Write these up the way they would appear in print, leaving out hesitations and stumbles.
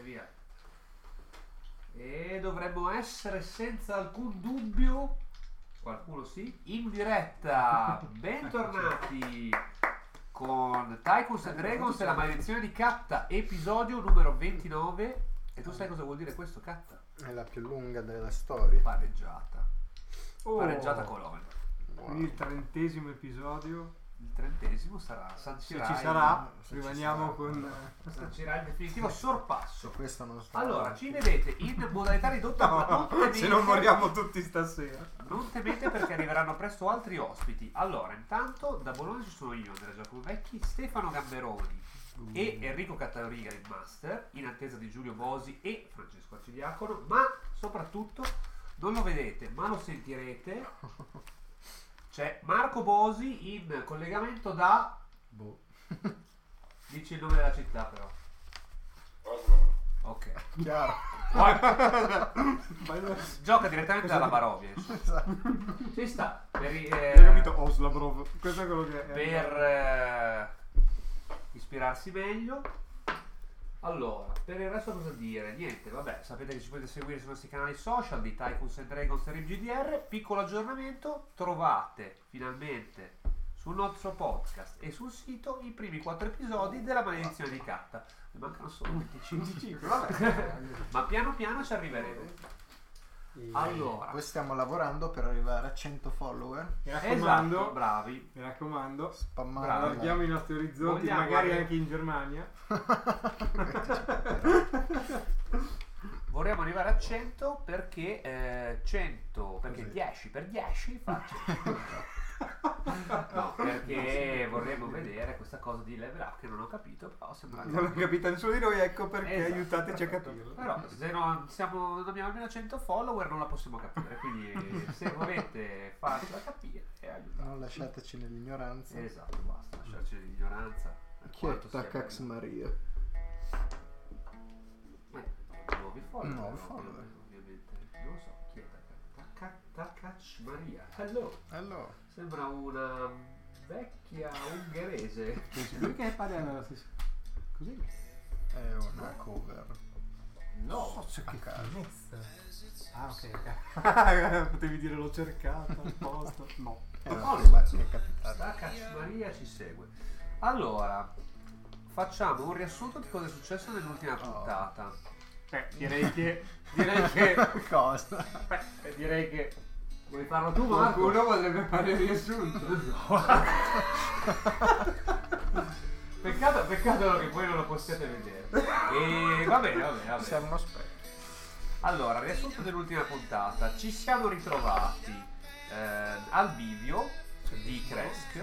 via. E dovremmo essere senza alcun dubbio, qualcuno sì, in diretta. Bentornati con Tycoons and Dragons e la maledizione di Katta, episodio numero 29. E tu sai cosa vuol dire questo, Katta? È la più lunga della storia. Pareggiata. Pareggiata Colonia. Quindi il 30° episodio. Il 30° sarà San Se Cirai. ci sarà, se rimaniamo ci con... San Cirai il definitivo sorpasso. Questo non sta. Allora, ci vedete in modalità ridotta, ma non temete, se non moriamo tutti stasera. non temete perché arriveranno presto altri ospiti. Allora, intanto da Bologna ci sono io, Andrea Giacomo Vecchi, Stefano Gamberoni e Enrico Cattariga, il master, in attesa di Giulio Bosi e Francesco Arcidiacono, ma soprattutto non lo vedete, ma lo sentirete. C'è Marco Bosi in collegamento da... Dici il nome della città però. Ok. Chiaro. Gioca direttamente dalla Barovia. Ci sta. Hai capito? Oslabrov. Questo è quello che è. Per ispirarsi meglio. Allora, per il resto cosa dire? Niente, vabbè, sapete che ci potete seguire sui nostri canali social di Tycoons and Dragons e RimGDR. Piccolo aggiornamento, trovate finalmente sul nostro podcast e sul sito i primi 4 episodi della maledizione di Katta. Ne mancano solo 25, vabbè. Ma piano piano ci arriveremo. Allora, Poi stiamo lavorando per arrivare a 100 follower. Mi raccomando, esatto, bravi. mi raccomando, Spammare. allarghiamo i nostri orizzonti, Vogliamo magari avere- anche in Germania. Vorremmo arrivare a 100 perché 100 perché Così. 10 per 10 faccio. No, perché vorremmo vedere questa cosa di level up che non ho capito, però sembra Non l'ha capita nessuno di noi, ecco perché Esatto. aiutateci a capirlo. però se non abbiamo almeno 100 follower non la possiamo capire, quindi se volete farcela capire aiutate. Non lasciateci nell'ignoranza. Esatto, basta lasciarci l'ignoranza. per Chi è quanto sia Tacax bello. Maria? Nuovi follower, Nuovi follower. ovviamente. Non lo so chi è Tacax Maria. Hello. Allora, Sembra una vecchia ungherese. Perché parliamo la stessa? Così? è una cover. No, A caso. Ah, ok. Potevi dire l'ho cercata apposta. No. Ma è capitato. Tacax Maria ci segue. Allora, facciamo un riassunto di cosa è successo nell'ultima puntata. Direi che Cosa? direi che Vuoi farlo tu, Marco? qualcuno potrebbe fare il riassunto. Peccato che voi non lo possiate vedere. E va bene. Siamo uno specchio. Allora, riassunto dell'ultima puntata. Ci siamo ritrovati al bivio di Kresk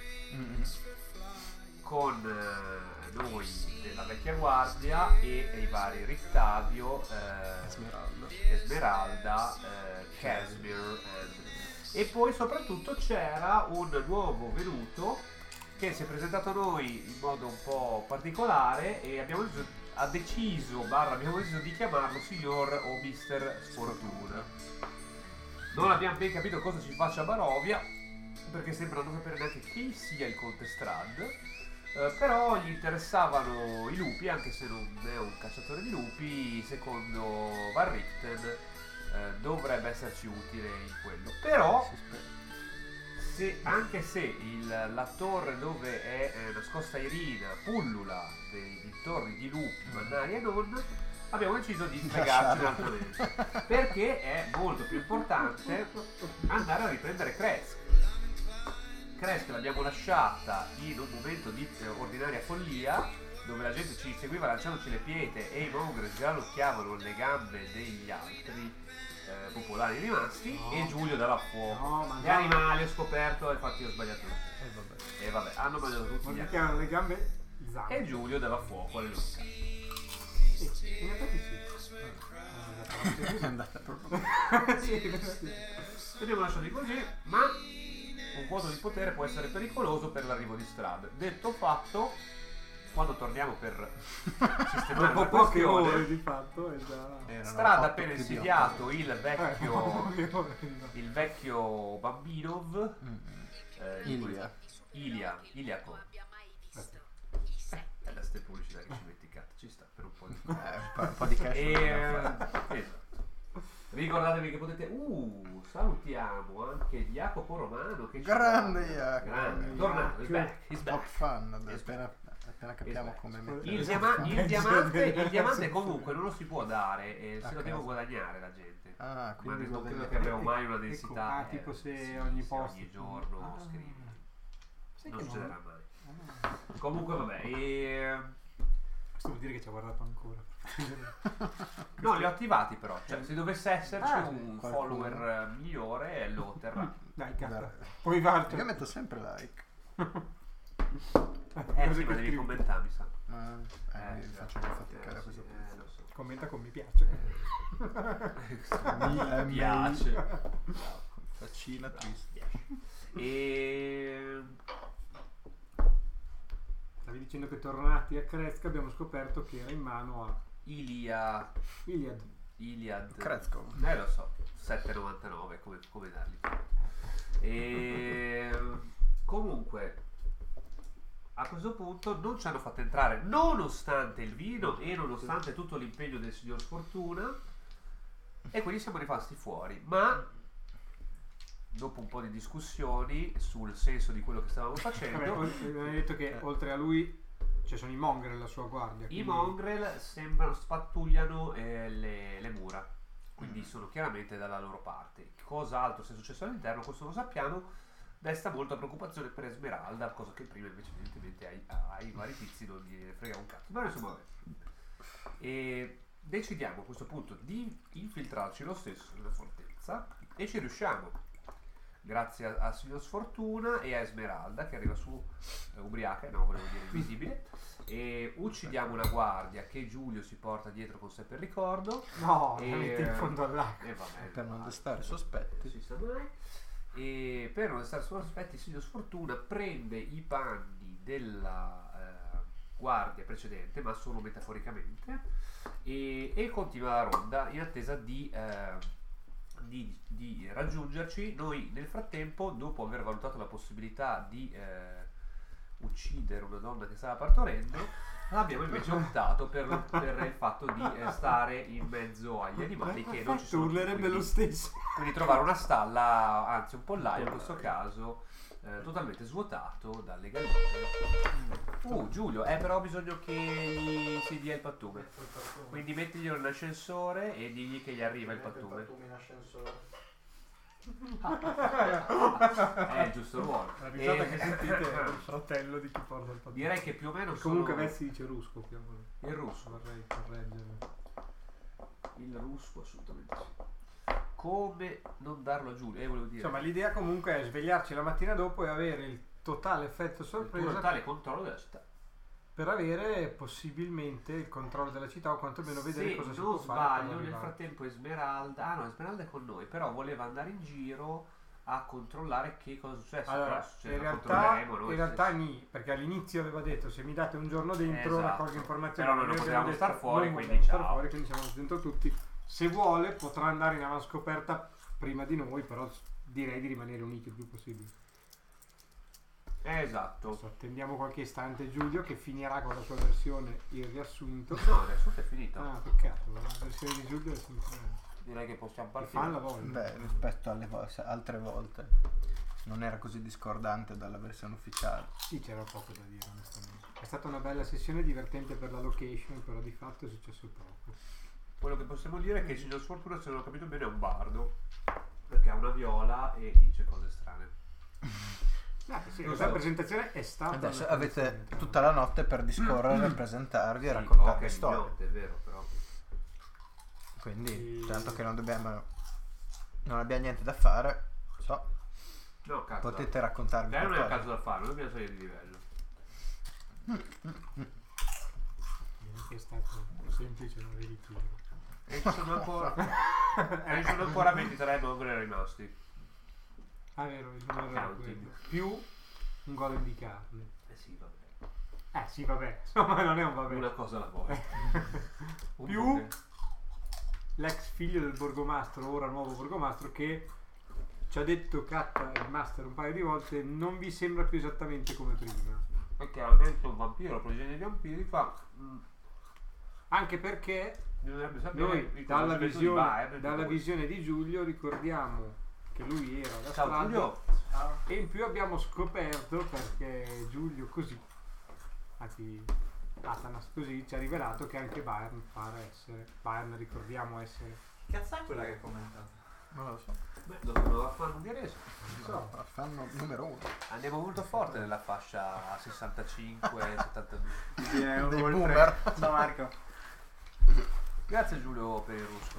con noi della vecchia guardia e i vari Rictavio, Esmeralda, Casimir e poi soprattutto c'era un nuovo venuto che si è presentato a noi in modo un po' particolare e abbiamo deciso di chiamarlo signor o mister Sfortuna. Non abbiamo ben capito cosa ci faccia a Barovia perché sembra non sapere neanche chi sia il Conte Strad. Però gli interessavano i lupi, anche se non è un cacciatore di lupi, secondo Van Richten dovrebbe esserci utile in quello. Però, anche se la torre dove è nascosta Irina pullula dei dintorni di lupi, mannari e non, abbiamo deciso di fregarci altamente. Perché è molto più importante andare a riprendere Kresk. Kresk l'abbiamo lasciata in un momento di ordinaria follia dove la gente ci seguiva lanciandoci le pietre e i Mongres giallocchiavano le gambe degli altri popolari rimasti e Giulio dava fuoco. No, Gli mangiava. animali ho scoperto e infatti ho sbagliato e vabbè hanno mangiato tutti Ma gli si animali chiamano le gambe zampe. e Giulio dava fuoco alle loro case. In effetti sì. È andata proprio. Abbiamo lasciato così, ma un vuoto di potere può essere pericoloso per l'arrivo di Strad. Detto fatto, quando torniamo per sistemare la Dopo poche ore questione, di fatto è già... Strad ha appena insediato il Poche ore, no. vecchio Bambinov, Iliaco. È la ste pubblicità che ci metti, cazzo, ci sta per un po' di Un po' di cash. Esatto. Ricordatevi che potete salutiamo anche Jacopo Romano che Grande ci Jacopo. grande, tornato, he's Top back. fan. Appena capiamo come Il mettere. diamante comunque non lo si può dare, se lo devo guadagnare la gente. Ah, Ma quindi non credo guadagna- che abbiamo mai una densità. Ah, tipo se ogni posto. ogni giorno scrivi. Sai Non che succederà no? mai. Comunque vabbè, Questo vuol dire che ci ha guardato ancora. no, li ho attivati però. Cioè, se dovesse esserci un qualcuno. follower migliore lo otterrà. Dai, cazzo. Guarda. Puoi farci. Io metto sempre like. Sì, ma devi commentare, mi sa. Ma mi faccio che faticare a questo punto. Lo so. Commenta con mi piace. Mi piace. Faccina triste. E Stavi dicendo che tornati a Krezk abbiamo scoperto che era in mano a Iliad. Krezkov. Lo so, 7,99 come dargli. E comunque a questo punto non ci hanno fatto entrare nonostante il vino e nonostante tutto l'impegno del signor Sfortuna, e quindi siamo rimasti fuori. Ma dopo un po' di discussioni sul senso di quello che stavamo facendo, abbiamo detto che oltre a lui ci sono i mongrel la sua guardia. i quindi- mongrel spattugliano le mura, quindi sono chiaramente dalla loro parte. Cosa altro sia successo all'interno, questo lo sappiamo. Desta molta preoccupazione per Esmeralda, cosa che prima invece evidentemente ai vari tizi non gli frega un cazzo. Ma insomma, vabbè. E decidiamo a questo punto di infiltrarci lo stesso nella fortezza e ci riusciamo. Grazie al signor Sfortuna e a Esmeralda che arriva su ubriaca, no, volevo dire invisibile, e uccidiamo una guardia che Giulio si porta dietro con sé per ricordo. No, E- la metti in fondo all'acqua. E vabbè, Per non vai, destare sospetti. si sa mai. E per non restare sospetti, il signor Sfortuna prende i panni della guardia precedente, ma solo metaforicamente, e continua la ronda in attesa di raggiungerci. Noi nel frattempo, dopo aver valutato la possibilità di uccidere una donna che stava partorendo, abbiamo invece optato per il fatto di stare in mezzo agli animali che non ci sono più, urlerebbe quindi- lo stesso. quindi trovare una stalla, anzi un pollaio in questo caso, totalmente svuotato dalle galline. Giulio, però ho bisogno che gli si dia il pattume. Quindi mettiglielo nell'ascensore e digli che gli arriva il pattume. È il giusto ruolo. La risata che sentite è il fratello di chi porta il pattume. Direi che più o meno Comunque sono Vessi dice rusco, il russo. vorrei correggere. Il russo assolutamente sì. Come non darlo a Giulio? Volevo dire. Insomma, l'idea comunque è svegliarci la mattina dopo e avere il totale effetto il sorpresa totale controllo della città. per avere possibilmente il controllo della città o quantomeno vedere Se cosa si non può fare. sbaglio, per nel arrivare. frattempo Esmeralda è con noi, però voleva andare in giro a controllare che cosa successe. Allora, Però succede, in lo realtà, controlleremo noi in realtà stessi. nì, perché all'inizio aveva detto se mi date un giorno dentro Esatto. raccolgo informazioni. Però noi non abbiamo potevamo detto, star fuori, non quindi potevamo star ciao. fuori, quindi siamo dentro tutti. Se vuole potrà andare in avanscoperta prima di noi, però direi di rimanere uniti il più possibile. Esatto. Adesso attendiamo qualche istante Giulio che finirà con la sua versione il riassunto. No, adesso è finito. Ah, peccato, la versione di Giulio è sempre Direi che possiamo i partire. fan la vogliono. Beh, rispetto alle altre volte non era così discordante dalla versione ufficiale. Sì, c'era poco da dire onestamente. È stata una bella sessione divertente per la location, però di fatto è successo poco. Quello che possiamo dire è che il signor Sfortuna, se non ho capito bene, è un bardo. Perché ha una viola e dice cose strane. Sì, Lo la so. presentazione è stata Adesso una avete presentazione. tutta la notte per discorrere, presentarvi e Sì, raccontare ok, le storie. notte, è vero, però. Quindi, Sì. tanto che non abbiamo niente da fare, No, cazzo. potete raccontarvi Dai, non è un qualcosa. caso da fare, noi dobbiamo salire di livello. Direi che è stato semplice non ritiro. E ci sono ancora 23 mongrel rimasti. Ah, vero, il numero era Counting. quello. Più un golem di carne. Sì, vabbè. Sì, vabbè, insomma non è un vabbè. Una cosa alla volta. Un Più mongrel. l'ex figlio del borgomastro, ora nuovo borgomastro, che ci ha detto Catta il master un paio di volte, non vi sembra più esattamente come prima. È chiaramente un vampiro, progenie di vampiri fa. Anche perché Bisognerebbe sapere Noi il dalla conoscimento di Bayern, visione, di dalla voi. visione di Giulio ricordiamo che lui era da Ciao strada Giulio. e in più abbiamo scoperto perché Giulio così, anzi Atanas così ci ha rivelato che anche Bayern pare essere, Bayern ricordiamo essere, Cazzo è quella che ha commentato? Non lo so. Beh, dovrebbero fare un direso. so, Fanno numero 1. Andiamo molto forte nella fascia 65-72. Viene Dei oltre. boomer. Ciao Marco. Grazie Giulio per il rusco.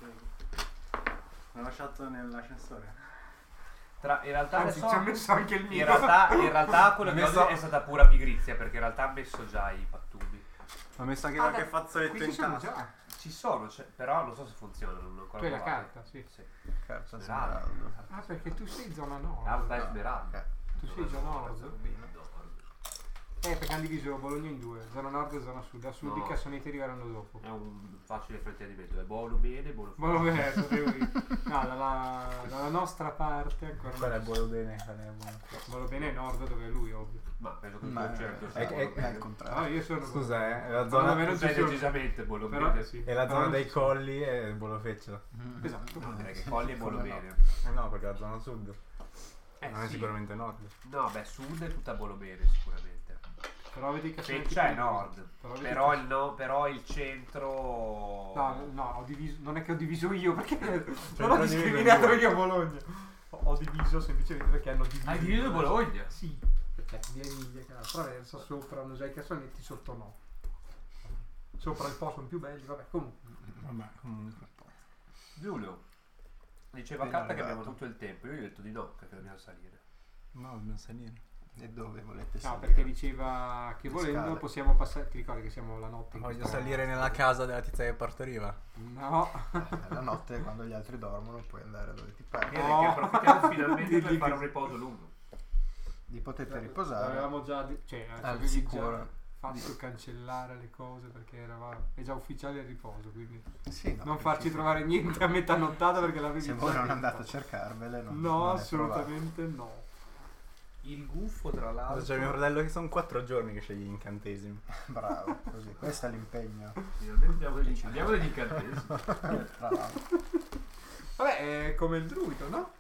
L'ho lasciato nell'ascensore. In realtà anzi adesso- ci ha messo anche il in mio. realtà quello Ho che messo- oggi è stata pura pigrizia, perché in realtà ha messo già i pattubi. Ho messo anche Ah, qualche dai, fazzoletto qui ci in sono tasca. già. Ci sono, però non so se funzionano. Non ho ancora Tu hai la provato. carta, sì. Carta Smeraldo. smeraldo. Ah, perché tu sei zona nord. Alta e smeralda. Ok. Tu sei già nord. Rubino. Perché hanno diviso Bologna in due, zona nord e zona sud. A sud No. i cassoneti arriveranno dopo. È un facile fraintendimento, è buono bene, buono Ma lo vedo, sapevo io. No, dalla nostra parte ancora Quella è non. buono bene, quella è buona. Volo bene è nord dove è lui, ovvio. Ma penso che il Ma concerto è, sia è- buono è bene. il contrario. Allora io sono. Scusa, è la Secondo zona, me non Tu sei ci sono. decisamente buono Però bene. sì. è la Però zona non dei ci sono. colli e Bolofeccio. Esatto. No, direi che Colli è buono Come no? bene. No, perché la zona sud non è Sì. sicuramente nord. No, beh, sud è tutta buono bene sicuramente. Però avete i cassonetti. C'è più divisi. nord, Però avete però i il, no, però il centro... No, ho diviso. Non è che ho diviso io perché non Centro ho diviso in discriminato due. io a Bologna. Ho diviso semplicemente perché hanno diviso. Hai diviso Bologna? Sì, perché via Emilia che la traversa, sopra hanno già i cassonetti, sotto no. Sopra il po' sono più belli, vabbè, comunque. Vabbè, comunque. Giulio, diceva Appena Carta che abbiamo arrivato. tutto il tempo, io gli ho detto di no, perché dobbiamo salire. No, dobbiamo salire. E dove volete No, salire? perché diceva che Le volendo scale. possiamo passare. Ti ricordi che siamo la notte? in Voglio questa- salire nella casa della tizia che partoriva. No, La notte, quando gli altri dormono, puoi andare dove ti pare. Direi No. che approfittiamo finalmente per Digli fare che- un riposo lungo. Di potete riposare avevamo già. Cioè, al avevi sicuro. già fatto cancellare le cose perché è già ufficiale il riposo, quindi Sì, no, non perché farci se- trovare niente a metà nottata perché l'avevi Se già voi non detto. andate a cercarvele, non No, non le trovate. assolutamente no. Il guffo, tra l'altro... C'è mio fratello che sono 4 giorni che sceglie gli incantesimi. Bravo, così. Questo è l'impegno. Finalmente abbiamo degli incantesimi. Tra l'altro. Vabbè, è come il druido, no?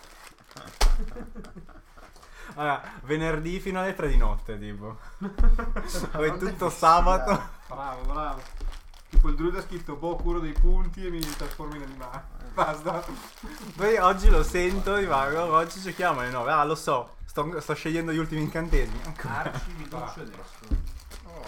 Allora, venerdì fino alle 3 di notte, tipo. Poi Non tutto devi sabato. Bravo. Tipo il druido ha scritto boh, curo dei punti e mi trasformo in animale. Basta. Poi oggi lo sento, di vago, oggi ci chiamo alle 9. Ah, lo so, sto scegliendo gli ultimi incantesimi. Arci, vi doccio adesso. Oh,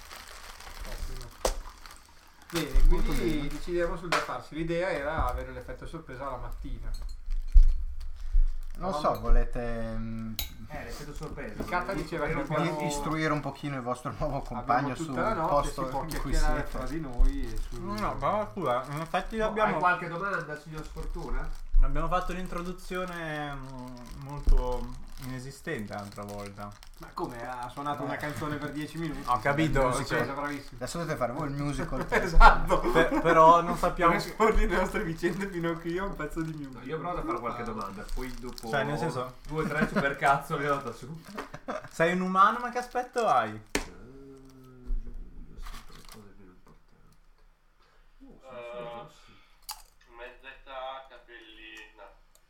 Bene, Molto quindi bene. decidiamo sul da farsi. L'idea era avere l'effetto sorpresa la mattina. non so, volete L'effetto sorpresa. Il Carta diceva che non abbiamo- può- istruire un pochino il vostro nuovo compagno Abbiamo sul tutta la notte, posto si può in cui chiacchierare siete. fra di noi e su... No, però scusa, infatti Hai abbiamo qualche domanda, signor Sfortuna? fatto un'introduzione molto inesistente l'altra volta. Ma come? Ha suonato una canzone per 10 minuti? Ho capito, Sorpresa, cioè, bravissimo. Adesso dovete fare voi il musical. Esatto. però non sappiamo... Abbiamo le nostre vicende fino a qui è un pezzo di musica. No, io ho provato a fare qualche domanda, poi dopo Cioè, nel senso- 2 o 3 supercazzo le ho dato su. Sei un umano, ma che aspetto hai? Sempre le cose più importanti. Mezz'età, capelli, no,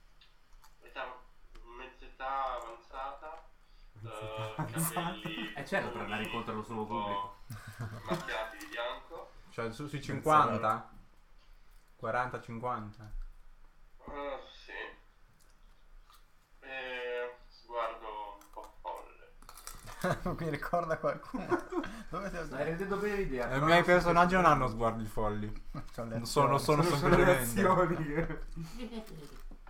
mezz'età avanzata, capelli Certo, per andare incontro al nostro nuovo pubblico. macchiati di bianco, Cioè, sui 50? 40-50? sì, sguardo un po' folle. Mi ricorda qualcuno. Dovete Stai rendendo bene l'idea. I miei personaggi non hanno sguardi folli. Sono Sono le semplicemente... azioni.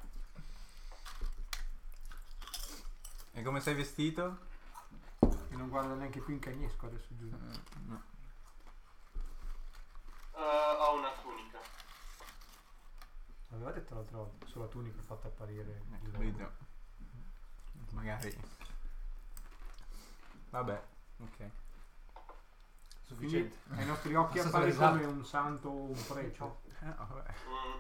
E come sei vestito? E non guarda neanche più in cagnesco adesso giù. No. Ho una tunica. Aveva detto l'altra volta, sulla tunica ho fatto apparire il Capito? Magari... Vabbè, ok. Sufficiente. Ai nostri occhi Questo appare esatto. come un santo o un prete. Vabbè.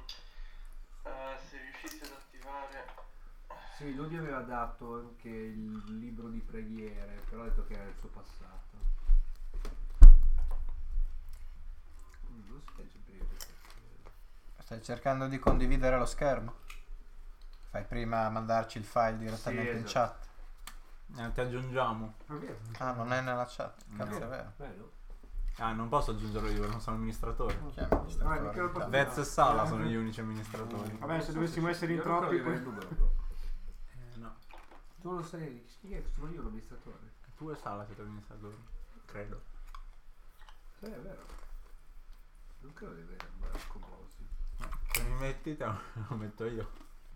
Se riuscissi ad attivare... Sì, lui mi aveva dato anche il libro di preghiere, però ha detto che era il suo passato. Non schedule period. Stai cercando di condividere lo schermo? Fai prima a mandarci il file direttamente in esatto. chat. Ti aggiungiamo. È vero. Ah, non è nella chat. Cazzo, No. è vero. Bello. Ah, non posso aggiungerlo io, non sono amministratore. Chi è amministratore mica lo di posso- chat? Vez e Sala sono gli unici amministratori. Vabbè, se dovessimo essere in Io non troppi, credo di poi- avere il numero, però. No. Tu lo sai, chi è? Sono io l'amministratore. Tu e Sala siete amministratori. Credo. Sì, è vero. Non credo di avere Marco Bosi. Se mi metti te lo metto io.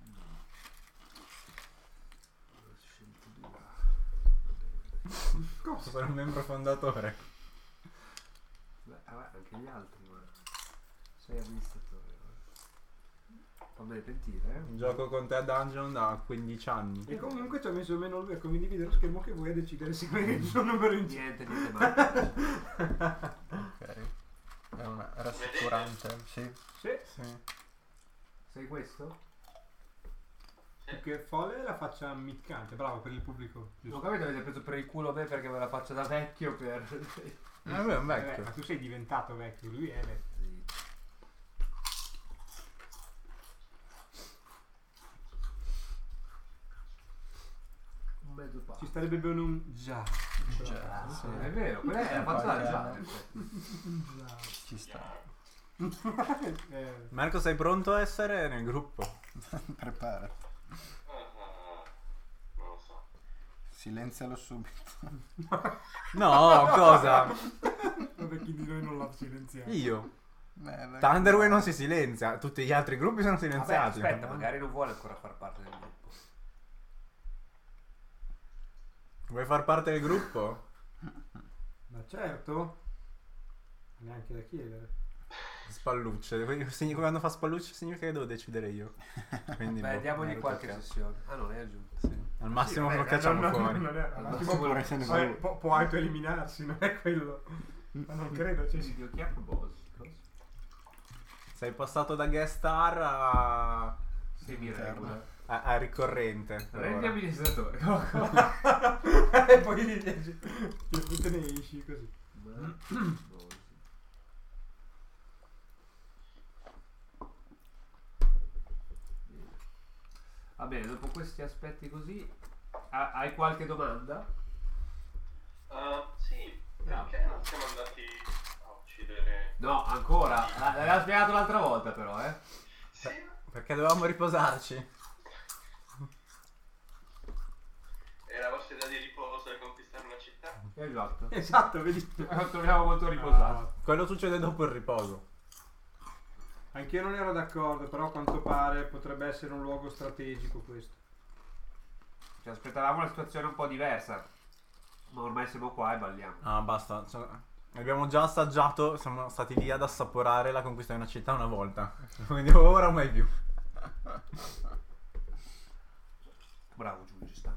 Sono un membro fondatore. Beh, anche gli altri, ma sei amministratore. Fammi pentire, Gioco con te a Dungeon da 15 anni. E comunque ci ha messo meno lui a condividere lo schermo che voi a decidere se mettere il suo numero in giro. Niente male. Ok. È una rassicurante, sì. Sì, Sì. Sei questo? più che folle è la faccia ammiccante, bravo per il pubblico. Non Giusto. capite, avete preso per il culo me perché me la faccio da vecchio per... Lui è un Ma vecchio. tu sei diventato vecchio, lui è vecchio. Un mezzo passo. Ci starebbe bene un già. Già, sì. È vero, quella è la faccia da già. Ci sta. Marco, sei pronto a essere nel gruppo? Preparati. Non lo so. Silenzialo subito. No, cosa? Vabbè, chi di noi non l'ha silenziato? Io. Beh, Thunderway non si silenzia, tutti gli altri gruppi sono Vabbè, silenziati. aspetta, magari non vuole ancora far parte del gruppo. Vuoi far parte del gruppo? Ma certo. Neanche da chiedere. Spallucce. Quando fa spallucce significa che devo decidere io. Quindi Beh, boh, diamogli ero qualche toccato. sessione. Ah, no, hai aggiunto. Sì. Al massimo Sì, lo vabbè, cacciamo non- fuori. non è- al Al massimo massimo se ne va. vabbè, può autoeliminarsi, non è quello. Ma non credo ci sia. Videocchiapo boss. Sei Sei passato da guest star a, Semi-regola. a ricorrente. per Prendi ora. amministratore. E poi te ne esci così. Va bene, dopo questi aspetti così, hai qualche domanda? Sì, perché non siamo andati a uccidere... No, ancora. L'aveva spiegato l'altra volta però, eh. Sì, Perché dovevamo riposarci. era la vostra idea di riposo e conquistare una città? Esatto. Esatto, vedi. Troviamo molto riposato. Quello succede dopo il riposo. Anch'io non ero d'accordo, però a quanto pare potrebbe essere un luogo strategico questo. Ci aspettavamo una situazione un po' diversa. Ma ormai siamo qua e balliamo. Ah, basta. Abbiamo già assaggiato, siamo stati lì ad assaporare la conquista di una città una volta. Quindi ora mai più. Bravo Giulio, ci sta.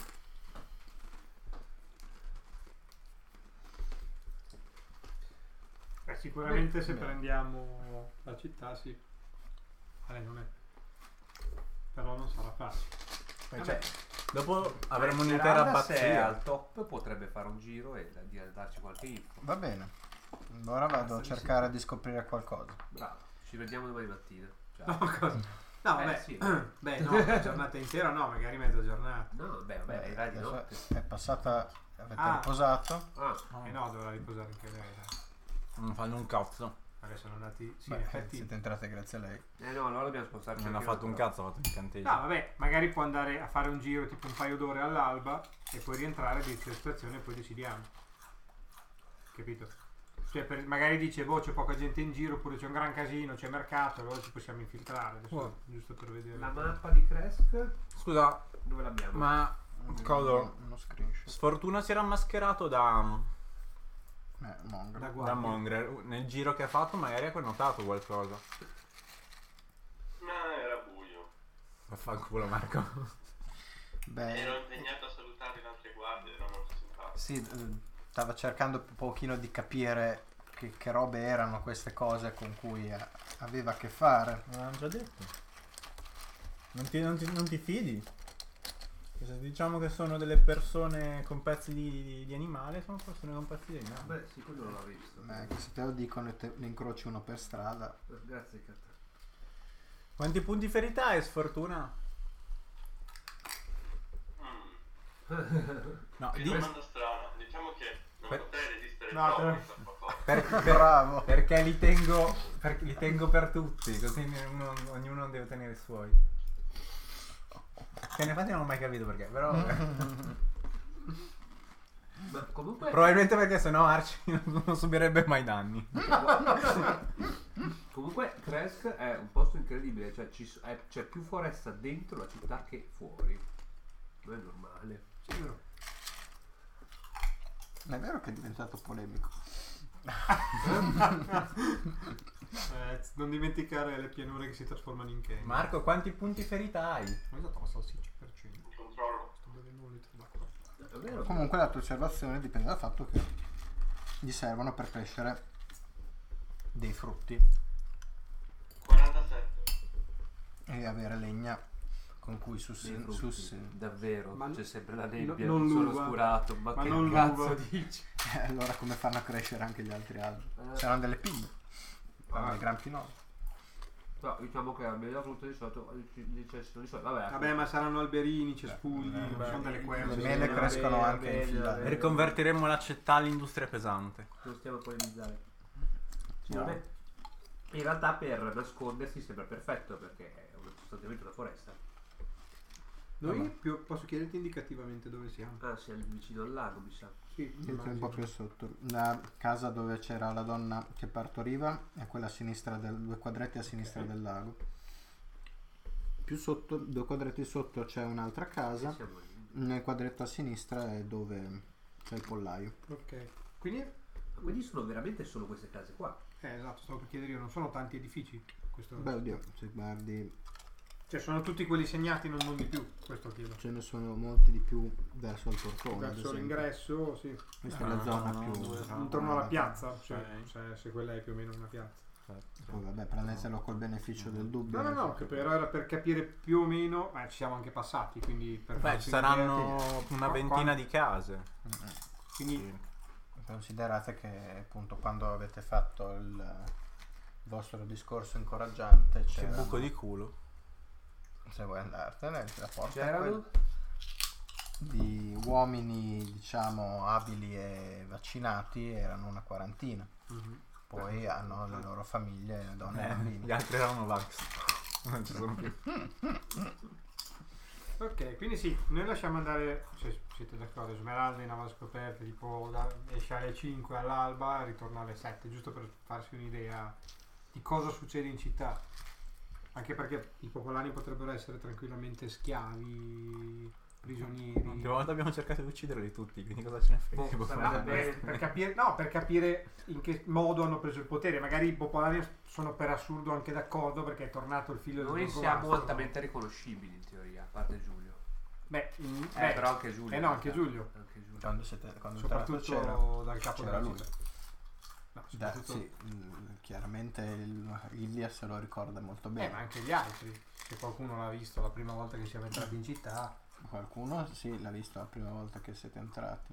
Sicuramente se Beh. prendiamo la città, sì. Non è. Però non sarà facile. Cioè, dopo avremo Ma un'intera Esmeralda, se è abbazia. al top potrebbe fare un giro e darci qualche info. Va bene. Ora vado a cercare di scoprire qualcosa. Bravo, ci vediamo domani mattina. Ciao. No, cosa? No, vabbè. sì. Beh, no, la giornata intera no, magari mezza giornata. No, beh, vabbè, hai ragione. Adesso è passata. Avete Ah. riposato? Ah, E no, dovrà riposare anche lei, dai. Non fanno un cazzo. Adesso sono andati. Sì, Beh, in effetti. siete entrate grazie a lei. no, allora dobbiamo spostarci. Non ha anche fatto un noi, però. cazzo, ha fatto un incanteggio. No, vabbè, magari può andare a fare un giro tipo un paio d'ore all'alba e poi rientrare, dirci la situazione e poi decidiamo. Capito? Cioè, magari dice, boh, c'è poca gente in giro, oppure c'è un gran casino, c'è mercato, allora ci possiamo infiltrare. Adesso, Oh. giusto per vedere. La mappa di Kresk, Scusa, dove l'abbiamo? ma Codo, Uno screenshot. Sfortuna si era mascherato da Mongrel. La guardia. Mongrer. Nel giro che ha fatto magari ha connotato qualcosa. No, era buio. Vaffanculo Marco. Ero Beh, impegnato a salutare le altre guardie, erano molto simpatiche. sì, stava cercando un pochino di capire che robe erano queste cose con cui aveva a che fare. L'hanno già detto. Non ti fidi? Se diciamo che sono delle persone con pezzi di animale, sono persone con pezzi di animale. Beh, sì, quello non l'ho visto. Che se te lo dicono e ne incroci uno per strada. Grazie, Cat. Quanti punti ferita hai, sfortuna? No, Che domanda strana. Diciamo che non Per- potrei resistere No, troppo però- in questa cosa. Bravo. Perché li tengo per tutti, così ognuno deve tenere i suoi. Che in effetti non ho mai capito perché, però Ma comunque, probabilmente perché sennò Archie non subirebbe mai danni. comunque Kresk è un posto incredibile, cioè c'è più foresta dentro la città che fuori. Non è normale. Ma è vero che è diventato polemico. Non dimenticare le pianure che si trasformano in cane. Marco, quanti punti ferita hai? Ho usato la salsiccia per cento. Controllo. Sto bevendo un litro d'acqua. È vero? Comunque la tua osservazione dipende dal fatto che gli servono per crescere dei frutti 47. e avere legna con cui Dei frutti. sussi. Davvero, Ma c'è sempre la nebbia, non sono l'uva. oscurato. Ma Ma che non cazzo l'uva. dici? Allora come fanno a crescere anche gli altri alberi? Saranno delle pinne, fanno dei gran pinoli. No, diciamo che almeno la frutta di solito necessitano di solito. Vabbè, Vabbè, ma saranno alberini, cespugli, Beh, sono delle le querce. mele va crescono bene, anche va in bene, fila. va bene. Riconvertiremo la città all'industria pesante. non stiamo a polemizzare. Sì, No. vabbè. In realtà per nascondersi sembra perfetto perché è sostanzialmente una foresta. Noi posso chiederti indicativamente dove siamo? Ah, siamo vicino al lago, mi sa. Sì, Siete un po' più sotto. La casa dove c'era la donna che partoriva è quella a sinistra due quadretti a sinistra del lago. Più sotto, 2 quadretti sotto c'è un'altra casa. Siamo lì. Nel quadretto a sinistra è dove c'è il pollaio. Ok. Quindi, Ma quindi sono veramente solo queste case qua. esatto, stavo per chiedere io, non sono tanti edifici. Questo... Beh, oddio, se guardi, Cioè, sono tutti quelli segnati, non di più, questo chiedo. ce ne sono molti di più verso il portone. ad Verso esempio. l'ingresso, sì. Questa è la zona più. Intorno alla piazza, cioè, Ok. se quella è più o meno una piazza. Poi vabbè, prendetelo col beneficio del dubbio. No, che però era per capire più o meno, ci siamo anche passati, quindi per Beh, farci ci saranno un'idea una Qua- ventina di case. quindi Considerate che appunto quando avete fatto il vostro discorso incoraggiante C'è il c'era, buco di culo. se vuoi andartene, la porta è C'erano? quella di uomini diciamo abili e vaccinati erano una quarantina. Poi hanno le loro famiglie, donne e bambini. Gli altri erano Vax. Non ci sono più. ok, quindi sì, noi lasciamo andare, se siete d'accordo, Smeralda in ava scoperta, tipo esce alle 5 all'alba e ritorna alle 7, giusto per farsi un'idea di cosa succede in città. Anche perché i popolani potrebbero essere tranquillamente schiavi, prigionieri. L'ultima volta abbiamo cercato di ucciderli tutti, quindi cosa ce ne frega? Boh, Tipo, sarebbe bene. Per capire, no, per capire in che modo hanno preso il potere. Magari i popolani sono per assurdo anche d'accordo perché è tornato il figlio del Noi siamo Borgomastro. altamente riconoscibili in teoria, a parte Giulio. Beh, Però anche Giulio. no, anche Giulio. Anche Giulio. Quando entrato Soprattutto c'era. dal capo c'era della lui. città. No, soprattutto, Sì, chiaramente Illia se lo ricorda molto bene. ma anche gli altri. Se qualcuno l'ha visto la prima volta che siamo entrati in città. Qualcuno sì, l'ha visto la prima volta che siete entrati.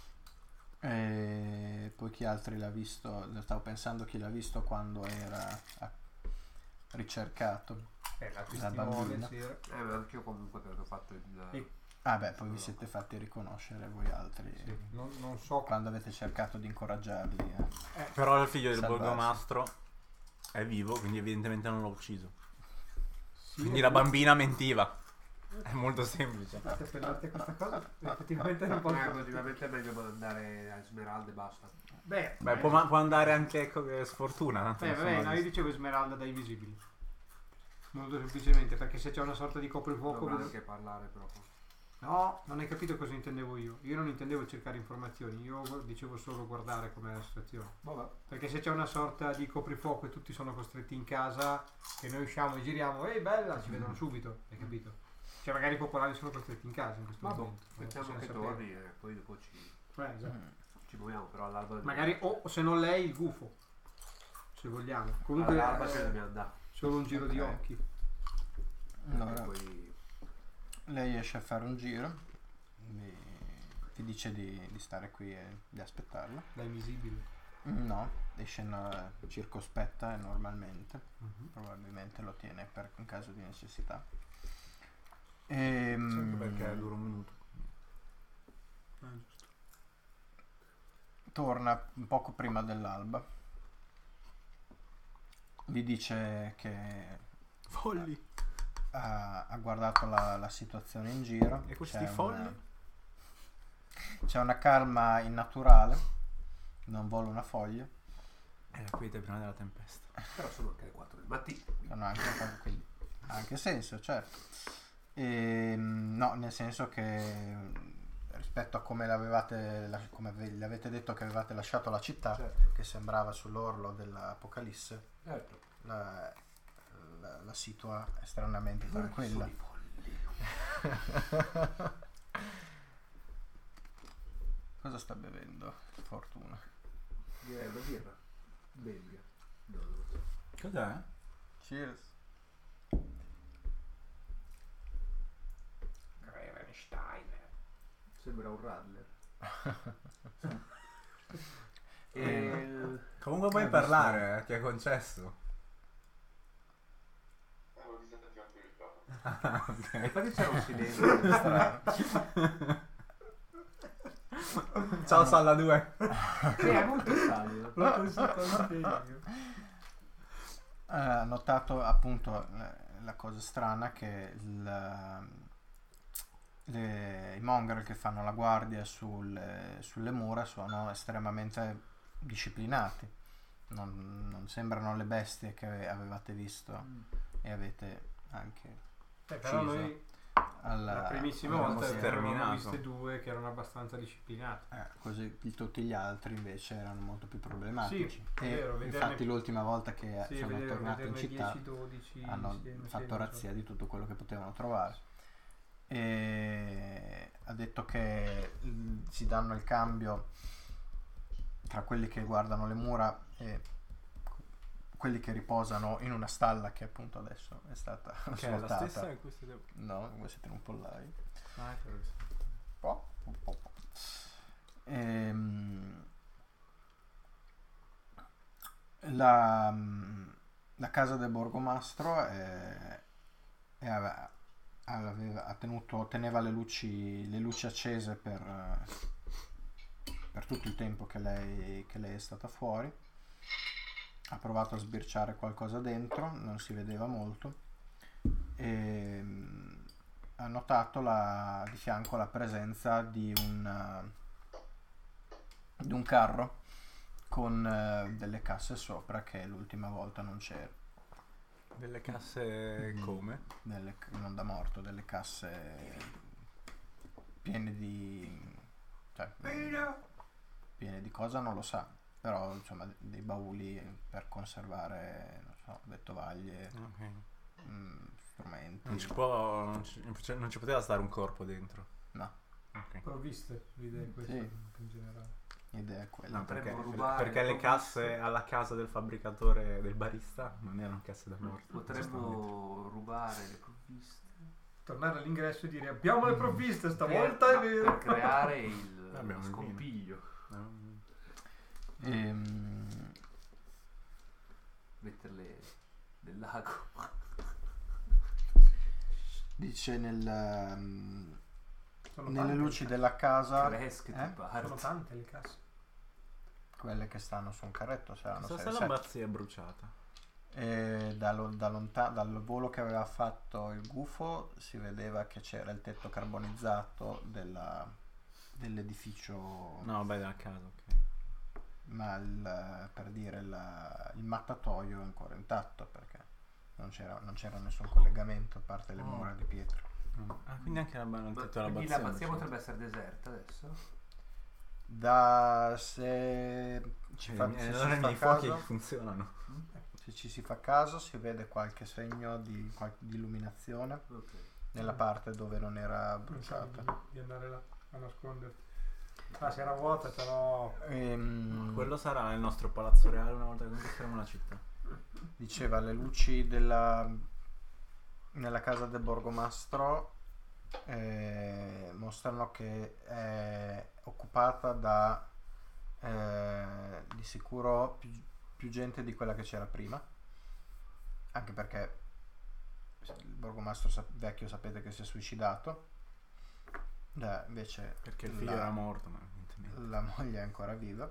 E poi chi altri l'ha visto? Stavo pensando chi l'ha visto quando era ricercato. La La bambina. testimone, sì. Ma anch'io comunque perché ho fatto il... E- Ah beh, poi vi siete fatti riconoscere voi altri. Sì, non so Quando avete cercato di incoraggiarli. Però il figlio del Salvarsi. borgomastro è vivo, quindi evidentemente non l'ho ucciso. sì, Quindi la bambina mentiva. È molto semplice. Scusate, per darte questa cosa, effettivamente non posso. Effettivamente è meglio mandare a Esmeralda e basta. Beh, Beh, può andare anche Sfortuna. vabbè, insomma, no, io dicevo Esmeralda dai visibili. Molto semplicemente, perché se c'è una sorta di coprifuoco. Dovrà anche parlare proprio. No, non hai capito cosa intendevo io. Io non intendevo cercare informazioni, io dicevo solo guardare com'è la situazione. Vabbè. Perché se c'è una sorta di coprifuoco e tutti sono costretti in casa, che noi usciamo e giriamo, ehi bella, ci vedono subito, hai capito? Cioè magari i popolari sono costretti in casa in questo Vabbè, momento. mettiamo possiamo che sapere. torni e poi dopo Esatto. ci muoviamo, però all'alba... Magari, o se non lei, il gufo, se vogliamo. Comunque, all'alba ce ne dobbiamo andare. solo un giro di Ok. occhi. Allora, Poi... Lei esce a fare un giro, ti dice di stare qui e di aspettarla. Da invisibile. No, esce circospetta e normalmente, probabilmente lo tiene in caso di necessità. Sempre perché dura un minuto. Giusto. Torna un poco prima dell'alba. Vi dice che Folli. ha guardato la situazione in giro. E questi C'è folli? C'è una calma innaturale, non vola una foglia. È la quiete prima della tempesta. Però sono anche le 4 del mattino. Sono quindi ha anche senso, certo. No, nel senso che rispetto a come le avete detto che avevate lasciato la città, Certo. che sembrava sull'orlo dell'Apocalisse, Certo. la situa estremamente tranquilla. Sono i folli. Cosa sta bevendo? Fortuna. Direi una birra. Belga. No, non lo so. Cos'è? Cheers. Sembra un Radler. Comunque puoi parlare, ti è concesso. Avevo disattivato il microfono. Ok. Infatti c'era un silenzio. Ciao Salla 2. Sì, è molto caldo. Ha notato appunto la cosa strana che i mongrel che fanno la guardia sulle mura sono estremamente disciplinati, non sembrano le bestie che avevate visto e avete anche Però ucciso noi alla la primissima alla volta mostra. avevamo sterminato. viste due che erano abbastanza disciplinati. Così tutti gli altri invece erano molto più problematici. Sì, è e vero, vederne- infatti l'ultima volta che Sì, sono tornati in vederne città 10-12 hanno insieme, fatto sì, non razzia so. di tutto quello che potevano trovare e ha detto che si danno il cambio tra quelli che guardano le mura e quelli che riposano in una stalla che appunto adesso è stata Che è la svuotata. stessa in cui siete... No, voi siete un pollai. Ah, è vero che sì. La casa del borgomastro teneva le luci accese per tutto il tempo che lei è stata fuori. Ha provato a sbirciare qualcosa dentro, non si vedeva molto, e ha notato di fianco la presenza di un carro con delle casse sopra che l'ultima volta non c'era. Delle casse come? Non da morto, delle casse piene di piene di cosa non lo sa, però insomma dei bauli per conservare, non so, vettovaglie, Ok. strumenti. Non ci poteva stare un corpo dentro. No, Ok. Provviste, l'idea è questa Sì. in generale. l'idea è quella. No, perché, Potremmo rubare perché le le casse alla casa del fabbricatore, del barista, non erano casse da morto. Potremmo rubare le provviste. Tornare all'ingresso e dire abbiamo le provviste stavolta per, è vero. per creare il Abbiamo il scompiglio. Metterle nel lago. Dice Sono nelle tante luci le della casa, Fresche di casse. parte. Sono tante le casse. quelle che stanno su un carretto, saranno Chissà 6 se o la 7. bazzia è bruciata. E dal volo che aveva fatto il gufo si vedeva che c'era il tetto carbonizzato dell'edificio, No, vabbè, della casa, ok. ma per dire il mattatoio è ancora intatto perché non c'era nessun collegamento a parte le Oh. mura di pietra. Ah, quindi anche il tetto della Quindi bazzia. la bazzia è potrebbe essere deserta adesso? Se ci fa, bruciata. se ci Allora i fa miei fuochi caso, funzionano. se ci si fa caso si vede qualche segno di illuminazione Ok. nella parte dove non era Pensavi bruciata. di andare là a nasconderti. Ah, si era vuota, però Quello sarà il nostro palazzo reale una volta che conquisteremo la città. Diceva le luci nella casa del borgomastro mostrano che è occupata da di sicuro più gente di quella che c'era prima, anche perché il borgomastro vecchio sapete che si è suicidato. Invece Perché il figlio era morto, ma evidentemente la moglie è ancora viva.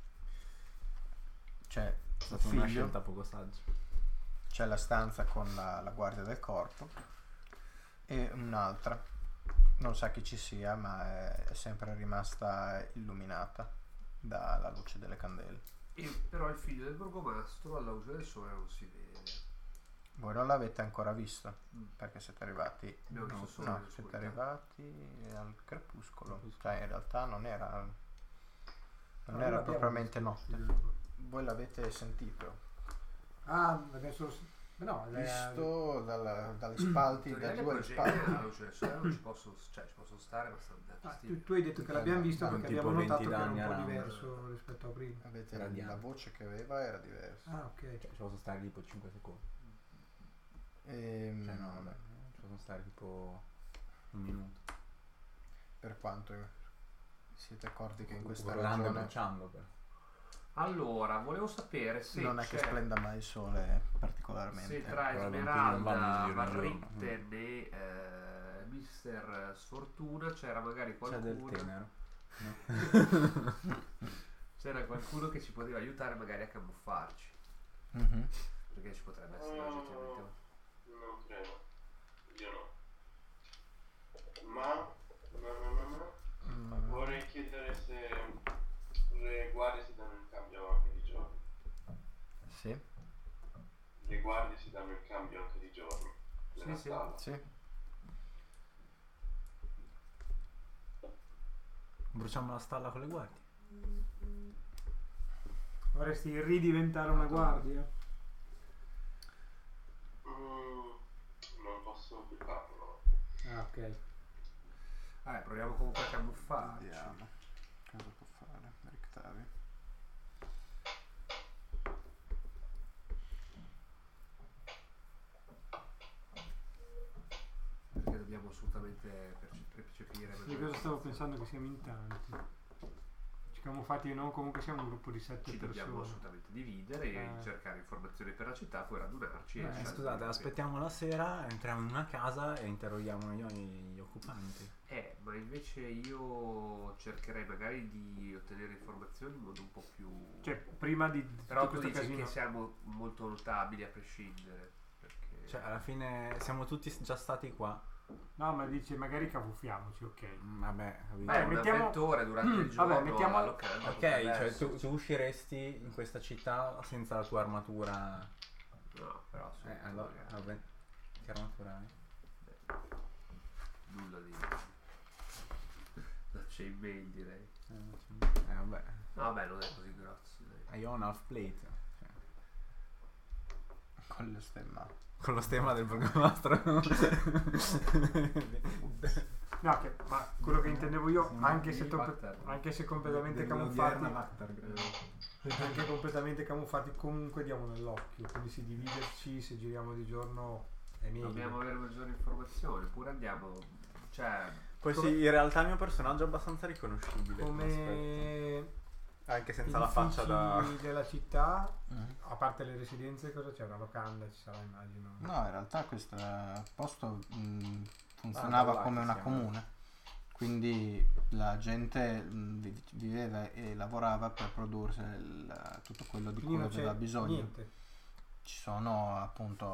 C'è è il stata una figlio, scelta poco saggia. c'è la stanza con la guardia del corpo e un'altra, non sa chi ci sia, ma è sempre rimasta illuminata dalla luce delle candele. Però il figlio del borgomastro alla luce del sole non si vede. Voi non l'avete ancora visto perché siete arrivati, Abbiamo visto solo no, l'oscurità. siete arrivati al crepuscolo, cioè in realtà non era propriamente notte. Voi l'avete sentito, Ah, adesso... No, visto dalle spalti, da giù alle spalle. alla luce del sole non ci possono, cioè, ci possono stare, ma stanno tu hai detto che l'abbiamo visto Ma perché tipo abbiamo notato 20 che era un danni po' around. diverso rispetto a prima. Avete Radiante. la voce che aveva era diversa. Ah, ok. Cioè, ci posso stare tipo 5 secondi. Cioè, no, vabbè, ci posso stare tipo un minuto. Per quanto siete accorti che in questa Urlando e regione bruciando, però. Allora, volevo sapere se non è che c'è- splenda mai il sole particolarmente. se tra però i vampiri non vanno in Esmeralda, giro in giorno. Varritten e Mister Sfortuna c'era magari C'è del qualcuno. tenero. C'era qualcuno che ci poteva aiutare magari a camuffarci. Mhm. Perché ci potrebbe essere oggettivamente. Non credo. Io no. Ma vorrei chiedere se le guardie si danno in cambio anche di giorno. Sì, Le guardie si danno in cambio anche di giorno. Nella Sì, sì. stalla. sì. Bruciamo la stalla con le guardie. Vorresti ridiventare una guardia? Non posso più farlo. Ah, ok. Proviamo comunque a camuffarci. Vediamo cosa può fare Rictavi. Perché dobbiamo assolutamente percepire. Di cosa stavo pensando che siamo in tanti. Ci camuffati o no, comunque siamo un gruppo di 7 Ci dobbiamo persone. assolutamente dividere e cercare informazioni per la città, poi radunarci. e scegliere Scusate, quello che- aspettiamo la sera, entriamo in una casa e interroghiamo gli occupanti. Ma invece io cercherei magari di ottenere informazioni in modo un po' più. Cioè, prima di Però tutto tu questo dici casino. che siamo molto notabili a prescindere. Perché. Cioè, alla fine siamo tutti già stati qua. No, ma dice magari camuffiamoci, ok. Vabbè, capito. Un mettiamo- avventore durante il giorno. Vabbè, mettiamo- alla locanda Ok, potrebbe cioè essere. tu usciresti in questa città senza la tua armatura. No, però Allora, vabbè. Che armatura hai? nulla di. Da chainmail direi. Vabbè. No, vabbè, non è così grosso. Dai. Io ho un half plate. Cioè, Con lo stemma. con lo stemma del borgomastro. No, ma quello che intendevo io, Siamo anche se, di Bactar. anche se completamente camuffati, anche completamente camuffati, comunque diamo nell'occhio. Quindi si dividerci, se giriamo di giorno è meglio. Dobbiamo avere maggiori informazioni, oppure andiamo. Cioè. Poi sì, in realtà il mio personaggio è abbastanza riconoscibile. in aspetto. Come Anche senza la faccia da. della città, Mhm. a parte le residenze, cosa c'è? Una locanda ci sarà, immagino. No, in realtà questo posto funzionava là come che una siamo. comune, quindi la gente viveva e lavorava per produrre tutto quello di Quindi cui non c'è aveva bisogno. niente. Ci sono appunto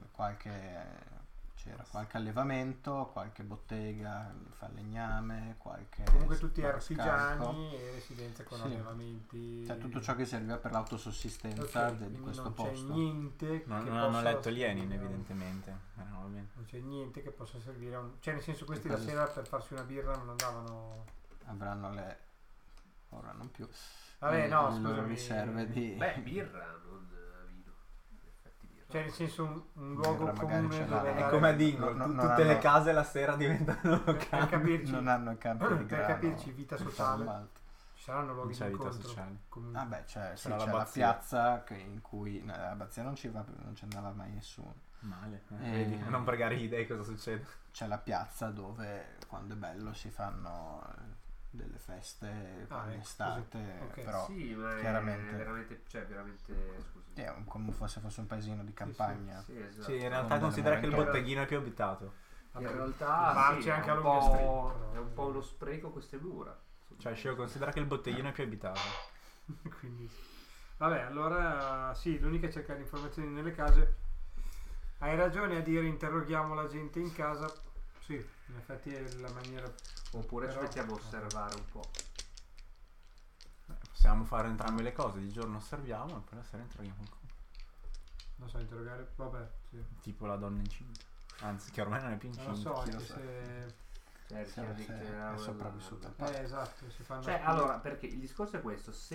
c'era qualche allevamento, qualche bottega, falegname, qualche Comunque tutti marescalco. artigiani e residenze con Sì. allevamenti. Cioè tutto ciò che serviva per l'autosussistenza Ok, di quindi questo non posto. c'è niente Non, che non hanno possa letto gli servire- Enin, evidentemente. No, va bene. Non c'è niente che possa servire a un... Cioè, nel senso, questi E la cosa- sera per farsi una birra non andavano... Avranno ora non più. Vabbè, no, le loro scusami. riserve di Beh, birra, non vino. In effetti birra. Cioè, nel senso, un luogo Birra magari comune ce dove l'ha. È andare- come a Dingo, No, no, non tutte le hanno- case la sera diventano per capirci, non hanno i campi di per grano. capirci, vita per sociale. malto. Ci Ci saranno luoghi Non di c'è vita incontro. sociale. Comunque. Vabbè, c'è Sarà la la Abbazia. piazza in cui l'abbazia non ci va, non ci andava mai nessuno. Male. Eh. Vedi, non pregare gli dei cosa succede. C'è la piazza dove quando è bello si fanno delle feste Ah, ecco, d'estate, così. Ok. però Sì, ma chiaramente- è veramente, cioè veramente, scusi. è come fosse un paesino di campagna. Sì, esatto. Sì, in realtà Con considera che il delle botteghino è più abitato. In Vabbè, realtà ma sì, c'è anche è a un lunga po', stringa, è però. un po' uno spreco queste mura. Cioè, Sceo considera che il botteghino è più abitato. Quindi, vabbè, allora sì, l'unica è cercare informazioni nelle case. Hai ragione a dire interroghiamo la gente in casa. Sì, in effetti è la maniera. Oppure ci Però- mettiamo a osservare un po'. Possiamo fare entrambe le cose. Di giorno osserviamo e poi la sera interroghiamo qualcuno. Non so interrogare. Vabbè, sì. Tipo la donna incinta. Anzi, che ormai non è più Non lo incinta. so, chi lo anche sa. se. È sopravvissuta. Esatto, si fanno. Cioè, allora, perché il discorso è questo: se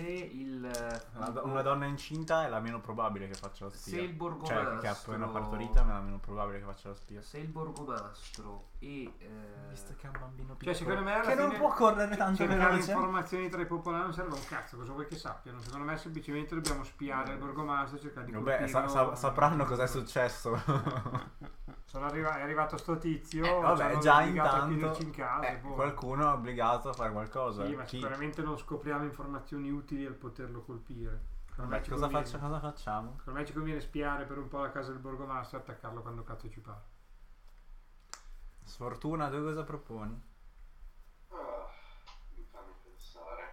Una donna incinta è la meno probabile che faccia la se spia. il Cioè, borgomastro, che ha appena partorita è la meno probabile che faccia la spia. se il borgomastro e Visto che è un bambino Cioè, piccolo. secondo me alla che non fine può correre tanto cercare veloce. informazioni tra i popolani non serve un cazzo, cosa vuoi che sappiano? Secondo me semplicemente dobbiamo spiare il borgomastro e cercare di Vabbè, colpirlo. sapranno cos'è successo. È arrivato sto tizio, Vabbè, ci hanno già obbligato a intanto chiuderci in casa. boh. qualcuno è obbligato a fare qualcosa. Sì, ma Chi? sicuramente non scopriamo informazioni utili al poterlo colpire. Secondo me Vabbè, ci cosa conviene- facciamo? Secondo me ci conviene spiare per un po' la casa del borgomastro e attaccarlo quando cazzo ci pare. Sfortuna, tu cosa proponi? Ah, mi fanno pensare.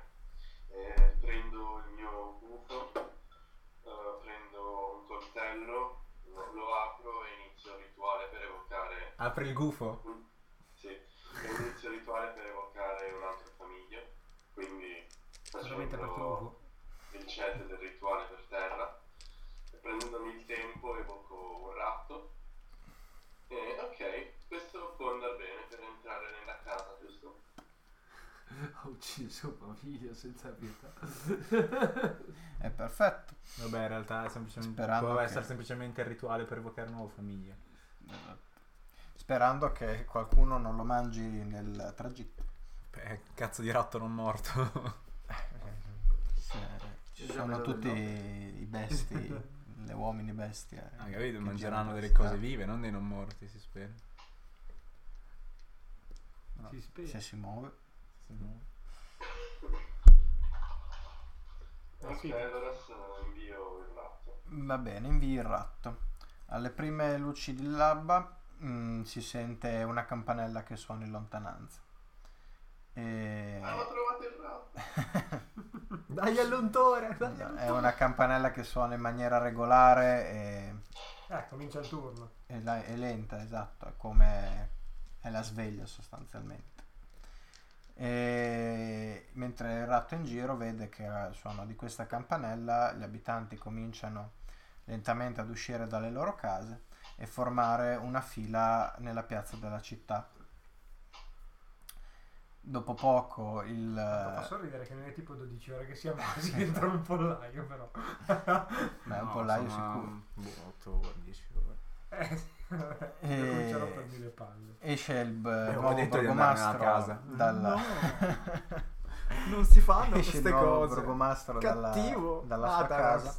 Prendo il mio gufo, prendo un coltello, lo apro e inizio il rituale per evocare. Apri il gufo? Sì, inizio il rituale per evocare un'altra famiglia. Quindi Veramente per facendo tuo. il chat del rituale per terra e prendendomi il tempo evoco un ratto. E ok, questo può andare bene per entrare nella casa, giusto? ha ucciso famiglia senza pietà. È perfetto. Vabbè, in realtà è semplicemente Sperando può che- essere semplicemente il rituale per evocare nuova famiglia. Sperando che qualcuno non lo mangi nel tragitto. Beh, cazzo di ratto non morto. Ci sono tutti i besti, le uomini bestie. Ah, capito? che Mangeranno girano delle per cose strada. vive, non dei non morti, si spera. No. Si spera. Se si muove. Se no- Ok, sì. allora invio il ratto. Va bene, invii il ratto. Alle prime luci dell'alba si sente una campanella che suona in lontananza. E... Ho trovato il ratto! Dai all'untore! È una campanella che suona in maniera regolare Comincia il turno. è lenta, esatto, è come è la sveglia sostanzialmente. E mentre il ratto è in giro vede che al suono di questa campanella gli abitanti cominciano lentamente ad uscire dalle loro case e formare una fila nella piazza della città. Dopo poco Posso ridere che non è tipo 12 ore che siamo quasi dentro un pollaio, però. Beh, un pollaio sicuro. 8 ore, 10 ore. Io comincerò a farmi le palle. Esce il Avevo nuovo detto di andare borgomastro nella casa. dalla... Non si fanno esce il queste nuovo cose. borgomastro Cattivo. dalla sua Ataras. casa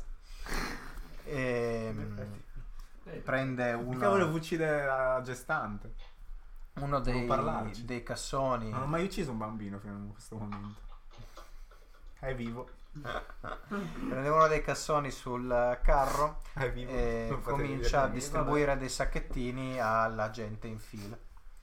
e prende Perché volevo uno uccidere la gestante? dei, parlarci. dei cassoni. Non ho mai ucciso un bambino fino a questo momento. È vivo. Prende uno dei cassoni sul carro È vivo. e Non potete comincia a dire distribuire dei sacchettini alla gente in fila.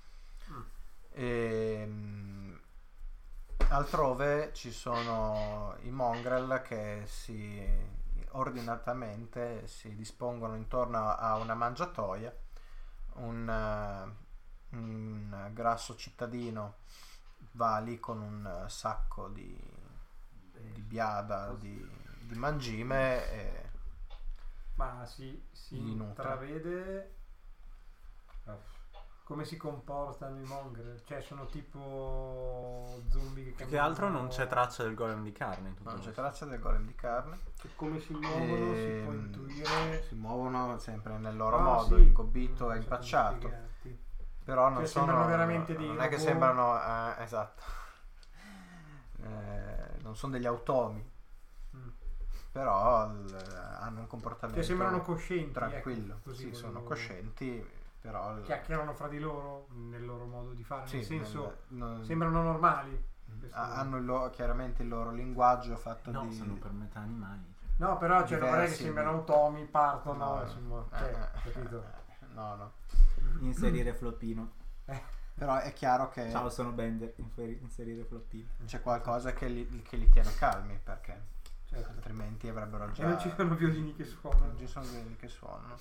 Altrove ci sono i mongrel che ordinatamente si dispongono intorno a una mangiatoia. Un grasso cittadino va lì con un sacco di biada, di mangime e Ma si Li nutre. intravede come si comportano i mongrel? Cioè sono tipo zombie che Più che camminano- altro non c'è traccia del golem di carne in tutto non c'è questo. traccia del golem di carne. Come si muovono si può intuire. Si muovono sempre nel loro Ah, modo, sì. ingobbito e Non so come impacciato. spiegarti. Però non Cioè, sono sembrano veramente dei non è che robot. sembrano esatto. non sono degli automi, Mm. però hanno un comportamento Cioè sembrano coscienti. tranquillo. Ecco, così Sì, sono volevo- coscienti, però Chiacchierano fra di loro nel loro modo di fare, sì, nel senso non- sembrano normali. Questo- hanno chiaramente il loro linguaggio fatto No, di sono per metà animali. No, però cioè, non è che diversi- sembrano automi, partono, No, insomma, cioè, capito? no. Inserire floppino. Però è chiaro che Ciao, sono Bender. Inserire floppino. c'è qualcosa che li tiene calmi, perché Certo. altrimenti avrebbero E già non ci sono violini che non suonano. ci sono quelli che suonano.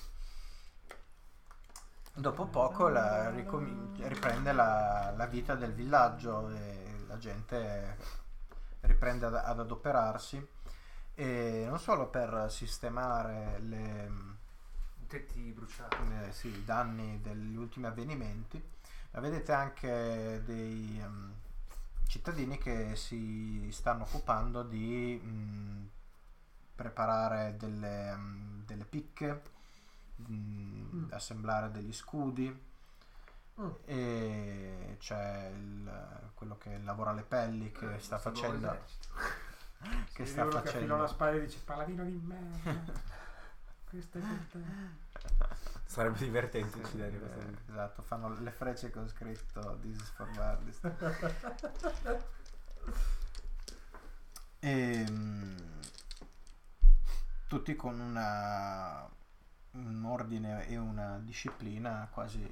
Dopo poco riprende la vita del villaggio e la gente riprende ad adoperarsi, e non solo per sistemare Tetti bruciati. sì, i danni degli ultimi avvenimenti, ma vedete anche dei cittadini che si stanno occupando di preparare delle picche, assemblare degli scudi, e c'è quello che lavora le pelli che sta facendo Che sta facendo. Che affila la spada e dice paladino di merda. Questo è per te. Sarebbe divertente uccidere questa gente. esatto, fanno le frecce con scritto "This is for Bardist". Tutti con un ordine e una disciplina quasi,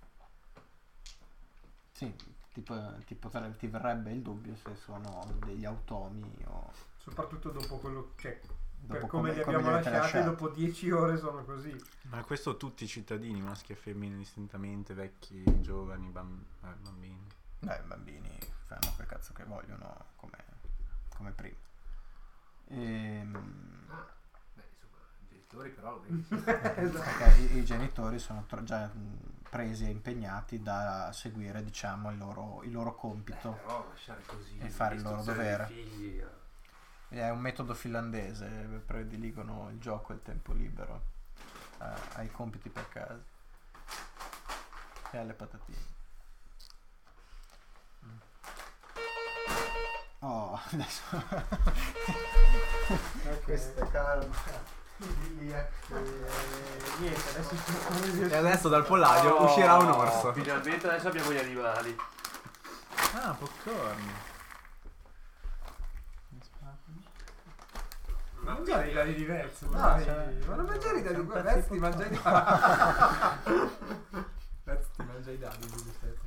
sì, ti verrebbe il dubbio se sono degli automi o Soprattutto dopo quello, cioè, dopo per come li come abbiamo avete lasciati, lasciati. dopo 10 ore sono così. Ma questo tutti i cittadini, maschi e femmine distintamente, vecchi, giovani, bambini. I bambini fanno quel cazzo che vogliono come prima. Beh, insomma, i genitori però lo vedi. Perché i genitori sono già presi e impegnati da seguire, diciamo, il loro compito Però lasciare così e fare il loro l'istruzione dovere. dei figli, È un metodo finlandese, prediligono il gioco e il tempo libero ai compiti per casa e alle patatine. Oh, adesso questa calma idilliaca. Niente, adesso E adesso dal pollaio uscirà un orso. Finalmente adesso abbiamo gli animali. Ah, popcorn. non mangiare i dadi diversi. No, Ma non mangiare i dadi sono diversi, pezzi ti mangia i dadi. Pezzi ti mangia i dadi, Giuseppe.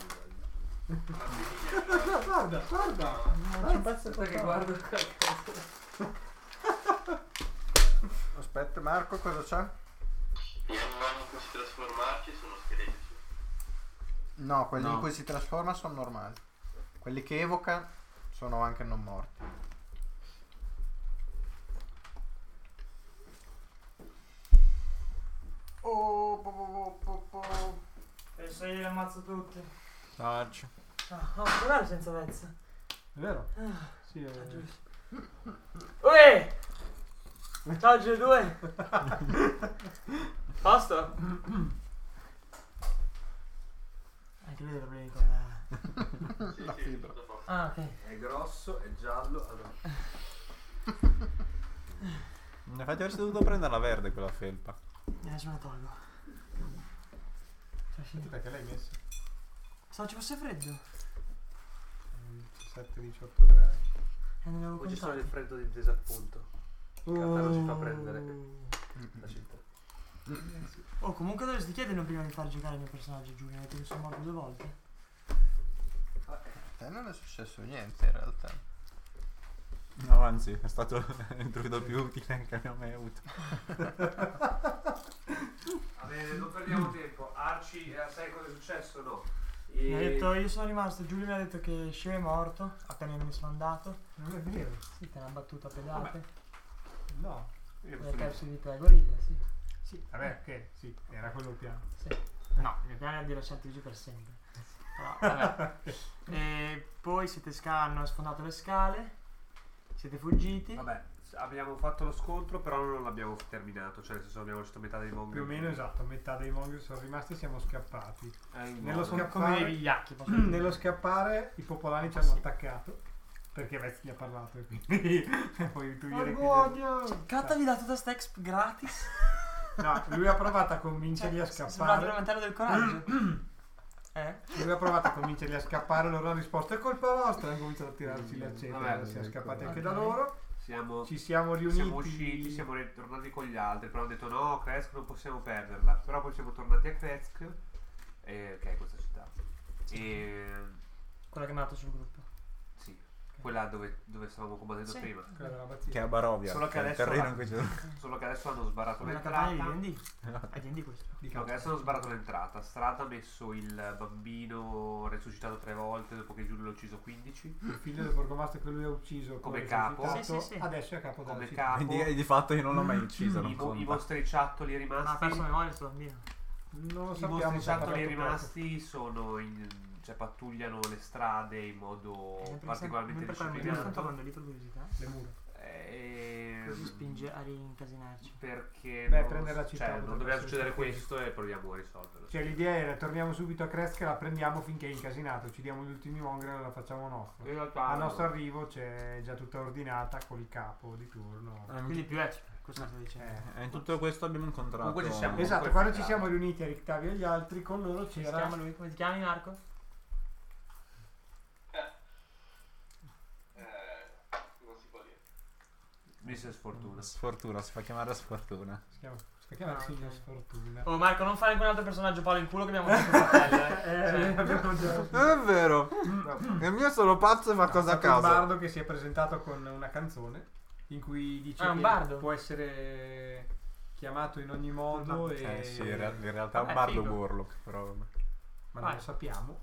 Guarda. C'è un pezzo Aspetta che guardo. Aspetta, Marco, cosa c'è? Gli animali in cui si trasformarci sono scheletri. No, quelli No. in cui si trasforma sono normali. Quelli che evoca sono anche non morti. Penso io li ammazzo tutti. Ciao Arci. Oh, non senza vezza. È vero? Sì, è Giusto. Uè! Ciao G2! Posto? Anche lui problemi con la... La fibra. tutto a posto. Ah, ok. È grosso, è giallo. Allora. In effetti avresti dovuto prendere la verde quella felpa. Adesso me la tolgo. Cioè, sì. perché l'hai messo? Stavo ci fosse freddo. 17-18 gradi. E non avevo Oggi sono contato. il freddo di disappunto. Cartaro si fa prendere la città. Oh, comunque dovresti chiederlo prima di far giocare il mio personaggio Giulio. Avete che sono morto 2 volte. A te non è successo niente in realtà. No, anzi, è stato il druido più utile che abbiamo mai avuto. Va bene, non perdiamo tempo. Arci, sai cosa è successo? No. Mi ha detto, io sono rimasto, Giulio mi ha detto che Scemo è morto appena io mi sono andato. Non è vero. Sì, te l'ha battuto a pedate. No. E ha perso di te, gorilla, sì. Sì, vabbè, ok, sì, era quello il piano. Sì. No, il mio piano è di lasciarti giù per sempre. Però, vabbè. E poi hanno sfondato le scale, siete fuggiti. Vabbè, abbiamo fatto lo scontro, però non l'abbiamo terminato. Cioè, nel senso, abbiamo lasciato metà dei mongoli. Più o meno esatto, metà dei mongol sono rimasti e siamo scappati. In Nello modo. scappare- Come dei vigliacchi, posso dire. Nello scappare i popolani ci hanno attaccato Perché Vez gli ha parlato e quindi puoi intuire che... Catta vi dà tutta sta exp gratis. No, lui ha provato a convincerli a Sembra il scappare. mantello del coraggio. Lui ha provato a convincerli a scappare, loro hanno risposto è colpa vostra, hanno cominciato a tirarci le accese, Vabbè, siamo scappati anche ok. da loro. Siamo Ci siamo riuniti. Siamo usciti, siamo ritornati con gli altri, però hanno detto no, Kresk non possiamo perderla. Però poi siamo tornati a Kresk, che è questa città. E Quella che mi ha dato sul gruppo. sì, quella dove stavamo combattendo Sì. prima. Quella della Bazzia. Che è a Barovia. Solo che che è il adesso terreno la- in cui c'è. Solo che adesso hanno sbarrato Come la l'entrata. campagna di D&D. È D&D questo. Di No, cazzo. che adesso hanno sbarrato l'entrata. Strada ha messo il bambino resuscitato 3 volte dopo che Giulio l'ha ucciso 15. Il figlio del borgomastro che lui ha ucciso Come poi capo. risuscitato, Sì, sì, sì. adesso è capo della Come città. capo. Quindi di fatto io non l'ho mai ucciso, non I conta. mostriciattoli Ma ha rimasti. perso memoria questo bambino. Non lo I sappiamo se ha mostriciattoli parlato rimasti sono cioè pattugliano le strade in modo particolarmente Non sto disciplinato. trovando lì per curiosità. poco. Le mura. Così spinge a rincasinarci. Perché Beh, non, prendere la città cioè, potrebbe non doveva essere succedere strategico. questo e proviamo a risolverlo. Cioè l'idea era torniamo subito a Kresk e la prendiamo finché è incasinato, ci diamo gli ultimi Mongrel e la facciamo nostra. In realtà Al no. nostro arrivo c'è già tutta ordinata col capo di turno. Quindi più expert, questo sto dicendo. In tutto questo abbiamo incontrato. Comunque ci siamo- Esatto, Poi quando ci ficcare. siamo riuniti a Rictavi e gli altri, con loro Come si c'era... chiama lui? Come ti chiami Marco? Non si può dire. Miss Sfortuna. Sfortuna, si fa chiamare Sfortuna. Si chiama il signor Sfortuna. Oh Marco, non fare quell'altro personaggio palo in culo che abbiamo detto fratello. Abbiamo già... È vero. Il mio è solo pazzo e fa cosa a un caso. bardo che si è presentato con una canzone in cui dice Ah, un che bardo? può essere chiamato in ogni modo e... Sì, in realtà è un Vabbè, bardo figo. Warlock, però vabbè. ma non Vai. lo sappiamo.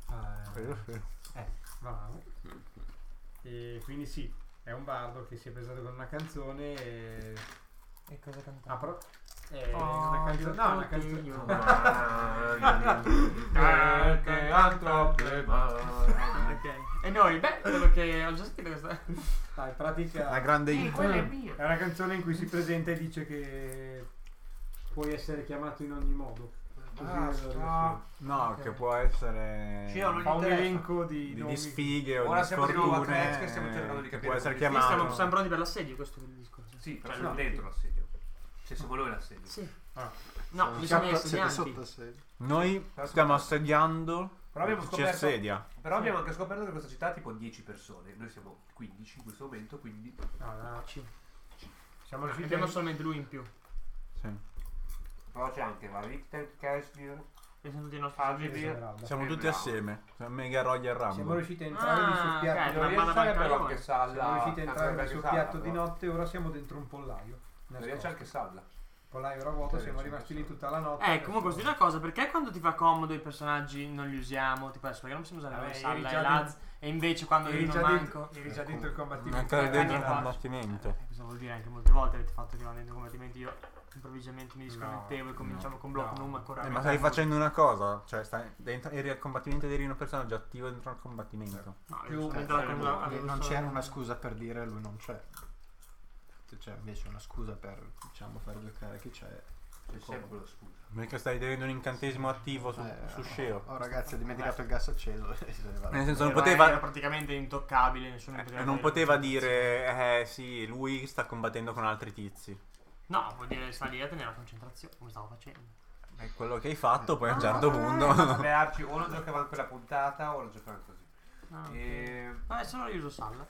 Bravo. E quindi sì, è un bardo che si è presentato con una canzone e... E cosa Ah, cantava? però... Oh, una canzone... No, una io. canzone... Che altro problema. Ok. E noi? Beh, quello che ho già sentito questa. in pratica... La grande Sì, hit. quella è mia. È una canzone in cui si presenta e dice che puoi essere chiamato in ogni modo. Così Basta. No, Ok. che può essere. Sì, non fa un interessa. elenco di di nomi. sfighe o Ora di siamo di nuovo a sfortune. Kresk e stiamo cercando di capire Può essere come Sì, chiamato. siamo pronti per l'assedio, questo è il discorso. Sì, però Cioè, siamo no. dentro l'assedio. Cioè siamo noi l'assedio. Sì. Ah. No, noi siamo gli Siete assedianti. sotto assedio. Noi stiamo assediando. Però abbiamo Ci scoperto, assedia. però abbiamo anche scoperto che in questa città ha tipo 10 persone. Noi siamo 15 in questo momento, quindi No, Ci. siamo riusciti Abbiamo a... solamente lui in più. Sì. però c'è anche Varicter, Kashmir, E sono tutti i nostri Fabio, amici. Esmeralda. Siamo tutti bravo. assieme. Siamo Mega Royal Siamo Rumble. riusciti a entrare Ah, di soppiatto. ok, Teoria ma c'è manca però io, anche eh. Salla. Siamo riusciti a anche entrare di perché soppiatto Salla, di però. notte e ora siamo dentro un pollaio. Teoria c'è anche Salla. Il pollaio era vuoto, Teoria siamo c'è rimasti anche lì tutta la notte. Comunque, adesso- una cosa, perché quando ti fa comodo i personaggi non li usiamo? Tipo adesso, perché non possiamo usare Vabbè, la eri Salla già e Laz, e invece quando Eri io già non dentro, manco... eri già dentro il combattimento. Anche dentro il faccio. combattimento. Cosa vuol dire anche molte volte avete fatto che non dentro i combattimenti io improvvisamente mi disconnettevo e cominciamo con Block no. Num a correre. Ma stai facendo una cosa, cioè stai dentro, eri al combattimento ed eri un personaggio attivo dentro al combattimento. No, Più- io sono entrato con la- E avevo non solo- c'era una scusa per dire lui non c'è. C'è invece una scusa per, diciamo, far giocare chi c'è. C'è sempre la scusa. Perché stai tenendo un incantesimo attivo su Sceo. Oh ragazzi, ho dimenticato il gas acceso. Nel senso non Era poteva, praticamente intoccabile, nessuno poteva non dire- poteva dire sì, lui sta combattendo con altri tizi. No, vuol dire sta lì a tenere la concentrazione, come stavo facendo. È quello che hai fatto, poi a un certo punto. Le arci o lo giocavano quella puntata o lo giocavano così. No, E... adesso non io uso Salla.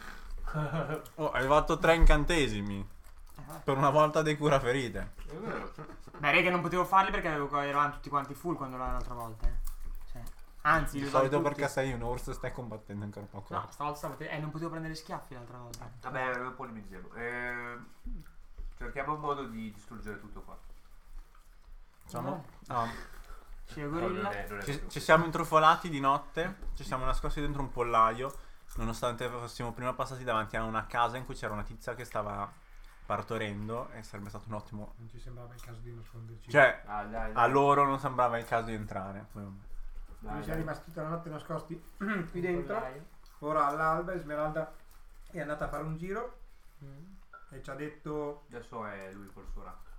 Oh, hai fatto 3 incantesimi. Per una volta dei curaferite. È vero. Beh, raga, non potevo farli perché eravamo tutti quanti full quando era l'altra volta. Cioè, anzi, Di li solito usavo tutti. perché sei un orso e stai combattendo ancora poco. No, stavolta non potevo prendere schiaffi l'altra volta. Vabbè, un po' limizziamo. Cerchiamo un modo di distruggere tutto qua. Diciamo, no, Sì, Però non gorilla. è- non è ci proprio- siamo intrufolati di notte, ci siamo nascosti dentro un pollaio, nonostante fossimo prima passati davanti a una casa in cui c'era una tizia che stava partorendo e sarebbe stato un ottimo... Non ci sembrava il caso di nasconderci. Cioè, Dai. a loro non sembrava il caso di entrare. Poi vabbè. Noi siamo rimasti tutta la notte nascosti qui dentro. Pollaio. Ora all'alba Esmeralda è andata a fare un giro Mm. e ci ha detto Adesso è lui col suo rack.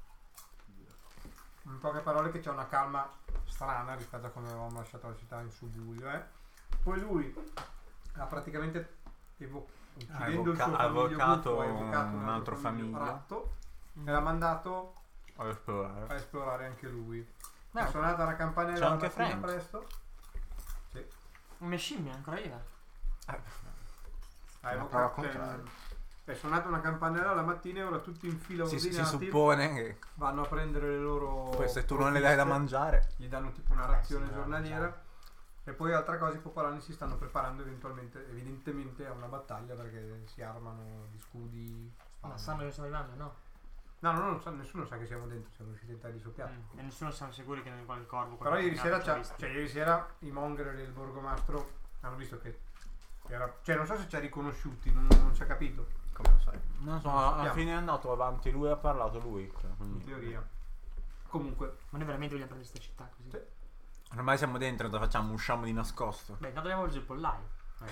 in poche parole che c'è una calma strana rispetto a come avevamo lasciato la città in subbuglio. Poi lui ha praticamente uccidendo il suo ha evocato famiglio gufo, ha evocato un altro famiglio. ratto e l'ha mandato a esplorare. a esplorare anche lui. Beh, È suonata la campanella C'è la anche mattina Frank. presto. una scimmia ancora viva. Ha Una evocato- prova contraria. è suonata una campanella la mattina e ora tutti in fila Si ordinati suppone che vanno a prendere le loro poi se tu non le dai da provviste, mangiare. gli danno tipo una razione sì, giornaliera. E poi altra cosa, i popolani si stanno preparando evidentemente a una battaglia perché si armano di scudi. Ma sanno che stiamo arrivando, no? No, non sa, nessuno sa che siamo dentro, siamo riusciti a entrare di soppiatto. E nessuno siamo sicuri che nel quale corvo. Però ieri sera, ci ha visto. ieri sera i mongrel e il borgomastro hanno visto che era, cioè non so se ci ha riconosciuti, non si è capito, Come lo sai? Non so, Non lo alla sappiamo. fine è andato avanti lui e ha parlato lui. Cioè, in quindi teoria. Comunque, Ma noi veramente vogliamo prendere questa città così? Sì. ormai siamo dentro, cosa facciamo? Usciamo di nascosto. Beh, intanto abbiamo preso il pollaio.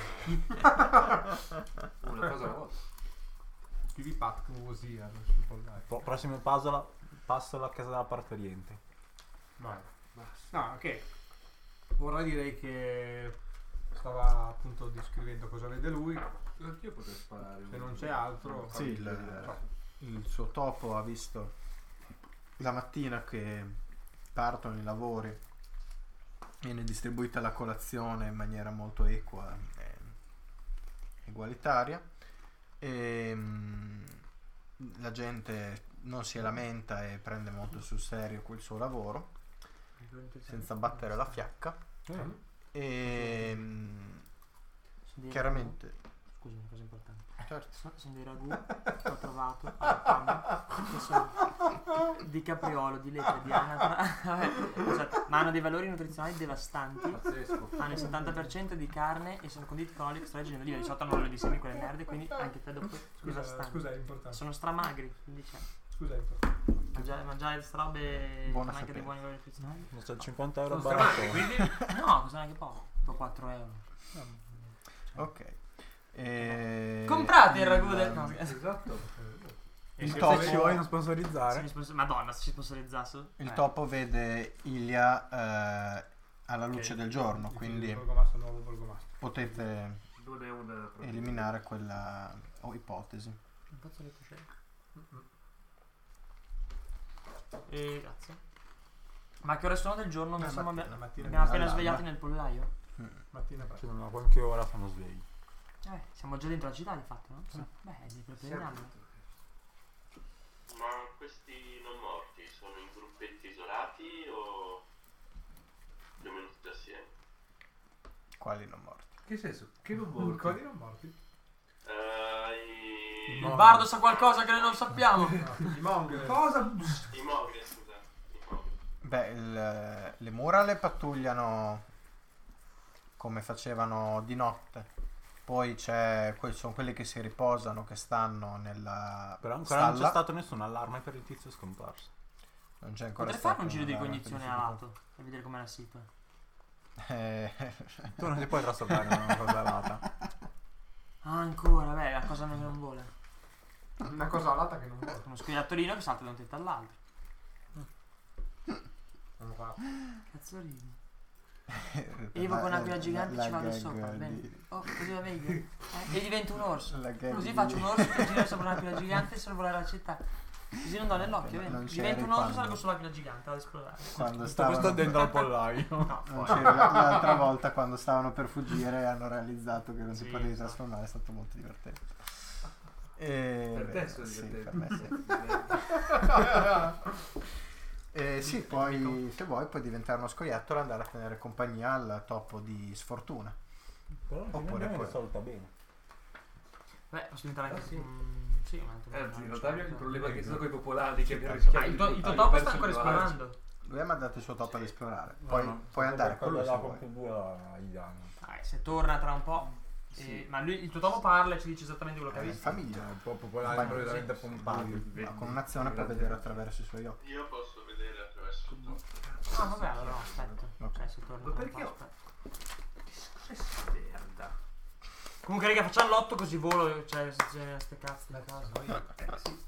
Una cosa alla volta. chi vi patto così sul pollaio. Prossimo passo alla casa della partoriente. Vai. No, ok. Ora direi che stava appunto descrivendo cosa vede lui. Anch'io potrei sparare. Se non c'è altro, Sì, il suo topo ha visto la mattina che partono i lavori, viene distribuita la colazione in maniera molto equa e egualitaria e la gente non si lamenta e prende molto sul serio quel suo lavoro senza battere la fiacca e chiaramente Scusa, una cosa importante. certo, Sono dei ragù che ho trovato alla panna, che sono di capriolo, di lepre, di anatra, esatto, ma hanno dei valori nutrizionali devastanti. Pazzesco. Hanno il 70% di carne e sono conditi con olio extravergine d'oliva. Di solito hanno l'olio di semi, quelle merde, quindi anche te dopo scusa, è importante. sono stramagri, quindi c'è. Scusa, è importante. Mangiare queste robe Buona con anche dei sapere. buoni valori nutrizionali. Costa 50 euro Sono barato. stramagri, quindi No, costano anche poco, tipo 4 euro. ok. Comprate il ragù del... No, esatto. Il Se topo, ci vogliono sponsorizzare. Madonna, se ci sponsorizzassero. il topo vede Ilia alla luce Ok. del giorno, Il quindi borgomastro, nuovo borgomastro. potete Non è una eliminare quella ipotesi. Un pezzo di coscienza. E grazie. Ma che ore sono del giorno? Non siamo La mattina abbiamo appena all'alba. svegliati nel pollaio? mattina presto. Cioè, da qualche ora sono svegli. Siamo già dentro la città di fatto, no? Sì. Beh, prepariamo. Ma questi non morti sono in gruppetti isolati o più o meno tutti assieme? Quali non morti? Che senso? Che non morti? Quelli non morti? I Il bardo sa qualcosa che noi non sappiamo. No, i mongrel. Cosa? mogli, scusa. I mogli. Beh, le mura le pattugliano come facevano di notte. Poi sono quelli che si riposano, che stanno nella Però ancora non c'è stalla. stato nessun allarme per il tizio scomparso. Non c'è ancora Potrei fare stato un giro di allarme cognizione per a il lato e vedere com'è la situa. fuoco. Tu non ti puoi trasformare in una cosa alata. Ah, ancora, beh, la cosa non vuole. Una cosa alata che non vuole. Uno scoiattolino che salta da un tetto all'altro. Non fa. Cazzo ridi. Evoco un'aquila gigante e ci vado sopra, bene. Oh, così va meglio. E divento un orso. La gag Così di- faccio un orso che gira sopra un'aquila gigante e sorvolare la città. Così non do nell'occhio, Non bene. c'eri Divento un orso e quando- salgo sull'aquila gigante ad esplorare. Quando Tutto stavano, questo dentro al pollaio. No, non fuori. c'eri l'altra volta quando stavano per fuggire e hanno realizzato che non si Sì, potevi esatto. trasformare, è stato molto divertente. Per te sono sì, divertente. per me sì. Sì, poi se vuoi puoi diventare uno scoiattolo e andare a tenere compagnia al topo di sfortuna. Però Oppure è poi- risolta bene. Beh, posso diventare anche sì. sì, un altro. In realtà il problema è che sono con i popolari che abbiamo Ah, rischiato il di tuo buttare topo perso sta ancora il villaggio. esplorando. Lui ha mandato il suo topo ad esplorare. Poi puoi andare con lui se vuoi. Se torna tra un po'. Ma lui, il tuo topo parla e ci dice esattamente quello che ha In visto. famiglia. Un po' popolare, Vai, improvvisamente sì. pompati. Ma con un'azione può vedere attraverso i suoi occhi. Io posso vedere attraverso il topo. Ah, vabbè, allora aspetta. Ok. Se torna Ma tra un perché po', ho- aspetta. Merda. Comunque, raga, facciamo l'8 così volo. Cioè, se c'è ste cazzo di casa. Sì.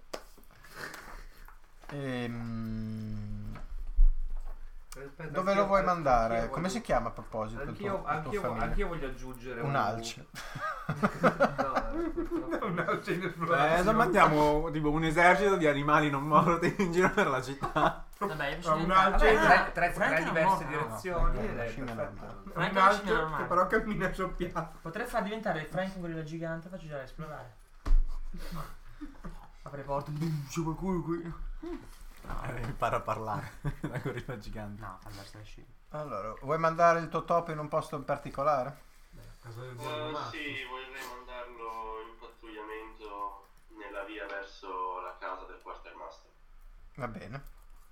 Aspetta, Dove lo vuoi mandare? Come si chiama a proposito il tuo Anch'io famiglia? voglio aggiungere Un alce. Un alce in esplorazione. Mandiamo tipo un esercito di animali non morti in giro per la città. Vabbè, un alce tre Frank non diverse morto, direzioni. no, ed è scimmia perfetto. normale. Frank un è una scimmia alce normale. che però cammina soppiato. Potrei far diventare Frank un gorilla gigante, faccio già esplorare. Apre porta, c'è qualcuno qui. Impara a parlare da gorilla gigante. No, fa andare la scimmia. Allora, vuoi mandare il tuo topo in un posto in particolare? Casa del Borgomasto. Sì, vorrei mandarlo in pattugliamento nella via verso la casa del quartermaster Va bene.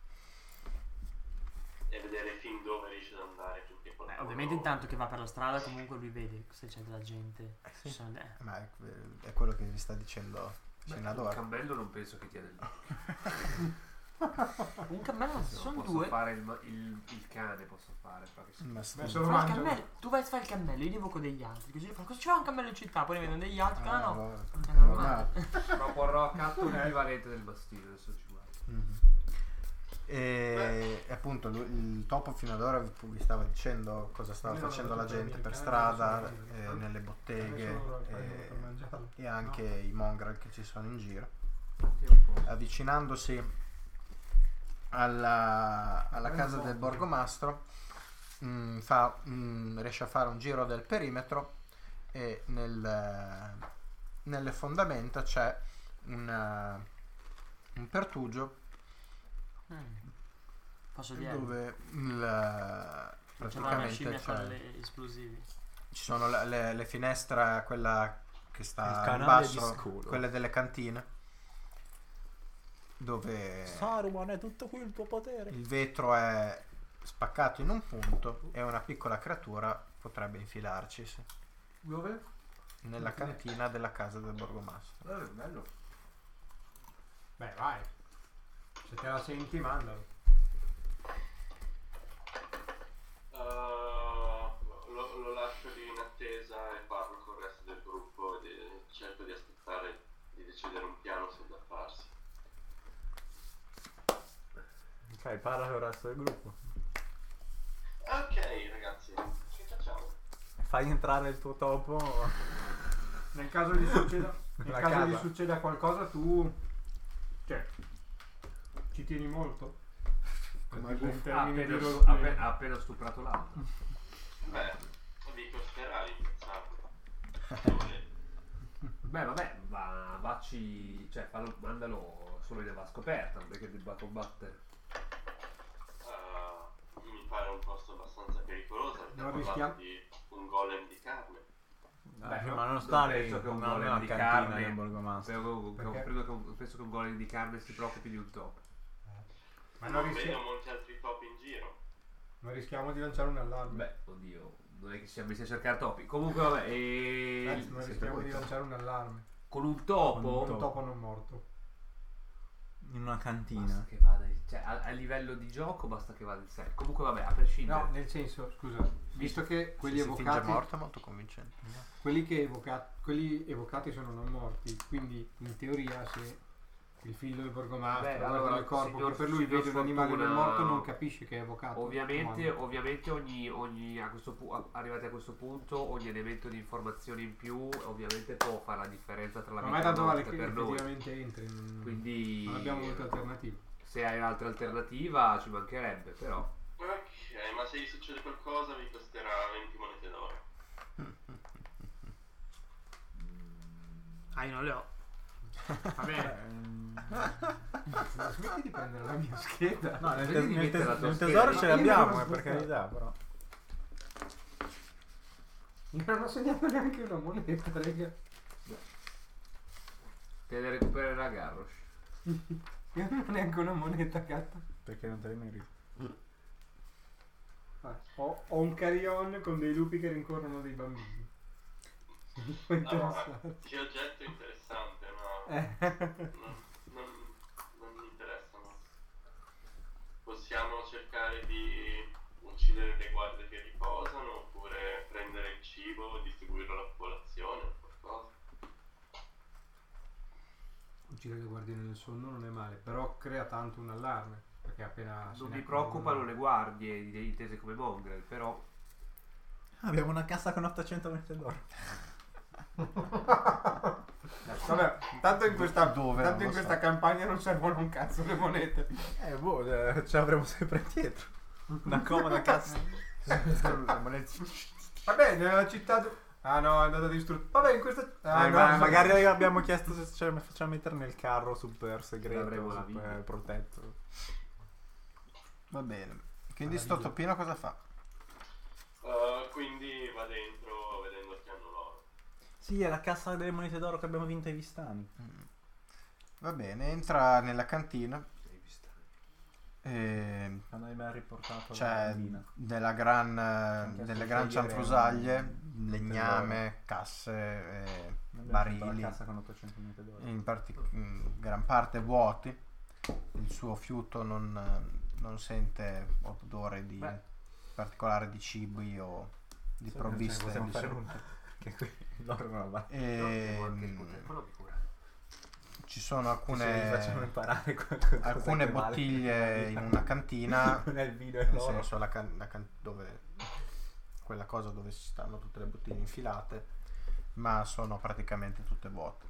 e vedere fin dove riesce ad andare finché qualcuno... Ovviamente intanto che va per la strada comunque lui vede se c'è della gente. sì. Ci sono Ma è quello che vi sta dicendo fino ad Il ora. cammello non penso che dia del un cammello, sono posso due. fare il cane, posso fare. Però che Ma Beh, se lo Fai il mangiano. cammello, tu vai a fare il cammello, io li evoco degli altri. Così fa, cosa c'è un cammello in città? Poi ne vedono degli altri. Ah, no, vabbè. è normale. proporrò accanto l'equivalente del bastino, adesso ci guardo. Mhm. E appunto il topo fino ad ora vi stava dicendo cosa stava Io non facendo ho la detto gente niente, per non strada, so niente. nelle botteghe Per mangiarlo. e anche i mongrel che ci sono in giro. Avvicinandosi alla casa del borgomastro, riesce a fare un giro del perimetro e nelle fondamenta c'è un pertugio Posso dire? dove C'è una scimmia praticamente con le esplosivi. ci sono le finestre, quella che Il sta in canale di basso, scolo. quelle delle cantine, dove Saruman, è tutto qui il tuo potere. il vetro è spaccato in un punto e una piccola creatura potrebbe infilarci Dove? nella cantina della casa del borgomastro. Bello. Beh, vai. Se te la senti, mandalo. Lo lascio lì in attesa e parlo con il resto del gruppo e cerco di aspettare di decidere un piano sul da farsi. Ok, parla con il resto del gruppo. Ok ragazzi, che facciamo? Fai entrare il tuo topo. Nel caso gli succeda, La casa. succeda qualcosa, tu cioè ci tieni molto. Come Tipo in Ha termini di appena, roleplay. ha appena stuprato l'altro. Beh, vi costerà rimpiazzarlo. Beh, vabbè, vacci, cioè, mandalo solo in eva scoperta, non è che debba combattere. Mi pare un posto abbastanza pericoloso perché Non ha parlato rischiamo. di un golem di carne. Beh, Ma non sta lì, penso che un non è golem una di cantina carne del borgomastro. penso che un golem di carne si preoccupi di un topo. Ma Non non, vedo molti altri topi in giro. non rischiamo di lanciare un allarme. Beh, oddio, non è che siamo messi a cercare topi. Comunque, vabbè, Non rischiamo di lanciare un allarme. con un topo, Un topo non morto. In una basta cantina. che vada, cioè, a livello di gioco basta che vada in sé. Comunque, vabbè, a prescindere. No, nel senso, scusa, visto che quelli Se si finge evocati, morto è molto convincente. quelli evocati sono non morti, quindi in teoria se il figlio del borgomastro Beh, guarda allora, il corpo signor- che per lui signor vede un animale non Fortuna- morto non capisce che è evocato. Ovviamente, Comando. ovviamente ogni a questo arrivati a questo punto, ogni elemento di informazione in più ovviamente può fare la differenza tra la Ma a vita me e tanto la vale morte che per noi. effettivamente entri, Quindi non abbiamo molte alternative. se hai un'altra alternativa ci mancherebbe, però. Ok, ma se gli succede qualcosa vi costerà 20 monete d'oro. Ah, io non le ho. Va bene. Smetti di prendere la mia scheda. No, nel, Vedi di mettere la tua nel scheda. tesoro ce Io non l'abbiamo, l'ho per sbloccato. carità, però. Non ho segnato neanche una moneta, raga. Te le recupererà Garrosh. Io non ho neanche una moneta, gatto. Perché non te li meriti. Ho un carillon con dei lupi che rincorrono dei bambini. Può No, ma interessare. che oggetto interessante, ma non mi interessa molto. Possiamo cercare di uccidere le guardie che riposano oppure prendere il cibo e distribuirlo alla popolazione o qualcosa. Uccidere le guardiane del sonno non è male, però crea tanto un allarme. Perché appena se Non ne mi accorgono- preoccupano le guardie intese come mongrel, però Abbiamo una cassa con 800 monete d'oro. Vabbè, tanto in questa, Dove? tanto in Non lo questa so. campagna non servono un cazzo le monete. Ce l'avremo sempre dietro. Una comoda cassa. Vabbè, nella città... Ah no, è andata distrutta. Vabbè, in questa... no, magari abbiamo chiesto se ce la facciamo mettere nel carro super segreto, Avremo la super vita. protetto. Va bene. Quindi sto topino cosa fa? Quindi va dentro vedendo che hanno l'oro. Sì, è la cassa delle monete d'oro che abbiamo vinto ai Vistani. Va bene, entra nella cantina. E Quando abbiamo riportato la c'è bambina. delle chiesto gran se cianfrusaglie, legname, casse, barili, La cassa con 800 monete d'oro. in gran parte vuoti. Il suo fiuto non sente odore di particolare di cibi o di provviste. Possiamo di fare cibo. nulla. Che qui l'oro non va. Ci sono Facciamo imparare alcune bottiglie in una cantina, Non è il vino e nel l'oro. senso dove quella cosa dove ci stanno tutte le bottiglie infilate, ma sono praticamente tutte vuote.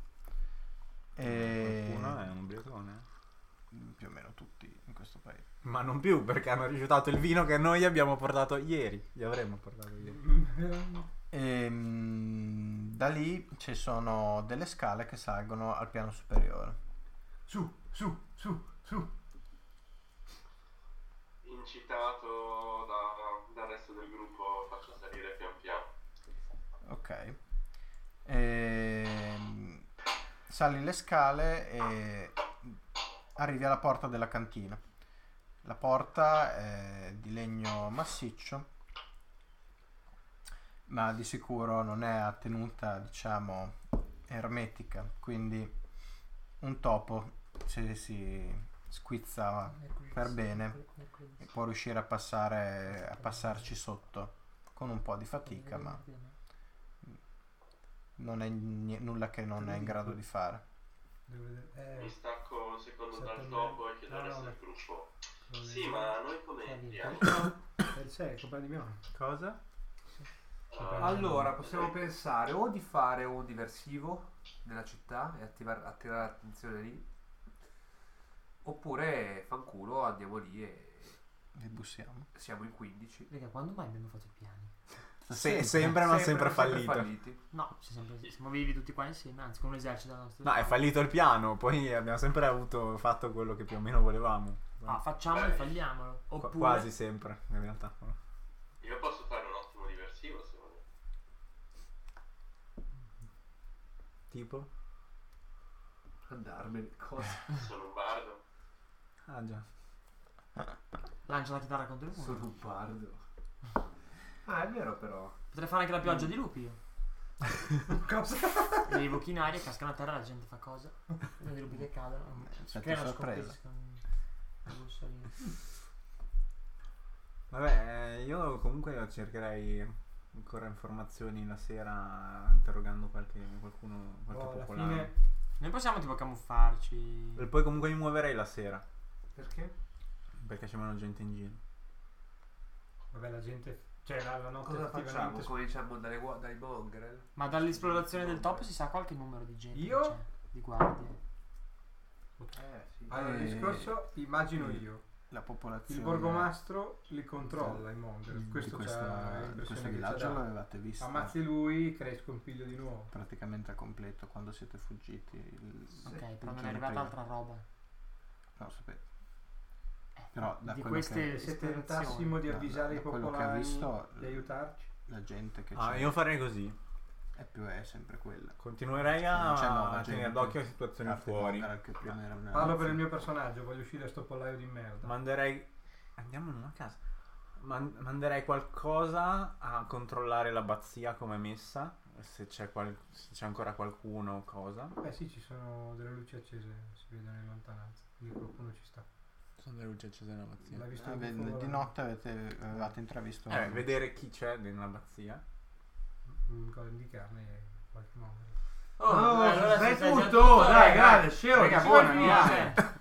E Qualcuno è un ubriacone. più o meno tutti in questo paese. Ma non più, perché hanno rifiutato il vino che noi abbiamo portato ieri. Gli avremmo portato ieri. Da lì ci sono delle scale che salgono al piano superiore. Su. Incitato dal resto del gruppo faccio salire pian piano. Ok. Sali le scale e arrivi alla porta della cantina. La porta è di legno massiccio, ma di sicuro non è a tenuta, diciamo, ermetica, quindi un topo, se si squizza per bene, può riuscire a passarci sotto con un po' di fatica, ma non è nulla che non è in grado di fare. Mi stacco un secondo dal topo e chiedo al resto del gruppo. Sì, ma noi come entriamo? Sei, compagno di mio. Cosa? Allora, possiamo pensare o di fare un diversivo nella città e attirare l'attenzione lì, oppure fanculo, andiamo lì e Vi bussiamo. siamo in 15. Raga, quando mai abbiamo fatto i piani? Sempre, ma sempre fallito. falliti. No, siamo vivi tutti qua insieme, anzi con un esercito alla nostra No, è fallito il piano, poi abbiamo sempre fatto quello che più o meno volevamo. Ah, facciamolo e falliamolo. Oppure Quasi sempre, in realtà. Io posso fare un ottimo diversivo se volete. Tipo? Andarmene, cosa? Sono un bardo. Ah già. lancia la chitarra contro il muro. Sono un pardo. Ah, è vero però. Potrei fare anche la pioggia di lupi io. Cosa? Li evochi in aria, cascano a terra, la gente fa cosa? Vedi i lupi che cadono. Siete sorpresa. Vabbè, io comunque cercherei ancora informazioni la sera interrogando qualche alla popolano. fine Noi possiamo tipo camuffarci. E poi comunque mi muoverei la sera, Perché? perché c'è meno gente in giro. vabbè, la gente, cioè la notte Cosa facciamo? effettivamente Cominciamo dai mongrel? Ma dall'esplorazione del topo si sa qualche numero di gente? Io? che c'è, di guardie. Sì. Allora, il discorso immagino io. La popolazione Il borgomastro li controlla i mongrel. di Questo questo l'impressione che villaggio c'ha. l'avevate visto Ammazzi lui, crei scompiglio di nuovo. praticamente a completo quando siete fuggiti. Ok, però non giorno è arrivata prima. altra roba. No, sapete. Però da Di quello queste Se espedizioni. tentassimo di No, avvisare da i quello che ho popolani visto, di aiutarci. la gente che Ah, c'è io farei così. è sempre quella. Continuerei Non c'è nuova a tenere gente. d'occhio le situazioni Carte fuori. Mongrel che più o meno ne Parlo hanno per il finito. mio personaggio, voglio uscire da sto pollaio di merda. Manderei. Andiamo in una casa. Manderei qualcosa a controllare l'abbazia come è messa. Se c'è ancora qualcuno o cosa. Beh sì, ci sono delle luci accese, si vedono in lontananza, quindi qualcuno ci sta. Sono delle luci accese nell'abbazia. L'hai visto Ah, il beh, buffo di volare? notte avevate intravisto Vedere chi c'è nell'abbazia. Cosa indicarne qualche nome. Oh, allora sai si sa già tutto! Dai, dai. grande, scemo, Raga, ci buona, vuoi andiamo. finire?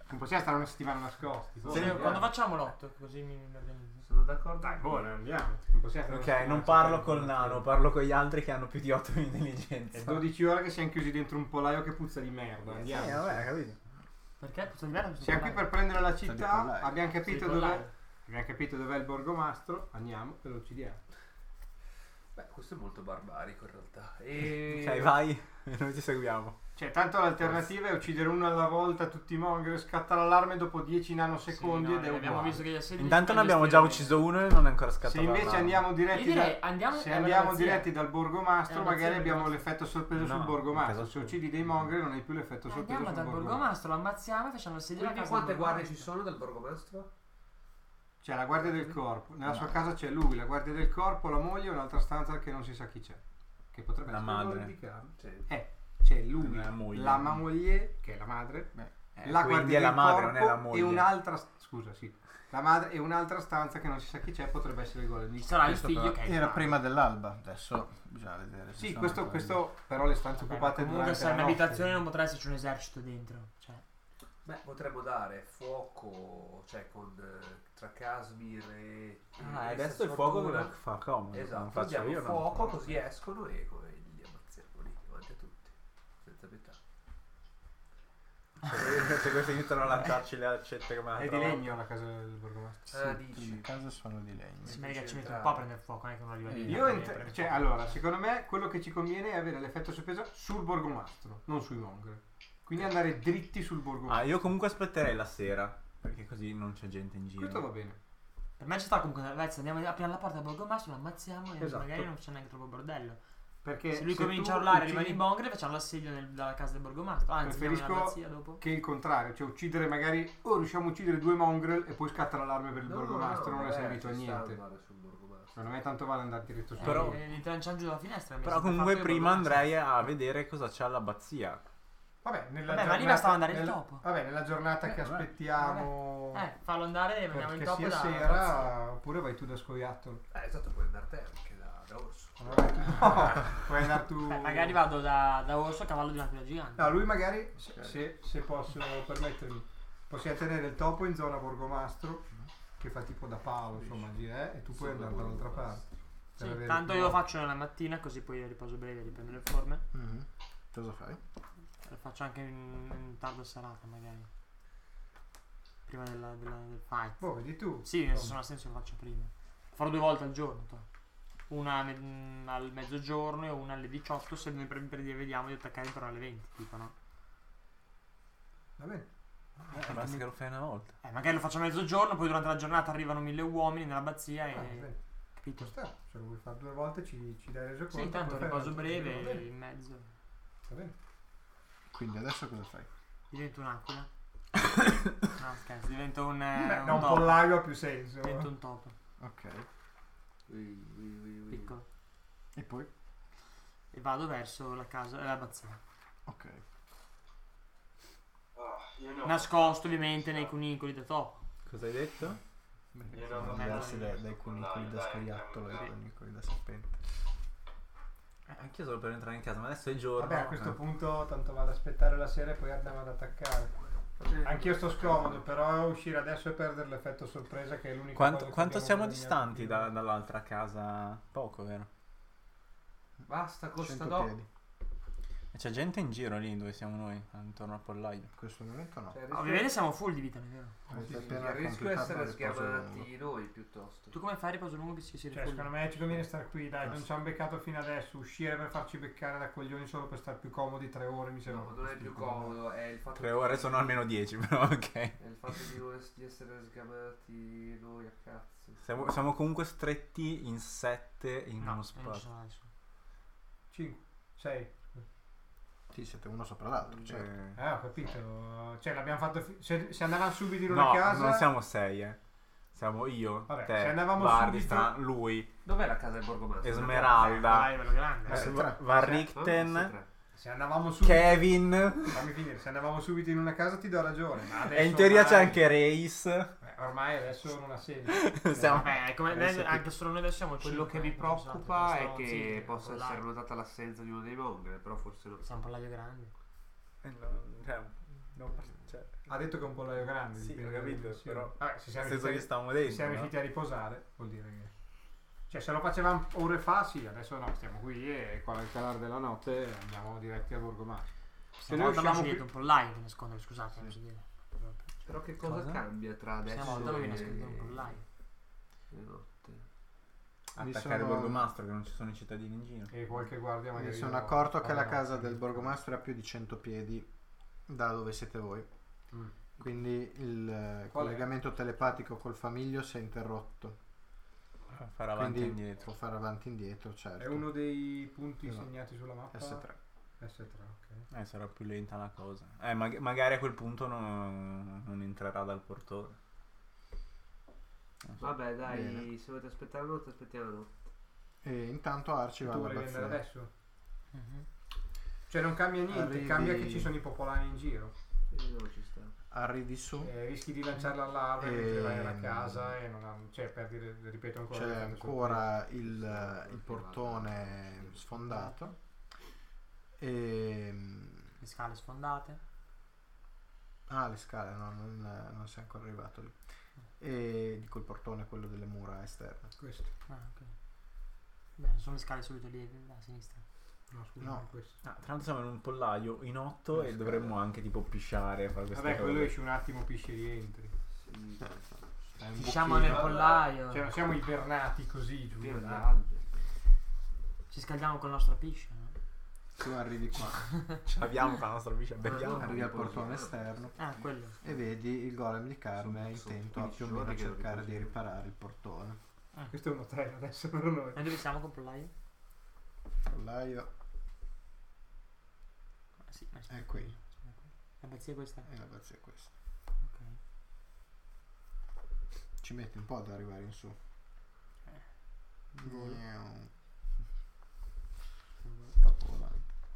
Non possiamo stare una settimana nascosti. Sì, quando facciamo l'8 così mi organizzo. Sono d'accordo. Dai, buona, andiamo. Non possiamo stare una Ok, settimana non senza parlo fare col niente. nano, parlo con gli altri che hanno più di 8 di È intelligenza. 12 ore che siamo chiusi dentro un polaio che puzza di merda. Andiamo. vabbè, capito. Perché? Puzza di merda? Siamo qui per prendere la di città. pollaio. Abbiamo capito Sì, dov'è. pollaio. Abbiamo capito dov'è il borgomastro. Andiamo e lo uccidiamo. Beh, questo è molto barbarico in realtà. E... Ok, vai, e noi ti seguiamo. Cioè, tanto l'alternativa è uccidere uno alla volta tutti i mongol, scatta l'allarme dopo 10 nanosecondi ed è abbiamo uguale. visto che gli assedi Intanto ne fanno abbiamo già gestire ucciso uno e non è ancora scattato. Se invece l'allarme. andiamo Io diretti, direi da- andiamo se alla andiamo razzia. diretti dal borgomastro, Razzia magari del abbiamo borgomastro. l'effetto sorpreso No, sul borgomastro. casa Se sua. uccidi dei mongol non hai più l'effetto sorpreso Andiamo sul dal borgomastro. borgomastro, lo ammazziamo e facciamo l'assedio alla Quindi casa quante del guardie ci borgomastro. sono del borgomastro? C'è la guardia del corpo. Nella sua casa c'è lui, la guardia del corpo, la moglie e un'altra stanza che non si sa chi c'è. Che potrebbe La essere madre. quello di Carlo. Sì. C'è lui, La moglie. la moglie, che è la madre, la quindi guardia è la del madre, corpo non è la moglie. e un'altra, scusa, sì. La madre e un'altra stanza che non si sa chi c'è, potrebbe essere il golem di Ci sarà il Questo figlio però che è il era padre. prima dell'alba, adesso bisogna vedere. se Sì, sono questo, ancora questo però le stanze Vabbè, occupate ma comunque durante se è la notte. un'abitazione non potrà esserci un esercito dentro. Cioè, Beh, potremmo dare fuoco, cioè con tra Casmir e... Ah, e adesso il Sassortura. fuoco quello fa comodo. non Esatto, faccio diamo io. no. fuoco così escono e li ammazziamo lì davanti a tutti, senza pietà. Se questi iniziano a lanciarci le accette come È di legno la casa del borgomastro. Ah, Sì, dici. le case sono di legno. si merita che ci mette un po' a prendere fuoco, non è che non arriva lì. Io cioè, allora, secondo me quello che ci conviene è avere l'effetto sorpresa sul borgomastro, non sui mongol. Quindi andare dritti sul borgomastro. Ah, io comunque aspetterei la sera, perché così non c'è gente in giro. Questo va bene. Per me ci sta comunque una vezza, andiamo apriamo la porta del borgomastro, lo ammazziamo e Esatto. magari non c'è neanche troppo bordello. Perché Se lui se comincia tu a urlare, uccidi- rimane in bongre, facciamo l'assedio dalla casa del borgomastro. Anzi, andiamo in Preferisco abbazia dopo. che il contrario, cioè uccidere magari riusciamo a uccidere 2 mongrel e poi scatta l'allarme per il borgomastro, non è servito a niente. Sul borgomastro. Secondo me tanto vale andare diretto su. Però- Li tranciamo giù dalla finestra. mi Però sembra comunque fatto il prima borgomastro. andrei a vedere cosa c'è all'abbazia. Vabbè, nella Vabbè, ma lì bastava andare il nella- topo. Vabbè, nella giornata che vabbè. aspettiamo Fallo andare e veniamo in perché topo sia da sera, oppure vai tu da scoiattolo. Esatto, puoi andare te anche da orso. Puoi andare tu. Beh, magari vado da orso a cavallo di un'aquila gigante. No, lui magari, se posso permettermi, possiamo tenere il topo in zona borgomastro, che fa tipo da palo, insomma, e tu puoi andare dall'altra parte. Per Sì, avere tanto più- io lo faccio nella mattina così poi riposo breve, riprendo le forme. Mhm. Cosa fai? Lo faccio anche in tarda serata magari. Prima del fight. Boh, vedi tu. Sì, nel senso, non ha senso che lo faccio prima. Farò 2 volte al giorno. Una al mezzogiorno e una alle 18 se noi per dire vediamo di attaccare intorno alle 20, tipo, no? Va bene. Basta che lo fai una volta. Magari lo faccio a mezzogiorno, poi durante la giornata arrivano 1000 uomini nell'abbazia Va e... bene. Capito? Ci sta. Se lo vuoi fare 2 volte ci dai resoconto. Sì, tanto poi fai riposo l'altro breve giorno, va bene. in mezzo. Va bene. Quindi adesso cosa fai? Divento un'aquila. No, scherzo, divento un Beh, da un topo. pollaio ha più senso. Divento un topo, Ok. piccolo. E poi? E vado verso la casa, l'abbazia. Ok. Io no. Nascosto ovviamente nei cunicoli da topo. Cosa hai detto? Io no, Sono vabbè, diversi dai, dai cunicoli da dai, scoiattolo e dai. dai cunicoli da serpente. Anch'io solo per entrare in casa, ma adesso è giorno. Vabbè, a questo punto tanto vado ad aspettare la sera e poi andiamo ad attaccare. Anch'io sto scomodo, però uscire adesso e perdere l'effetto sorpresa che è l'unico Quanto siamo distanti dall'altra casa? Poco, vero? Basta, costa 100 dopo. piedi. E c'è gente in giro lì dove siamo noi, intorno al pollaio. In questo momento no. Cioè, Ovviamente siamo full di vita, non è vero? Avete il appena rischio è completato essere il riposo lungo. schiamati noi piuttosto. Tu come fai a riposo lungo che si Cioè, rifugia? secondo me ci conviene stare qui, dai, non ci hanno beccato fino adesso. Uscire per farci beccare da coglioni solo per stare più comodi 3 ore mi sembra. No, non è più comodo, è il fatto 3 ore sono almeno 10, però ok. È il fatto di essere sgamati noi a cazzo. Siamo comunque stretti in 7 in No, uno non ci spazio. sono adesso. 5, 6. Sì, siete uno sopra l'altro, certo. Ho capito. Cioè, l'abbiamo fatto. Se andavamo subito in una No, casa. non siamo 6, Siamo io, Vabbè, te, se andavamo Bardistan, lui, Dov'è la casa del borgomastro? Esmeralda, Dai, bello grande. Van Sì, Richten, tre. Se andavamo subito. Kevin. Fammi finire. Se andavamo subito in una casa ti do ragione. Ma adesso E in teoria c'è ormai- anche Race. Ormai adesso non ha senso. Siamo- Vabbè, come anche solo noi adesso siamo Quello che mi 5, preoccupa è sì, che possa pollaio. essere notata l'assenza di uno dei mongol, però forse no. Siamo un pollaio grande. Cioè, No, cioè, Ha detto che è un pollaio grande. sì, dipende ho dalle capito, dimensioni. però Vabbè, se siamo nel senso che riusciti, stiamo se dentro, siamo no? riusciti a riposare, vuol dire che... Cioè, se lo facevamo ore fa, sì, adesso no, stiamo qui e con il calare della notte andiamo diretti al Borgomastro. Se noi Stavolta usciamo mi qui... un pollaio per nascondere, scusate, non so dire. Però che cosa, Cosa? cambia tra adesso Stavolta mi e nascondo un pollaio. e notte? Mi Attaccare il sono- Borgomastro che non ci sono i cittadini in giro. E qualche guardia magari... Mi sono lo- accorto che la lo- casa del borgomastro è a più di 100 piedi da dove siete voi. Mm. Quindi il collegamento telepatico col famiglio si è interrotto. Fare avanti e Quindi indietro. può fare avanti e indietro, certo. È uno dei punti Esatto. segnati sulla mappa? S3. S3, ok. Sarà più lenta la cosa. Magari a quel punto non entrerà dal portone. Non so. Vabbè, dai, Bene. se volete aspettare la notte, aspettiamo la notte. E intanto Arci va Tu alla volevi andare bazzia. adesso? Mhm. Cioè non cambia niente, Arrivi- cambia che ci sono i popolani in giro. Sì, no, ci sta. Arrivi su, Rischi di lanciare l'allarme E- mentre vai alla casa e non ha... Cioè, per dire, ripeto ancora... c'è l'effetto ancora il portone sfondato. E... Le scale sfondate. Ah, le scale, no, non sei ancora arrivato lì. E dico il portone, quello delle mura esterne. sorpresa. Questo. Ah, ok. Beh, sono le scale solite lì a sinistra. No, scusa, No. non è questo. Tra l'altro siamo in un pollaio in 8 e dovremmo anche tipo pisciare, fare queste Vabbè, quello cose. esci un attimo, pisci e rientri. È un Diciamo buchino. nel pollaio. Cioè non siamo ibernati così, giù. Pieno di dai. alberi. Ci scaldiamo con la nostra piscia, no? Tu arrivi qua, Ce l'abbiamo con la nostra bici, beviamo. arrivi al portone esterno Ah, quello. e vedi il golem di Carme Sono intento a 15 più o meno ore che lo cercare di riposi. riparare il portone. Questo è un hotel adesso per noi. E dove siamo con pollaio? Pollaio Ah, sì, ma è qui l'abbazia è questa? e la bazzia è questa. Ok. Ci metti un po' ad arrivare in su. Volo. Miau. Troppo volante.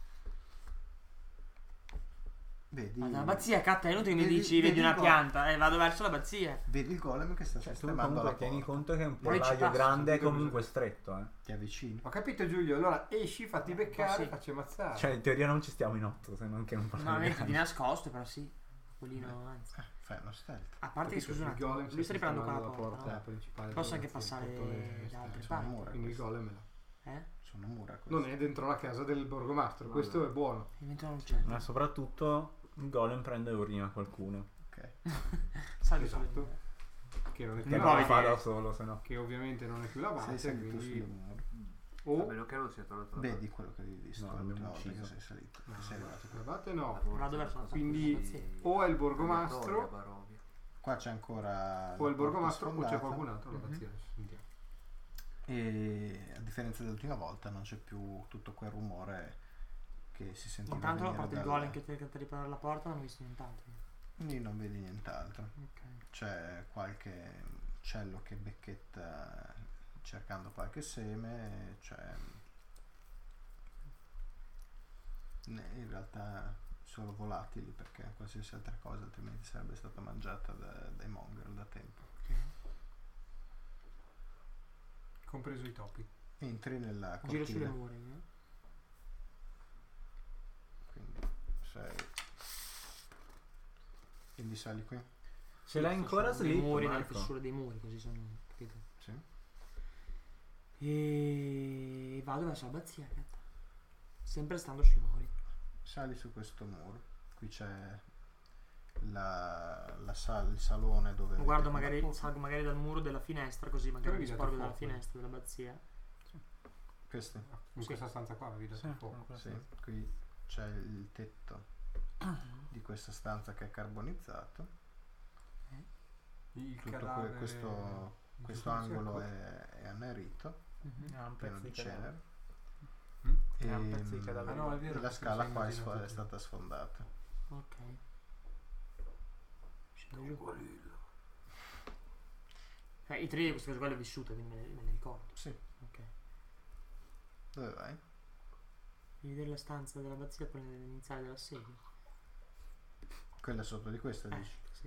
Vedi, Ma l'abbazia, catta, è inutile che mi Vedi- dici vedi vedi una il go- pianta, vado verso l'abbazia. vedi il golem che sta Cioè, tu sistemando comunque la tieni porta. conto che un Poi ci pollaio passa, grande è capito comunque cosa- stretto, eh. Ti avvicini. Ho capito Giulio, allora esci, fatti beccare, sì. facci ammazzare. Cioè in teoria non ci stiamo in 8, se non che un pollaio No, metti di grande. nascosto, però sì. Quelino, anzi. Fai uno stealth. A parte che Capito, scusa un il attimo, golem lui sta riparando qua la sistemando porta, no? principale. Posso anche dove sia il passare portone da esterno. altre Sono parti. mura Quindi il queste. golem è là. Sono mura queste. Non è dentro la casa del borgomastro, No, questo no. è buono. Diventa un uccello. Ma soprattutto il golem prende e ordina a qualcuno. Ok. Salve Esatto. sulle- Che non è più Che la non provi lo fa dire. da solo, se no. che ovviamente non è più la Sei base, salito sulle quindi mura. A o meno che non sia tornato la Vedi quello che avevi visto No, l'ultima l'abbiamo volta che ucciso. sei salito. no, Che sei arrivato qui. guardate no. Vado verso la Quindi Bazzia. o è il borgomastro Barovia. Qua c'è ancora o la il borgomastro o porta c'è sfondata. qualcun altro alla Mhm. bazzia. Sentiamo. E a differenza dell'ultima volta non c'è più tutto quel rumore che si sentiva Intanto a venire parte il dal- golem che tenta di riparare la porta non ho visto nient'altro. Lì non vedi nient'altro. Ok. C'è qualche uccello che becchetta cercando qualche seme, c'è in realtà solo volatili perché qualsiasi altra cosa altrimenti sarebbe stata mangiata dai mongrel da tempo. Compreso i topi. Entri nella Giro sulle cortile, mura io. quindi sali qui. Ce l'hai ancora Sono dei Sleep, muri, nelle Marco? fessure dei muri, così sono, capito? Sì. E vado verso l'abbazia, cazzo. Sempre stando sui muri. Sali su questo muro, qui c'è il salone dove Guardo vedete magari, la- salgo magari dal muro della finestra, così magari mi Però vi sporgo date dalla fuoco. finestra dell'abbazia. Queste? In Sì. questa stanza qua vi date Sì, fuoco. Sì, qui c'è il tetto di questa stanza che è carbonizzato. Il Tutto cadavere- questo angolo è annerito, Ah, un pieno pezzo di di cadavere. cenere. Mm? È un pezzo di cadavere. Ah, no, è vero, E la che scala sei qua immaginato è tu. stata sfondata. Ok. Scendo giù. I tre di queste cose qua le ho vissute, quindi me le ricordo. Sì. Ok. Dove vai? Di vedere la stanza dell'abbazia per iniziare dell'assedio. Quella sotto di questa dici? Sì.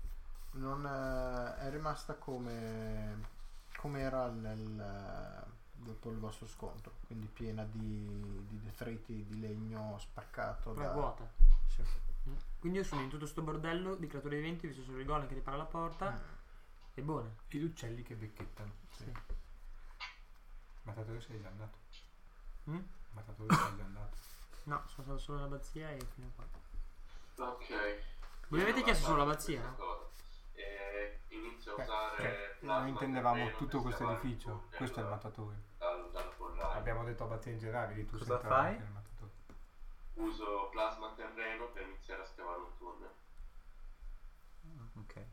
Non è rimasta come era dopo il vostro scontro, quindi piena di detriti, di legno spaccato. Però è vuota. Sì. Quindi io sono in tutto sto bordello di creature viventi, visto solo il golem che ripara la porta. È buona. Gli uccelli che becchettano. Sì. Mattatore sei già andato. Mm? Mattatore sei già andato. No, sono stato solo all'abbazia e fino a qua. Ok. Voi avete chiesto solo l'abbazia? Questa cosa. Inizio a Ok. usare Noi plasma intendevamo terreno tutto per questo scavare edificio. un Questo è il tunnel mattatoio. dal pollaio. Abbiamo detto abbazia in generale, di tu Cosa sei entrato fai? anche nel mattatoio. Uso plasma terreno per iniziare a scavare un tunnel. Ok.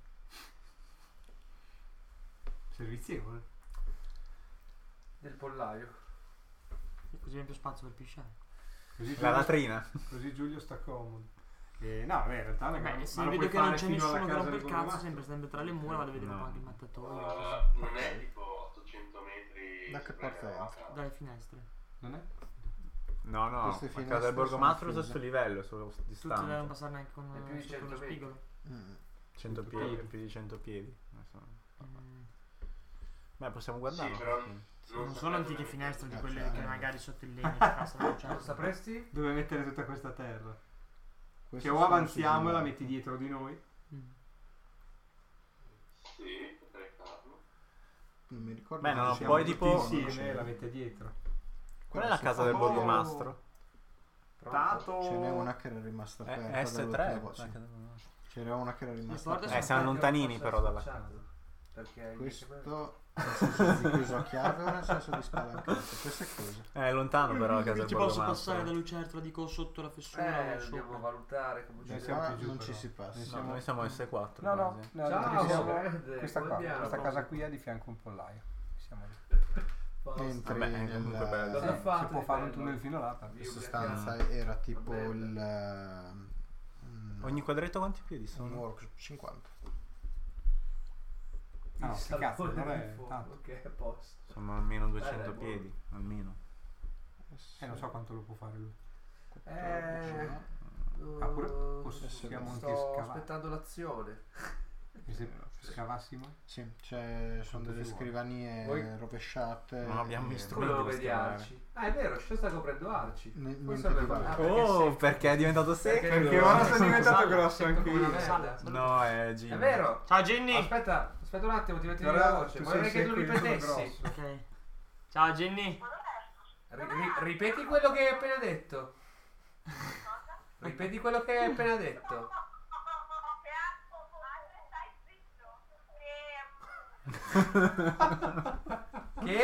Servizievole. Del pollaio. Così abbiamo più spazio per pisciare. Così La Giulio, latrina. così Giulio sta comodo. No, vabbè, in realtà non è Beh, che se ma lo vedo puoi che non fare c'è fino alla nessuno che casa rompe il del cazzo, burgomaster. sempre tra le mura, vado a vedere un No. po' anche il mattatoio. Non è tipo 800 metri Da che sopra parte la è? casa. Dalle finestre. Non è? No, no, Queste a finestre casa del sono borgomaster è chiuse. stesso livello, solo Tutti distante. devono passare neanche con È più di sotto 100 uno metri. spigolo. 100 piedi, più di 100 piedi. Adesso- Mm. Beh, possiamo guardarlo. Sì, però- sì. Non so sono come antiche mettere. finestre di Ah, quelle cioè, che magari sotto il legno ci passano la luce. Lo sapresti? Dove mettere tutta questa terra? Questi Che o sono avanziamo e la sigillati. metti dietro di noi. Mm. Sì, potrei farlo. Non mi ricordo. Beh, no, se siamo poi tutti tipo- Insieme la mette dietro. Qual è la casa del borgomastro? Tato. Ce n'è una che era rimasta È aperta. S3. dall'ultima volta, sì. C'era una che era rimasta porte aperta. siamo lontanini però dalla casa. Perché Questo nel senso di chiuso a chiave o nel senso di spalancato? Questo è chiuso. È lontano però la casa del Ci posso borgomastro. passare da lucertola, dico sotto la fessura o dobbiamo sopra. valutare come Noi ci siamo Qua più giù, non però. ci si passa. No, noi siamo S4. No, no, quasi. no, Ciao, perché siamo- verde, questa qua, guardiamo. questa casa qui ha di fianco un pollaio. Siamo lì. Entri Vabbè, è comunque nel... bello. Cosa Si fate può di fare un bello? tunnel fino là. tanto. Questa stanza era tipo Va il... Ogni quadretto quanti piedi un sono? workshop 50. Ah, no, sti cazzo, Salone allora di è fuoco, tanto. ok, a posto. Sono almeno 200 dai, buono. piedi, almeno. Non so quanto lo può fare lui. Ah, pure sto possiamo anche scavare. aspettando l'azione. E se scavassimo? Sì, sono delle Fuori. scrivanie Voi- rovesciate. Non abbiamo e- visto. Come lo Strumenti vedi da Arci? Ah, è vero, ci sta coprendo Arci. Niente Questo di aveva- male. perché Oh, sì. perché è diventato secco? Perché ora sono diventato grosso anche come una io. merda. No, è Jimmy. È vero. Ciao Ginny! Aspetta un attimo, ti metti Però la voce. tu Vorrei sei che tu secco, io sono ripetessi. grosso. Ok. Ciao Ginny! Ripeti quello che hai appena detto. Ripeti quello che hai appena detto. Che?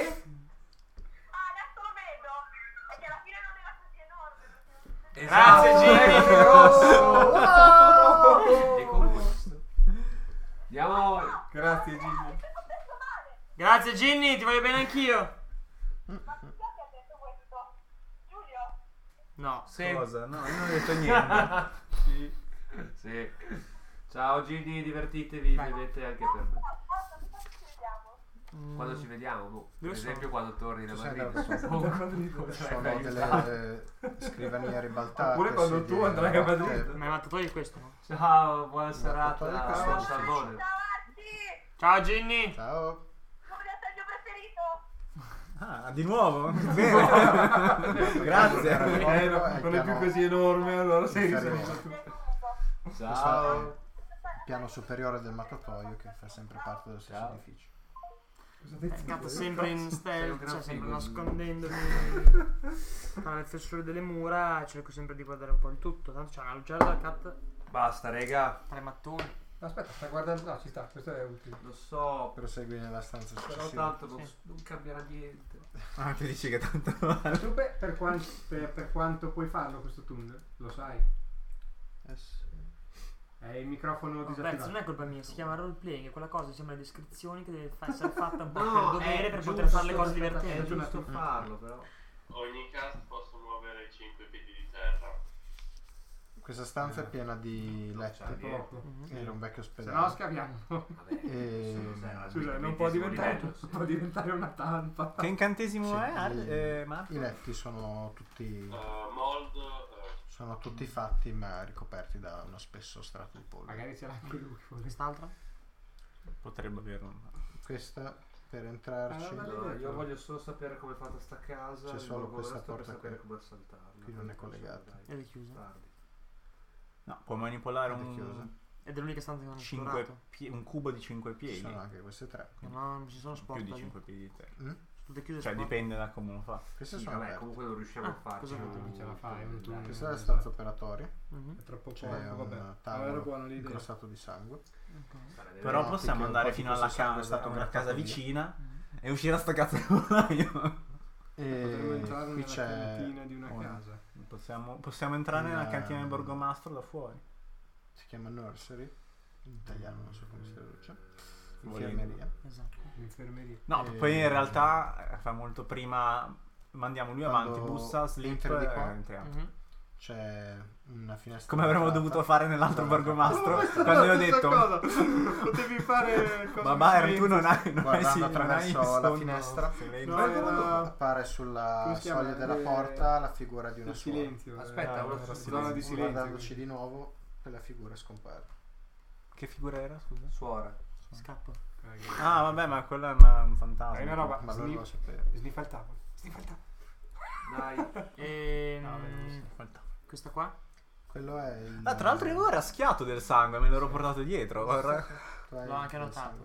Adesso lo vedo, è che alla fine non era così enorme. Grazie, Gini. Che grosso! Wow! E con questo. Andiamo. Grazie Gigi. Grazie Ginny, ti voglio bene anch'io! Ma chi è che ha detto questo? Giulio? No. Sì. Cosa? No, io non ho detto niente. Sì. Sì. Ciao Gini, divertitevi, Vai. bevete anche per me. Quando ci vediamo? Quando ci vediamo, boh, per Dove esempio sono? quando torni da Tu sei Madrid. andato suppongo. Sono delle scrivanie ribaltate. Oppure quando tu sedie andrai a rotte. Madrid. Ma hai mattatoio è questo, no? Ciao, buona Ma serata. togli Buon questo salmone. Ciao Arci! Ciao Ginny! Ciao. Come il mio preferito? Ah, di nuovo? Bene. Grazie. Non è più così enorme, allora sei riferimento. risolto tu. Questo è Ciao. il piano superiore del mattatoio che fa sempre parte dello stesso Ciao. edificio. Gatto sempre in Sei un stealth, gran cioè sempre figo. nascondendomi tra le fessure delle mura, cerco sempre di guardare un po' il tutto. Tanto c'è una lucertola, cat, Basta, rega. 3 mattoni. Aspetta, stai guardando. No, ci sta, questo è utile. Lo so, Prosegui nella stanza però successiva. tanto non, Sì. non cambierà niente. Ah, ti dici che tanto vale. Tu per quanto puoi farlo questo tunnel? Lo sai? Sì. È il microfono Beh, disattivato. non è colpa mia, si chiama roleplaying, è quella cosa, sembra le descrizioni che deve essere fatta un po' No, per dovere è per giusto, poter fare le cose è divertenti. giusto farlo, però. Ogni cast posso muovere 5 piedi di terra. Questa stanza è piena di letti. Poco. Mhm. Era un vecchio Se ospedale. no scaviamo. Vabbè, E- Scusa, non può diventare una talpa. Che incantesimo Sì, è? Marco? I letti sono tutti Mold, fatti ma ricoperti da uno spesso strato di polvere. Magari c'era anche lui fuori. Quest'altra? Potrebbe averlo. Questa per entrarci. No, io voglio solo sapere come è fatta sta casa. C'è il solo borgomastro questa porta per sapere qui. come assaltarla. Qui non è collegata. Ed è chiusa. Tardi. No, può manipolare Ed è chiusa. Ed è l'unica stanza che non ho esplorato. un cubo di 5 Ci piedi. sono anche queste 3. No, non ci sono sport Più di lì. 5 piedi di te. Sono tutte chiuse Cioè sport. dipende da come lo fa. Queste Sì, sono vabbè, aperte. comunque non riusciamo a farci. cosa vedo? Ce la fai, un tunnel. Questa è la stanza operatoria. Mhm. È troppo C'è poco, vabbè. un Era tavolo buona l'idea. incrostato di sangue. Ok. Però no, possiamo perché andare un po' fino di alla questo sangue è casa, stato una grattato casa via. vicina e uscire a sta cazzo di muraio. Potremmo entrare Qui nella c'è cantina di una una- casa. Possiamo entrare nella Una- cantina del borgomastro da fuori. si chiama nursery. In italiano non so come si traduce. Volendo. Infermeria. Esatto. L'infermeria. No, poi in realtà fa molto prima. Mandiamo lui Quando avanti, bussa, slip entri di e qua, entriamo. Mhm. C'è una finestra. Come avremmo entrata. dovuto fare nell'altro Guarda. borgomastro quando io ho detto Potevi fare ma Byron tu non hai Guardando attraverso la sonno finestra. silenzio. No, era- Appare sulla Come si chiama? soglia della Le- porta la figura di una il suora. silenzio. Aspetta, una zona silenzio. di silenzio. Guardandoci di nuovo, quella figura scompare. Che figura era, scusa? Suora. Scappa. Ah, vabbè, ma quella è un fantasma. È una roba. Ma non lo sapevo. Sniffa il tavolo. Sniffa il tavolo. Dai. No, vabbè, non so, fantasma. Questa qua? Quello è il. Ah, tra l'altro io ero raschiato del sangue, me l'ero portato dietro. Guarda. L'ho anche notato.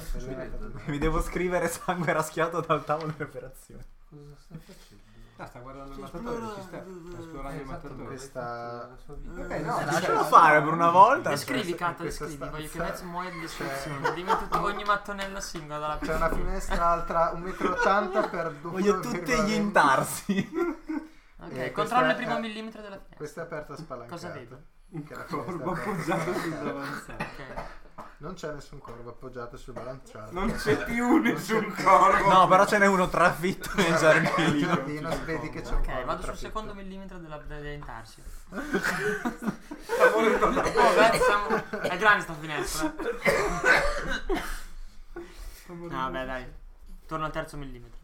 Mi devo scrivere sangue raschiato dal tavolo delle operazioni. Cosa stai facendo? Sta guardando il mattatore, ci sta. Sta esplorando il mattatore. Questa- Ok, no, Lascialo fare per una volta. Descrivi, Kat, questa descrivi. Voglio che stanza- Mezzo muoia di descrizione. Dimmi tutto, ogni mattonella singola dalla C'è una finestra altra 1,80 m per 2 Voglio tutte gli intarsi. Ok, questa controllo il è- primo millimetro della finestra. Questa è aperta spalancata. Cosa vedo? Che la finestra Corvo è aperta. appoggiato sul davanzale. Ok. Non c'è nessun corvo appoggiato sul balanciato. Non c'è più nessun corvo. No, però ce n'è uno trafitto nel Nel giardino. giardino vedi che c'è un Ok, corvo vado sul trafitto. secondo millimetro della intarsia. Sta morendo da Oh, beh, è grande sta finestra. No, vabbè, dai. Torno al terzo millimetro.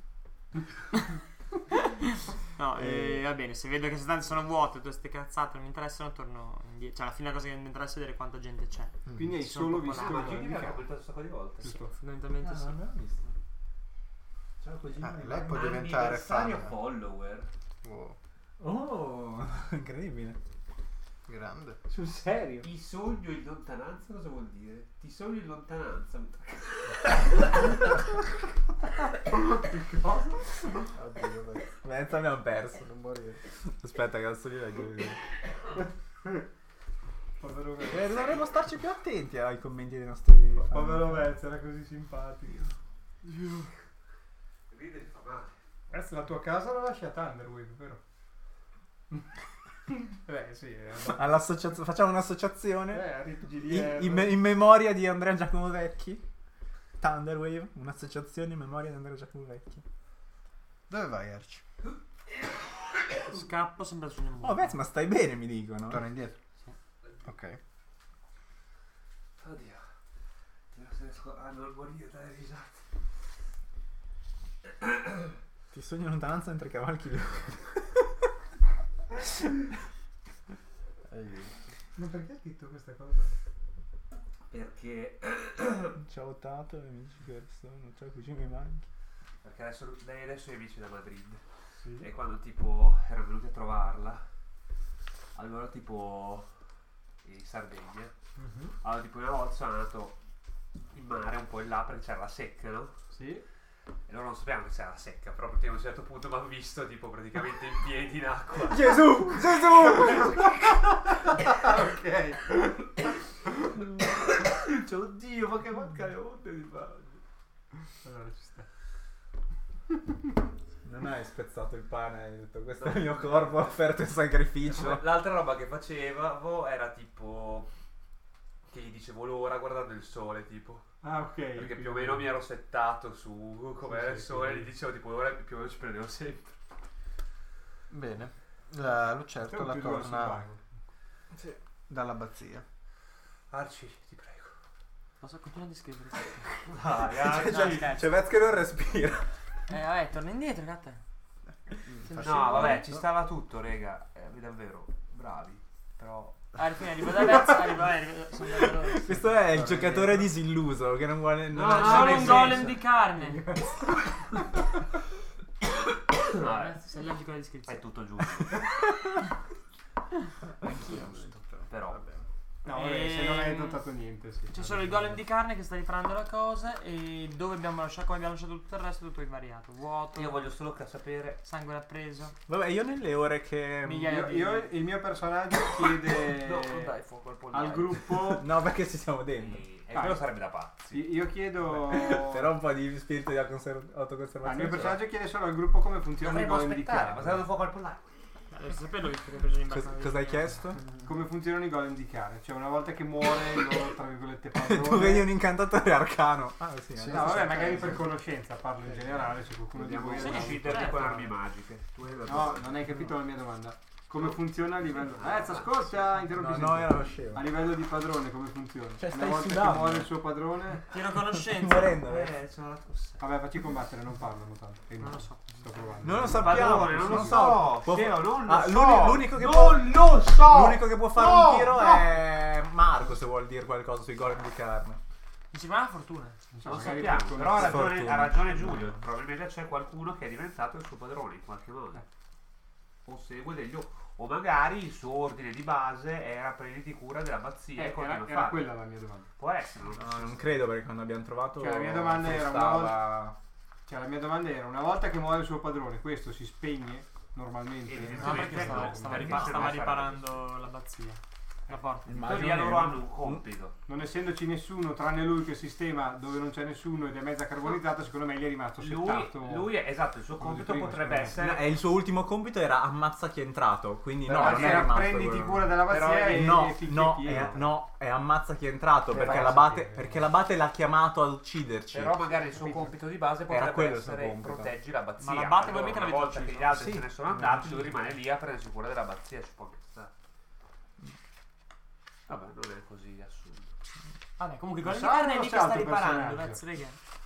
No, va bene, se vedo che queste stanze sono vuote, tutte queste cazzate non mi interessano, torno indietro. Cioè, alla fine la cosa che mi interessa è vedere quanta gente c'è. Quindi hai Ci sono solo un po' visto là. Ma la Ginny mi ha mica. commentato un sacco di volte. Giusto. Fondamentalmente sì. visto. Ciao cugino. lei può diventare fan. follower. Wow, Oh, incredibile. grande. Sul serio? Ti sogno in lontananza cosa vuol dire? Ti sogno in lontananza. Oddio, dai. Mezzo abbiamo perso. Non morire. Aspetta, cazzo di leggo. Povero Vezzo. Dovremmo starci più attenti ai commenti dei nostri fan. Povero Vezzo, era così simpatico. Ridere fa male. Adesso la tua casa la lasci a Thunderwave, vero? Beh, sì. Facciamo un'associazione a Rip GDR. in memoria di Andrea Giacomo Vecchi. Thunderwave, un'associazione in memoria di Andrea Giacomo Vecchi. Dove vai, Arci? Scappo sempre sul muro. Oh, Vez, ma stai bene, mi dicono. Torna indietro. Sì. Ok. Oddio. Io se riesco a non morire dalle risate. Ti sogno in lontananza mentre cavalchi le Ma perché hai scritto questa cosa? Perché Ciao Tato, amici che sono. Ciao cugino mi manchi. Perché lei adesso è amici da Madrid. Sì. E quando tipo ero venuti a trovarla, allora tipo in Sardegna, allora tipo una volta sono andato in mare un po' in là perché c'era la secca, no? Sì. E loro non sapevano che c'era la secca, però perché a un certo punto mi hanno visto tipo praticamente in piedi in acqua. Gesù! Gesù! Ok. Cioè, oddio, ma che mancaionte di fare. Allora ci sta. Non hai spezzato il pane e hai detto questo è il mio corpo offerto in sacrificio. L'altra roba che facevo era tipo che gli dicevo l'ora guardando il sole tipo. Ah, ok. Perché più o meno mi ero settato su com'era Sì, il sì, sole sì. e gli dicevo tipo l'ora più o meno ci prendevo sempre. Bene. La lucertola Siamo più duro sul torna vago. dall'abbazia. Arci, ti prego. Posso continuare a descrivere? Dai, C'è Vez che non respira. Vabbè, torna indietro, Kat. No, vabbè, ci stava tutto, rega. Davvero, bravi. Però Alla fine arriva da Vez, sono da loro. Questo è il giocatore disilluso che non vuole. No, Sono nel un senso- golem di carne. Vabbè, Sei allergico alla descrizione. è tutto giusto. Giusto. Però No, vabbè, se non hai notato niente, sì. C'è solo il golem di carne che sta riparando la cosa e dove abbiamo lasciato, come abbiamo lasciato tutto il resto, tutto invariato. Vuoto, io voglio solo sapere. sangue rappreso. Vabbè, io nelle ore che. Migliaia Il mio personaggio chiede No, non dai fuoco al pollaio. al gruppo. No, perché ci siamo dentro. E quello sarebbe da pazzi. Io chiedo. Però un po' di spirito di Il autoconservazione. mio personaggio chiede solo al gruppo come funziona il Dovremmo golem di aspettare, ma carne. se dato fuoco al pollaio. Adesso saperlo visto che ho preso in Cosa hai chiesto? Come funzionano i golem di carne? Cioè, una volta che muore, lo tra virgolette padrone. Tu vedi un incantatore arcano. Ah, sì. Sì. No, vabbè, magari per conoscenza, parlo in generale, se qualcuno di voi Dobbiamo ha una- ucciderli con armi magiche. Tu hai dato- No, non hai capito la mia domanda. Come funziona a livello. ascolta, interrompi. No, era lo scemo. A livello di padrone come funziona? Cioè, Una stai volta sudando. che muore il suo padrone. Tiro conoscenza. Morendo. sono la tosse. Vabbè, facci combattere, non parlano tanto. Non lo so. Sto provando. Non lo sappiamo. Padrone, non lo so. Può- Scemo, non lo Ah, so. l'unico che non può- lo so. L'unico che può fare No, un tiro no. è Marco, se vuol dire qualcosa sui golem di carne. Mi si chiama fortuna. Non so, Lo magari sappiamo, per però ha Sfortuna. ragione Giulio. Probabilmente c'è qualcuno che è diventato il suo padrone in qualche modo. O segue degli o magari il suo ordine di base era prenditi cura dell'abbazia e continua a era farlo. quella la mia domanda. Può essere. No, non credo perché quando abbiamo trovato. Cioè, la mia domanda era una stava- Cioè, la mia domanda era: una volta che muore il suo padrone, questo si spegne normalmente? No, perché No, stava perché stava se no riparando l'abbazia. La porta. In teoria loro hanno un compito. Non essendoci nessuno tranne lui che sistema dove non c'è nessuno ed è mezza carbonizzata, secondo me gli è rimasto settato. Lui è esatto, il suo Come compito prima, potrebbe secondo essere No, e il suo ultimo compito era ammazza chi è entrato. Quindi no, Però non è era rimasto prenditi quello. cura dell'abbazia Però e No, finché no, chi è, entra. no, è ammazza chi è entrato Vai perché a l'abate, sapere. perché l'abate l'ha chiamato ad ucciderci. Però magari il suo compito di base potrebbe quello il suo essere compito. proteggi l'abbazia. Ma l'abate voi Allora, mica una l'avete volta che ucciso? gli altri Sì. se ne sono andati, lui rimane lì a prendersi cura dell'abbazia, ci può stare. Vabbè, non è così assurdo. Vabbè, comunque il Lo golem di carne è sai, lì lo che sai sta il tuo riparando. personaggio.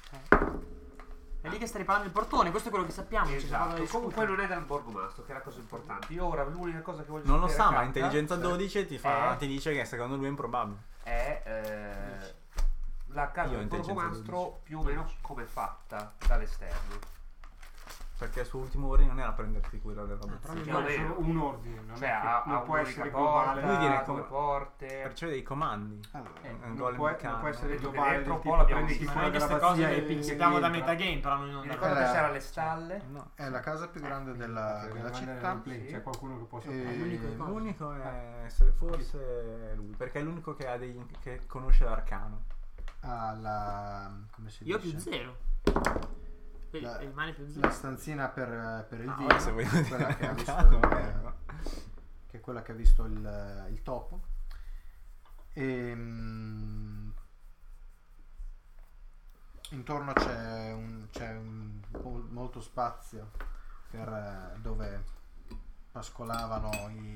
È lì che sta riparando il portone, questo è quello che sappiamo. c'è poco da Esatto, discutere. comunque non è del borgomastro, che è la cosa importante. Io ora l'unica cosa che voglio Non lo sapere, sa, ma Katta, intelligenza 12 ti dice che secondo lui è improbabile. è la casa Io ho del intelligenza borgomastro più o meno come è fatta dall'esterno. Perché il suo ultimo ordine non era prenderti cura dell'abbazia. però Più No, o è meno. solo un ordine, non, Cioè è che ha non può un'unica essere porta, globale. Lui viene due come- porte. Riceve dei comandi. Allora, Un non golem può, di carne. non può essere Perché globale dentro del un po' tipo l'abbiamo prenditi visto. Ma cura noi queste dell'abbazia cose e le picchi sappiamo da entra. metagame, però non Mi da ricordo che Era- c'era le stalle. No. è la casa più grande della Deve città. andare nel play, c'è qualcuno che può sapere. L'unico è forse lui, perché è l'unico che ha che conosce l'arcano. Ha la. Come si Io dice? più zero. La- Rimane più La zero. stanzina per il Ah, vino, ora se vogliamo dire quella che ha visto l'arcano, che è quella che ha visto il topo. Intorno c'è molto spazio per dove pascolavano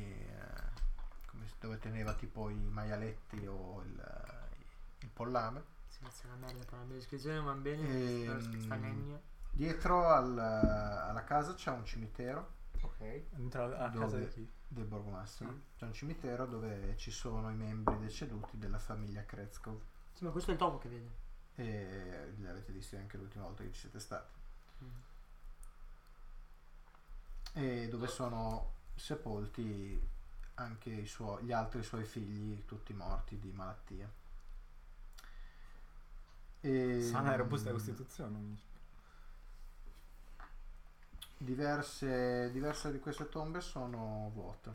dove teneva tipo i maialetti o il pollame. Sì, è una merda, però la mia descrizione non va bene. Sta negna. Dietro alla casa c'è un cimitero Ok. Dentro a Dove? casa di chi? del borgomastro. C'è un cimitero dove ci sono i membri deceduti della famiglia Krezkov. Sì, ma questo è il topo che vede. E li avete visti anche l'ultima volta che ci siete stati. E dove sono sepolti anche gli altri suoi figli, tutti morti di malattia. Sana e robusta costituzione. amici. Diverse di queste tombe sono vuote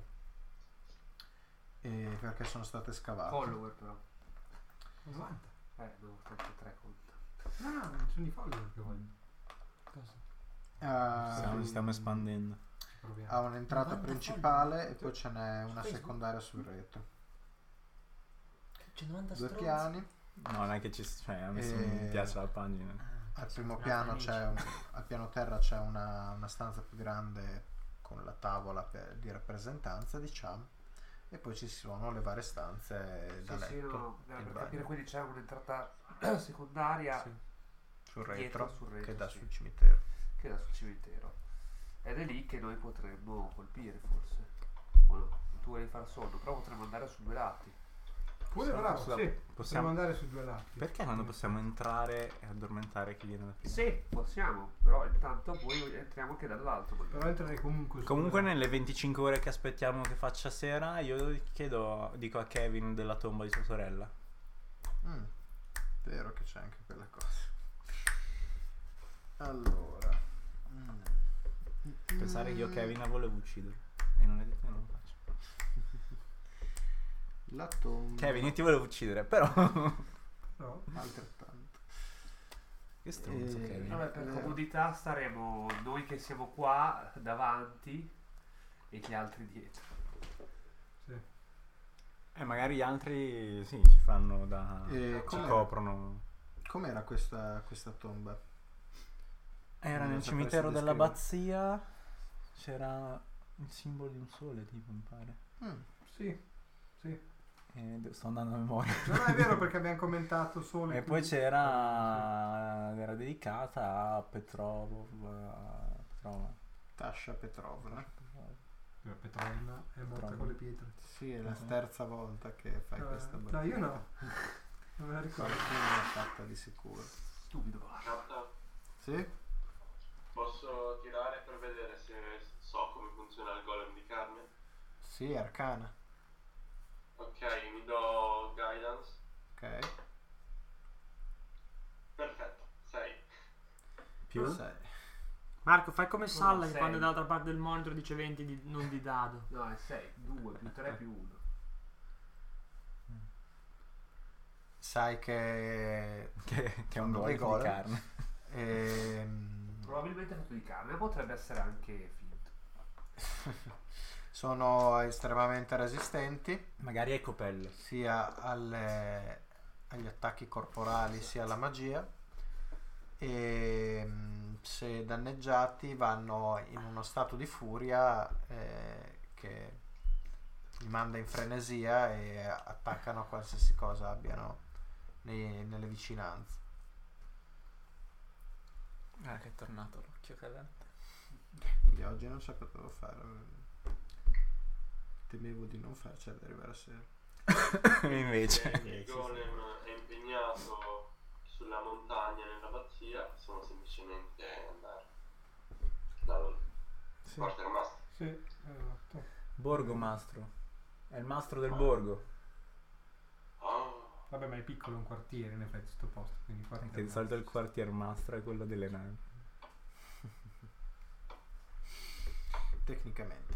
perché sono state scavate. Follower però. 90. No, 33 conta. Ah, non sono i follower che voglio. Stiamo espandendo. Proviamo. Ha un'entrata 90 principale e poi ce n'è una Facebook. secondaria sul retro. C'è 90 Due stronzi. piani. No, non è che a me mi piace la pagina. Al primo Sì, piano amici. al piano terra c'è una stanza più grande con la tavola di rappresentanza, diciamo, e poi ci sono le varie stanze da Sì, letto. no, e per bagno. capire, quindi c'è un'entrata secondaria Sul dietro, retro, sul retro, che dà sì, sul cimitero. che dà sul cimitero. Ed è lì che noi potremmo colpire forse. O no? tu vuoi fare sonno, però potremmo andare su 2 lati. Pure bravo, Scusa, sì. possiamo- Possiamo andare su 2 lati. Perché non possiamo entrare e addormentare chi viene da prima? Sì, possiamo, però intanto poi entriamo anche dall'alto. magari. Però entrerei comunque su Comunque 2 lati. nelle 25 ore che aspettiamo che faccia sera, io dico a Kevin della tomba di sua sorella. Vero che c'è anche quella cosa. Allora. Pensare che io Kevin la volevo uccidere. E non è detto che non lo faccio. La tomba. Kevin, io ti volevo uccidere, però... No. Altrettanto. Che stronzo Kevin. Vabbè, per comodità staremo noi che siamo qua davanti e gli altri dietro. Sì. Magari gli altri sì, ci fanno da... ci com'era? coprono. Com'era questa tomba? Era Non nel sapresti cimitero descrivere. dell'abbazia, c'era il simbolo di un sole, tipo, mi pare. Sì. Sì. Sto andando a memoria. No, è vero perché abbiamo commentato solo. E poi era dedicata a Petrova. Tasha Petrovna. Petrovna è morta Petrovna. con le pietre. Sì, è la terza volta che fai questa No, io no. Non me la ricordo. Qualcuno l'ha fatta di sicuro. Stupido, guarda. Capta, Sì? posso tirare per vedere se so come funziona il golem di carne? Sì, arcana. Ok, mi do guidance. Ok. Perfetto, 6. Più? Sei. Marco, fai come Salla che sei. quando è dall'altra parte del monitor dice 20 non di dado. No, è 6, 2 più 3 più 1. Sai che Che è un Sono dei golem di golem. carne. Probabilmente fatto di carne, ma potrebbe essere anche finto. sono estremamente resistenti Magari hai copelle. sia agli attacchi corporali sia alla magia e se danneggiati vanno in uno stato di furia che li manda in frenesia e attaccano a qualsiasi cosa abbiano nelle vicinanze. Ah, che è tornato l'occhio cadente. Quindi oggi non so cosa devo fare. Temevo di non farcela arrivare a sera. Invece. Il golem è impegnato sulla montagna nell'abbazia, sono semplicemente andare dal Sì. quartiermastro. Sì, esatto. Borgomastro. È il mastro del borgo. Ah, Vabbè, ma è piccolo un quartiere in effetti sto posto, quindi Che di solito il quartiermastro è quello delle navi. Tecnicamente.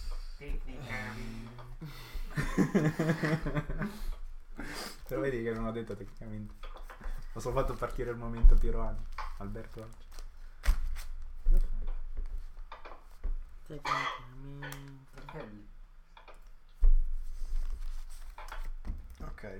Però vedi che non ho detto tecnicamente. Ho solo fatto partire il momento Piroani. Alberto oggi. Tecnicamente. Kelly. Ok.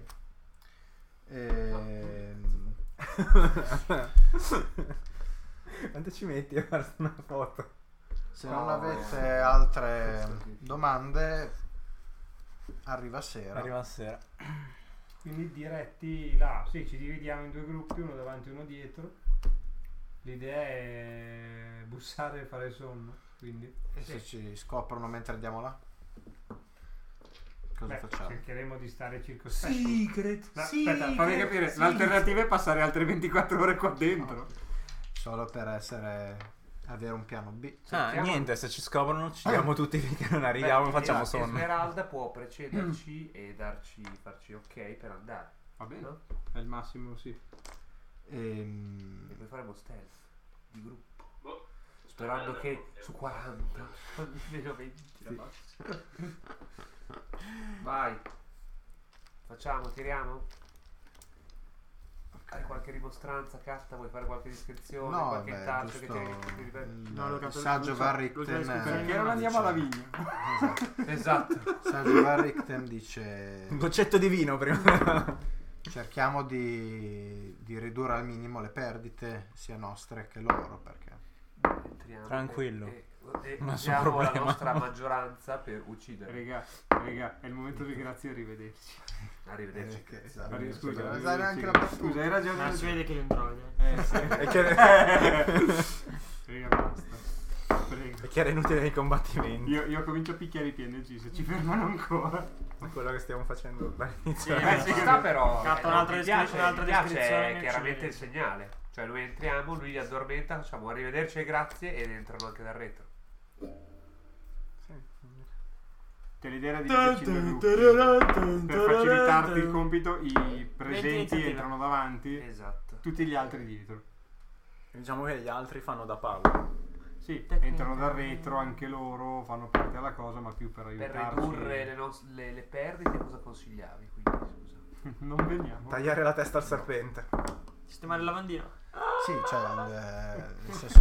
Quanto ci metti a fare una foto? Se non No, avete altre domande, arriva sera. Arriva a sera. Quindi diretti là, sì, ci dividiamo in 2 gruppi, uno davanti e uno dietro. L'idea è bussare e fare sonno, quindi E se ci scoprono mentre andiamo là? Cosa beh, facciamo? cercheremo di stare circospetti. Secret! No, aspetta, fammi capire, l'alternativa è passare altre 24 ore qua dentro. Solo per avere un piano B. Ah, Cerchiamo- niente, se ci scoprono ci diamo tutti finché non arriviamo e facciamo sonno. Esmeralda può precederci e farci ok per andare. Va bene, No? è il massimo, sì. E poi faremo stealth di gruppo. boh. Sperando che su 40 almeno 20 ce la faccio. Vai. Facciamo, tiriamo? Hai qualche dimostranza, Catta? Vuoi fare qualche descrizione? No, qualche vabbè, taglio giusto che ti ripete? No, lo il capisco, saggio lo so, Van lo Richten capisco, Perché non andiamo alla vigna? Esatto. Esatto. Saggio Van Richten dice Un goccetto di vino prima. cerchiamo di ridurre al minimo le perdite sia nostre che loro, perché Entriamo Tranquillo. e Non so usiamo la problema. nostra maggioranza per uccidere. Raga, è il momento di grazie e arrivederci. Arrivederci. che esatto. Scusa, Devo usare anche la battuta. Scusa, hai ragione. Ma si vede che è un droide. Sì. E che, Raga, basta. Prego. e picchiare inutile nei combattimenti. Io comincio a picchiare i PNG se ci fermano ancora. Quello che stiamo facendo dall'inizio. Ci sta però. Fatto non un'altra mi piace, un'altra mi piace descrizione, è chiaramente il segnale. Cioè noi entriamo, lui li addormenta, facciamo arrivederci e grazie ed entrano anche dal retro. Te l'idea di decidere per facilitarti il compito, i presenti L'iniziativa. entrano davanti, Esatto. tutti gli altri dietro. Diciamo che gli altri fanno da palo. Sì, Tecnicamente. entrano dal retro anche loro, fanno parte della cosa, ma più per Per aiutarci. ridurre le perdite cosa consigliavi? Quindi scusa. Non veniamo. Tagliare la testa al serpente. Sistemare il lavandino. Sì, cioè, nel senso,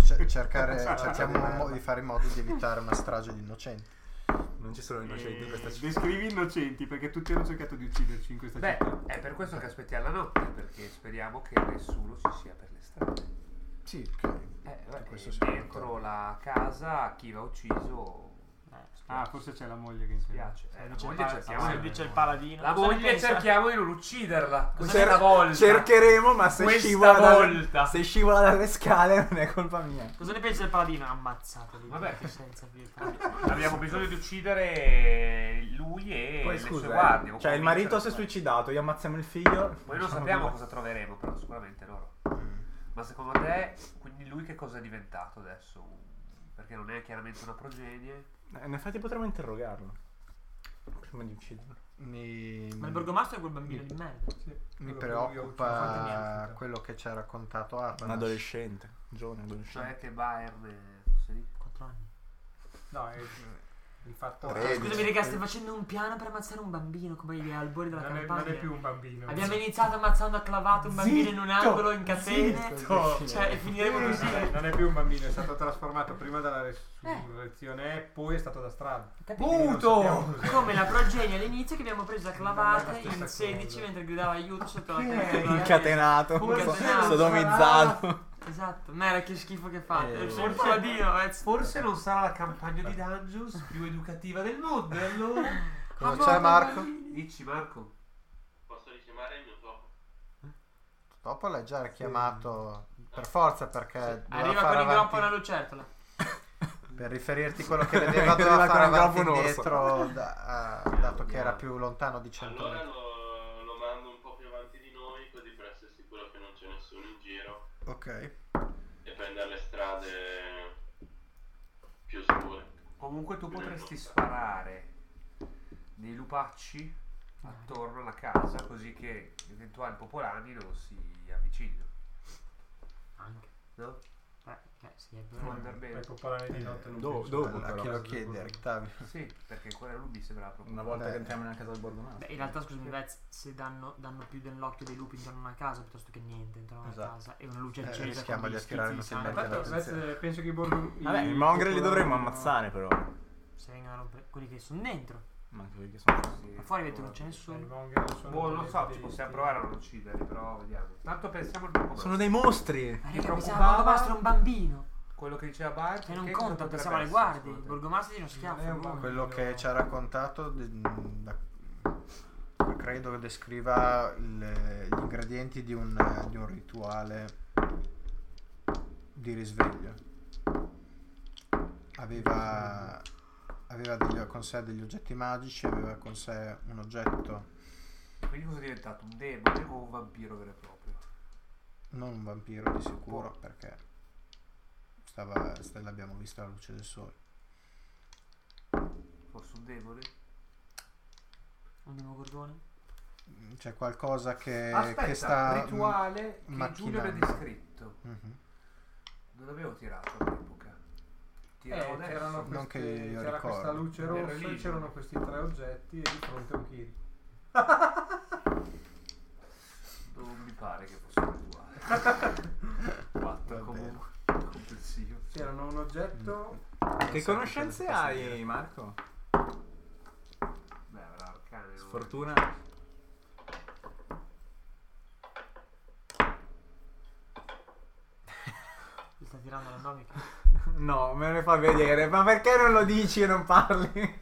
cerchiamo di fare in modo di evitare una strage di innocenti. Non ci sono innocenti in questa città. Descrivi innocenti, perché tutti hanno cercato di ucciderci in questa Beh, città. è per questo che aspettiamo la notte, perché speriamo che nessuno ci sia per le strade. Sì, ok. questo siamo Dentro d'accordo. la casa chi va ucciso Ah, forse c'è la moglie che insegna. spiace. La Dice il moglie pa- cerchiamo se di- dice il paladino. La Cosa ne moglie pensa? cerchiamo di non ucciderla. Cosa Questa volta. Cercheremo, ma se Questa scivola, volta. se scivola dalle scale non è colpa mia. Cosa ne pensa il paladino? Ammazzateli. Vabbè. tutti senza pietà. Abbiamo bisogno di uccidere lui e Poi le sue scusa, guardie. o cioè il marito si è convincere- suicidato, gli ammazziamo il figlio. Poi non facciamo sappiamo due. cosa troveremo, però sicuramente loro. Ma secondo te, quindi lui che cosa è diventato adesso? Perché non è chiaramente una progenie. In effetti potremmo interrogarlo prima di ucciderlo. Ma il borgomastro è quel bambino di merda. Mi preoccupa quello che ci ha raccontato Un Arban. adolescente, un giovane adolescente. Cioè che Bayern così. 4 anni. No, è il fatto... 13. Scusami raga, stai facendo un piano per ammazzare un bambino come gli albori della Non è campagna. più un bambino. Abbiamo iniziato ammazzando a clavato un bambino in un angolo in catene. Cioè, e finiremo così. Non è più un bambino, è stato trasformato prima dalla resurrezione e poi è stato da strada. Puto! Come la progenie all'inizio che abbiamo preso a clavate Non è la stessa in 16 cosa. mentre gridava aiuto sotto la Che testa. Incatenato, Incatenato. sodomizzato. Esatto, ma che schifo che fate. Sono il forse- paladino. Forse non sarà la campagna di Dungeons più educativa del mondo, e allora? Cosa c'è, Marco? Dici Marco? Posso richiamare il mio topo? Dopo l'hai già chiamato per forza perché doveva Arriva fare con in groppa avanti, una lucertola. per riferirti quello che vedeva Arriva doveva con fare in groppa avanti e un orso. indietro dato che era più lontano di 100 Allora metri. lo mando un po' più avanti di noi, così per essere sicuro che non c'è nessuno in giro Ok. e prendere le strade più scure. Comunque tu potresti sparare dei lupacci attorno alla casa così che eventuali popolani non si avvicinino. Anche. No? Sì, Può andare bene. Per popolare di notte non Dopo, penso. dopo A chi però. lo chiede, Octavio? Sì, perché quella lui mi sembrava proprio. Una volta Beh. che entriamo nella casa del borgomastro. Beh, in realtà scusami, Vez, se danno più dell'occhio dei lupi intorno a una casa piuttosto che niente intorno a una Esatto. casa e una luce accesa rischiamo con di degli attirare schizzi di inutilmente sangue. l'attenzione. Penso che i borgo... Vabbè, i mongrel li dovremmo ammazzare però. Se vengono a rompere quelli che sono dentro. Ma anche quelli che sono fuori. Ma fuori vedete non ce ne I sono. mongrel sono Boh, non lo so, dei- ci possiamo provare a non ucciderli, però vediamo. Tanto pensiamo al borgomastro. Sono dei mostri. Ma Mi raga, pensavo preoccupava- il borgomastro è un bambino. Quello che diceva Bart. E non che conta, cosa pensavo alle potrebbe guardie. essere, Il secondo te? borgomastro di uno schiaffo. Non è un boh. Quello che ci ha raccontato credo che descriva gli ingredienti di un rituale di risveglio. Aveva con sé degli oggetti magici, aveva con sé un oggetto, Quindi cosa è diventato? Un demone o un vampiro vero e proprio? non un vampiro di sicuro, perché l'abbiamo vista alla luce del sole. Forse un demone? Un demogorgone. C'è qualcosa che Aspetta, sta rituale che Giulio mi ha macchinando. descritto. Mhm. Non avevo tirato all'epoca. Tiravo adesso. c'erano Non che questi- io c'era ricordi. questa luce Nel rossa e religion. c'erano questi 3 oggetti e di fronte un Kiri. Non mi pare che fosse un rituale. 4 comunque. Complessivo. C'erano un oggetto... Che conoscenze hai, Marco? Beh, avrà arcane. no? Sfortuna. Ti sta tirando l'andomica. No, me ne fa vedere. Ma perché non lo dici e non parli?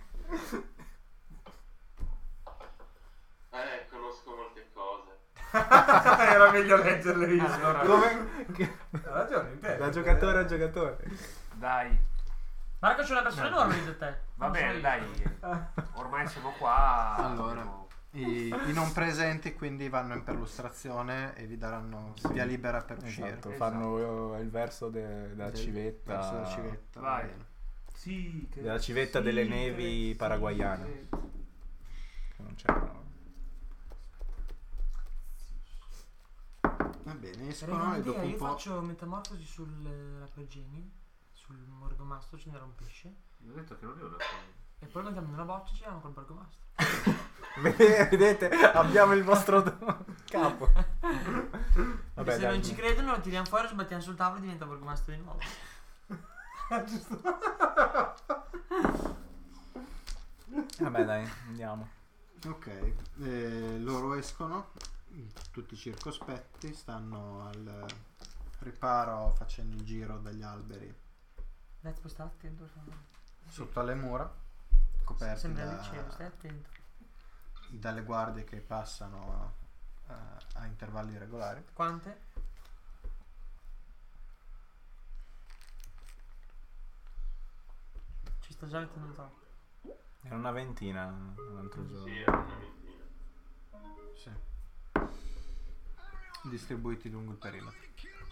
Conosco molte cose. Era meglio leggerle io. Allora, Come? Ha ragione, in te. Da giocatore a giocatore. dai. Marco, c'è una persona enorme di te. Va Non so bene, io. dai. Ormai siamo qua. Allora. abbiamo- I non presenti quindi vanno in perlustrazione e vi daranno via libera per uscire. Esatto, Esatto. fanno il verso della Del- civetta. verso la civetta, va Vai. bene. Sì, che- Della civetta delle nevi che- paraguayane. che- Che non c'erano. Va bene, escono e dopo un Io po'. faccio metamorfosi sul rapageni, sul borgomastro, ce n'era un pesce. Ho detto che non è una cosa. E poi lo mettiamo in una boccia e ci col borgomastro. Vedete? Abbiamo il vostro capo. Perché se non ci credono lo tiriamo fuori, lo sbattiamo sul tavolo e diventa borgomastro di nuovo. Vabbè dai, andiamo. Ok, loro escono, tutti circospetti, stanno al riparo facendo il giro degli alberi Dai, puoi stare attento. per favore. sotto alle mura, coperti Sembra il liceo, stai attento. dalle guardie che passano a intervalli regolari. Quante? Ci sta già mettendo troppo. Era una ventina l'altro giorno. Sì, è una ventina. Sì. Distribuiti lungo il perimetro.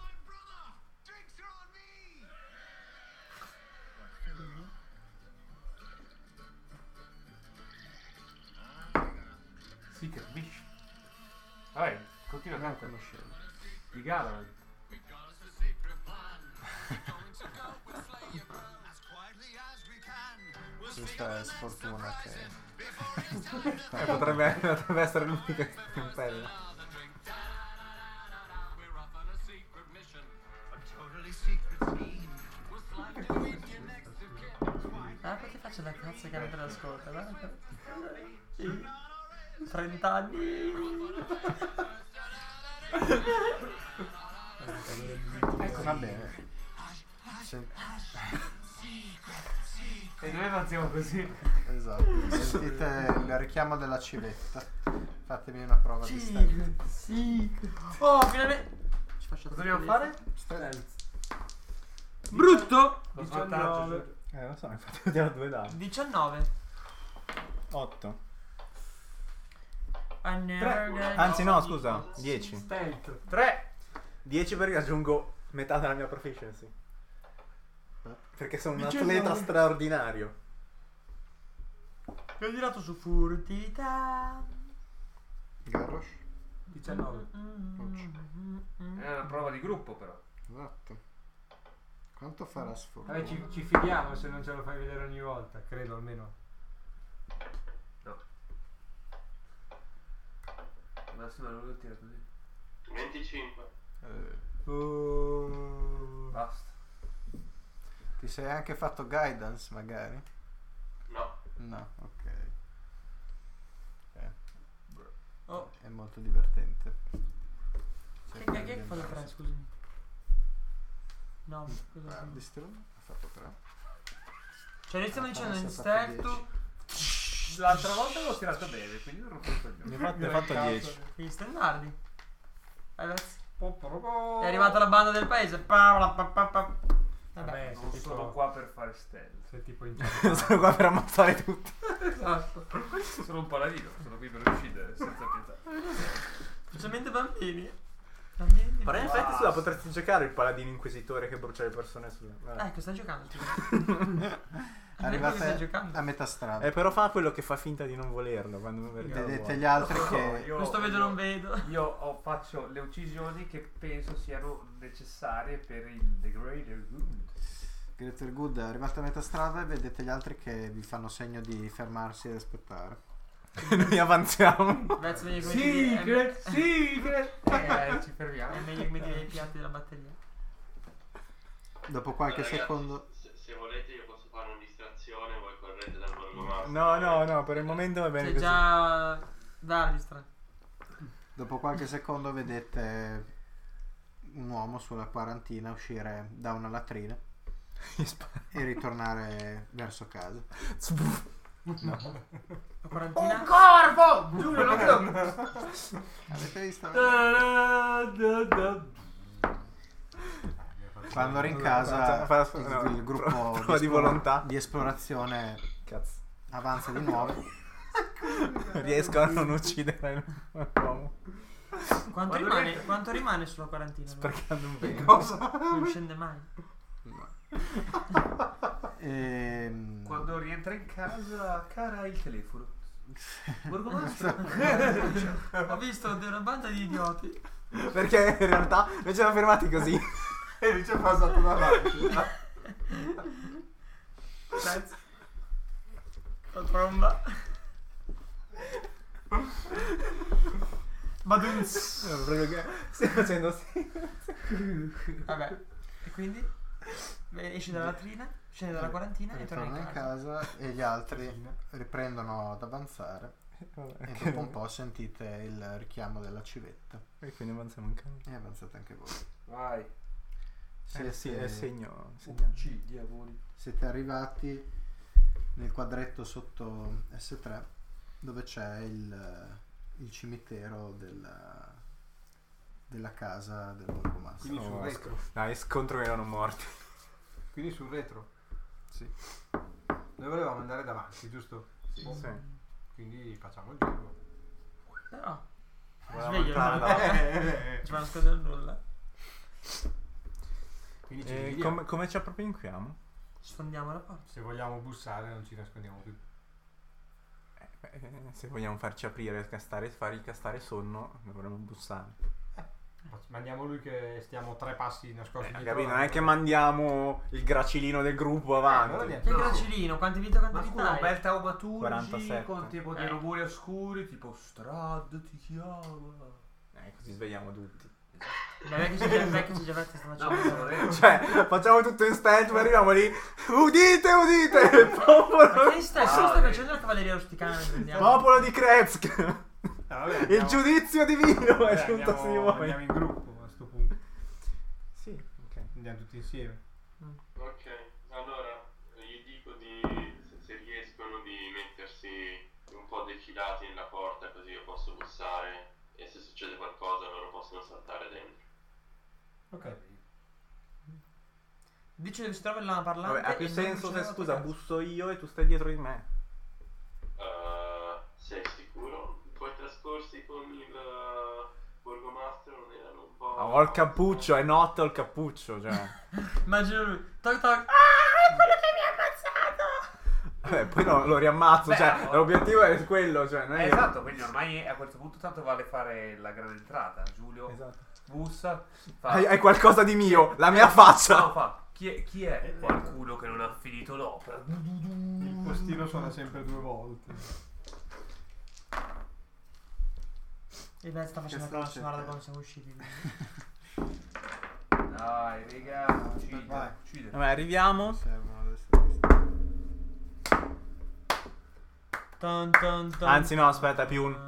Sì, che capisci. Vabbè, continua a cantare. Di gara. Questa è sfortuna che Potrebbe essere l'unica impegno. Guarda che faccio da cazzo che mentre l'ascolta, guarda. 30 anni. ecco, va bene. E noi avanziamo così. Esatto. Sentite il richiamo della civetta. Fatemi una prova di stealth. Sì. Oh, finalmente. Ci faccio Cosa dobbiamo fare? Stealth. Brutto. Lo svantaggio. Lo so, infatti vediamo 2 dadi. 19. 8. Anzi Anzi no, scusa, 10. Stealth. 3. 10 perché aggiungo metà della mia proficiency. Perché sono un 19. atleta straordinario. Ho girato su furtività. Garrosh. 19. È una prova di gruppo però. Esatto. Quanto farà sfortuna? Vabbè, ci fidiamo se non ce lo fai vedere ogni volta, credo almeno. No. Massimo non lo tira così. 25. Basta. Ti sei anche fatto guidance magari? No. No, ok. Oh, È molto divertente. che fa da 3, scusami. No, cosa? Ha fatto 3. Cioè, noi stiamo dicendo in Adesso ha fatto stealth. L'altra volta l'ho tirato bene, quindi non ho fatto il Ne ho fatto 10. Gli standardi. Ragazzi. È È arrivata la banda del paese. Vabbè. Vabbè, Non sono qua per fare stealth. sei tipo in Sono qua per ammazzare tutti. Esatto. Sono un paladino, sono qui per uccidere senza pietà. Specialmente bambini. Bambini di Però in merda. effetti scusa, potresti giocare il paladino inquisitore che brucia le persone sulle... Ecco, stai giocando, scusa. Arrivate giocando. a metà strada. Però fa quello che fa finta di non volerlo quando in verità lo Vedete vuole. gli altri No, che io- Questo vedo non vedo. Io faccio le uccisioni che penso siano necessarie per il The Greater Good. Greater Good arrivate a metà strada e vedete gli altri che vi fanno segno di fermarsi ed aspettare. Noi avanziamo. Vezzo viene come dire, Secret! Ci fermiamo. è meglio come dire i piatti della batteria. Dopo qualche Ragazzi, secondo se volete io posso fare una distrazione, voi correte dal borgomastro. No, per il momento va bene C'è così. già Darvistra. dopo qualche secondo vedete un uomo sulla quarantina uscire da una latrina e ritornare verso casa. La quarantina. Corvo! Giuro, non credo. Avete visto? Quando eri in No, casa, no, il gruppo prova di volontà. di esplorazione Cazzo. avanza di nuovo. Riesco a non uccidere l'uomo. Quanto rimane sulla quarantina? Sprecando un bene. Non scende mai. Quando rientra in casa, cara il telefono. Borgomastro. Ho visto una banda di idioti. Perché in realtà noi ci eravamo fermati così. E lui ci è passato davanti. La tromba. Badunz. Stiamo facendo Vabbè. E quindi? Esci dalla latrina, scendi dalla quarantina e torni Ritorna in in casa. casa e gli altri riprendono ad avanzare e dopo un po' sentite il richiamo della civetta E quindi avanziamo in casa. e avanzate anche voi. Vai. Sì, è segno. Diavoli. Siete arrivati nel quadretto sotto S3 dove c'è il cimitero della casa del borgomastro. Quindi sul retro. Dai, scontro che erano morti. Quindi sul retro. Sì. Noi volevamo andare davanti, giusto? Sì. Quindi facciamo il giro. Però. Volevamo Sveglio, entrare no? davanti. Non ci va a nascondere nulla. Quindi ci E dividiamo. come ci appropinquiamo? Sfondiamo la porta. Se vogliamo bussare non ci nascondiamo più. Se vogliamo farci aprire e fargli castare sonno, dovremmo bussare. Mandiamo lui che stiamo 3 passi nascosti dietro Capito? Non è l'altro. che mandiamo il gracilino del gruppo allora avanti. niente. Che gracilino, quante vite, quante Ma vita scusa, un hai? bel taumaturgi 47. con tipo dei rumori oscuri, tipo Strad ti chiama. Così svegliamo tutti. Vabbè che ci già sta facendo. Cioè, facciamo tutto in stealth, ma arriviamo lì. Udite, udite! Il popolo, Ma che stai facendo la cavalleria rusticana? popolo di Krezk! Vabbè, Il andiamo- giudizio divino è vabbè, giunto su di andiamo voi. in gruppo a sto punto. Sì, ok. Andiamo tutti insieme. Ok, allora gli dico se riescono di mettersi un po' defilati nella porta così io posso bussare e se succede qualcosa loro possono saltare dentro. Ok. Dice che si trova il lama parlante. Vabbè, ha più e non senso c'è se la scusa, casa. busso io e tu stai dietro di me. Sei sicuro? I tuoi trascorsi con il borgomastro non erano un po'... Ho il cappuccio, è notte ho il cappuccio, cioè. Immagino lui. Toc toc. Vabbè, poi lo riammazzo, Beh, cioè, no. l'obiettivo è quello, cioè, non è che- Esatto, quindi ormai a questo punto tanto vale fare la grande entrata. Giulio Esatto. bussa, fa... Hai qualcosa di mio, la mia faccia. No, fa. Chi è qualcuno che non ha finito l'opera? Il postino suona sempre 2 volte. E beh, sta facendo Che la colonna sta sonora da succedendo? quando siamo usciti. quindi. Dai, raga, uccide, Vai. uccide. Vabbè, arriviamo. Servono adesso questi. Ton, ton, ton. Anzi, no, aspetta, è più un.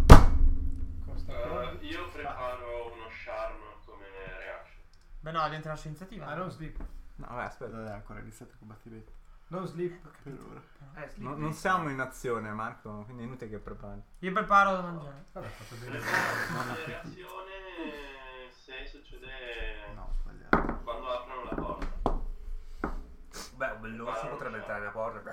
Io preparo uno charm come reaction. Beh no, diventa la sua iniziativa. Ah, non sleep. No, vabbè, aspetta. Vabbè, ancora iniziato il combattimento. Non sleep. Per ora. Non siamo in azione, Marco, quindi è inutile che prepari. Io preparo da mangiare. Vabbè, fatto bene. La reazione se succede No, ho sbagliato. quando aprono la porta. Beh, un bell'orso potrebbe entrare nella porta.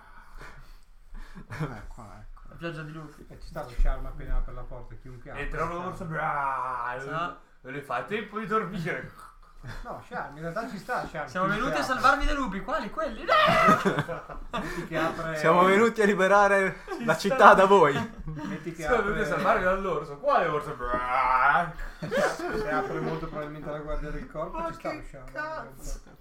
Ecco, ecco. La pioggia di lupi. E ci sta lo charm appena apre la porta, chiunque apre. Entra un orso, e lui fa tempo di dormire. No, charm, in realtà ci sta charm. Siamo Chiunque venuti a apre. salvarvi dai lupi. Quali? Quelli? Metti che apre... Siamo venuti a liberare la città da voi. Metti che Siamo venuti a apre... salvarvi dall'orso. Quale orso? Se apre molto probabilmente la guardia del corpo, ci sta lo charm.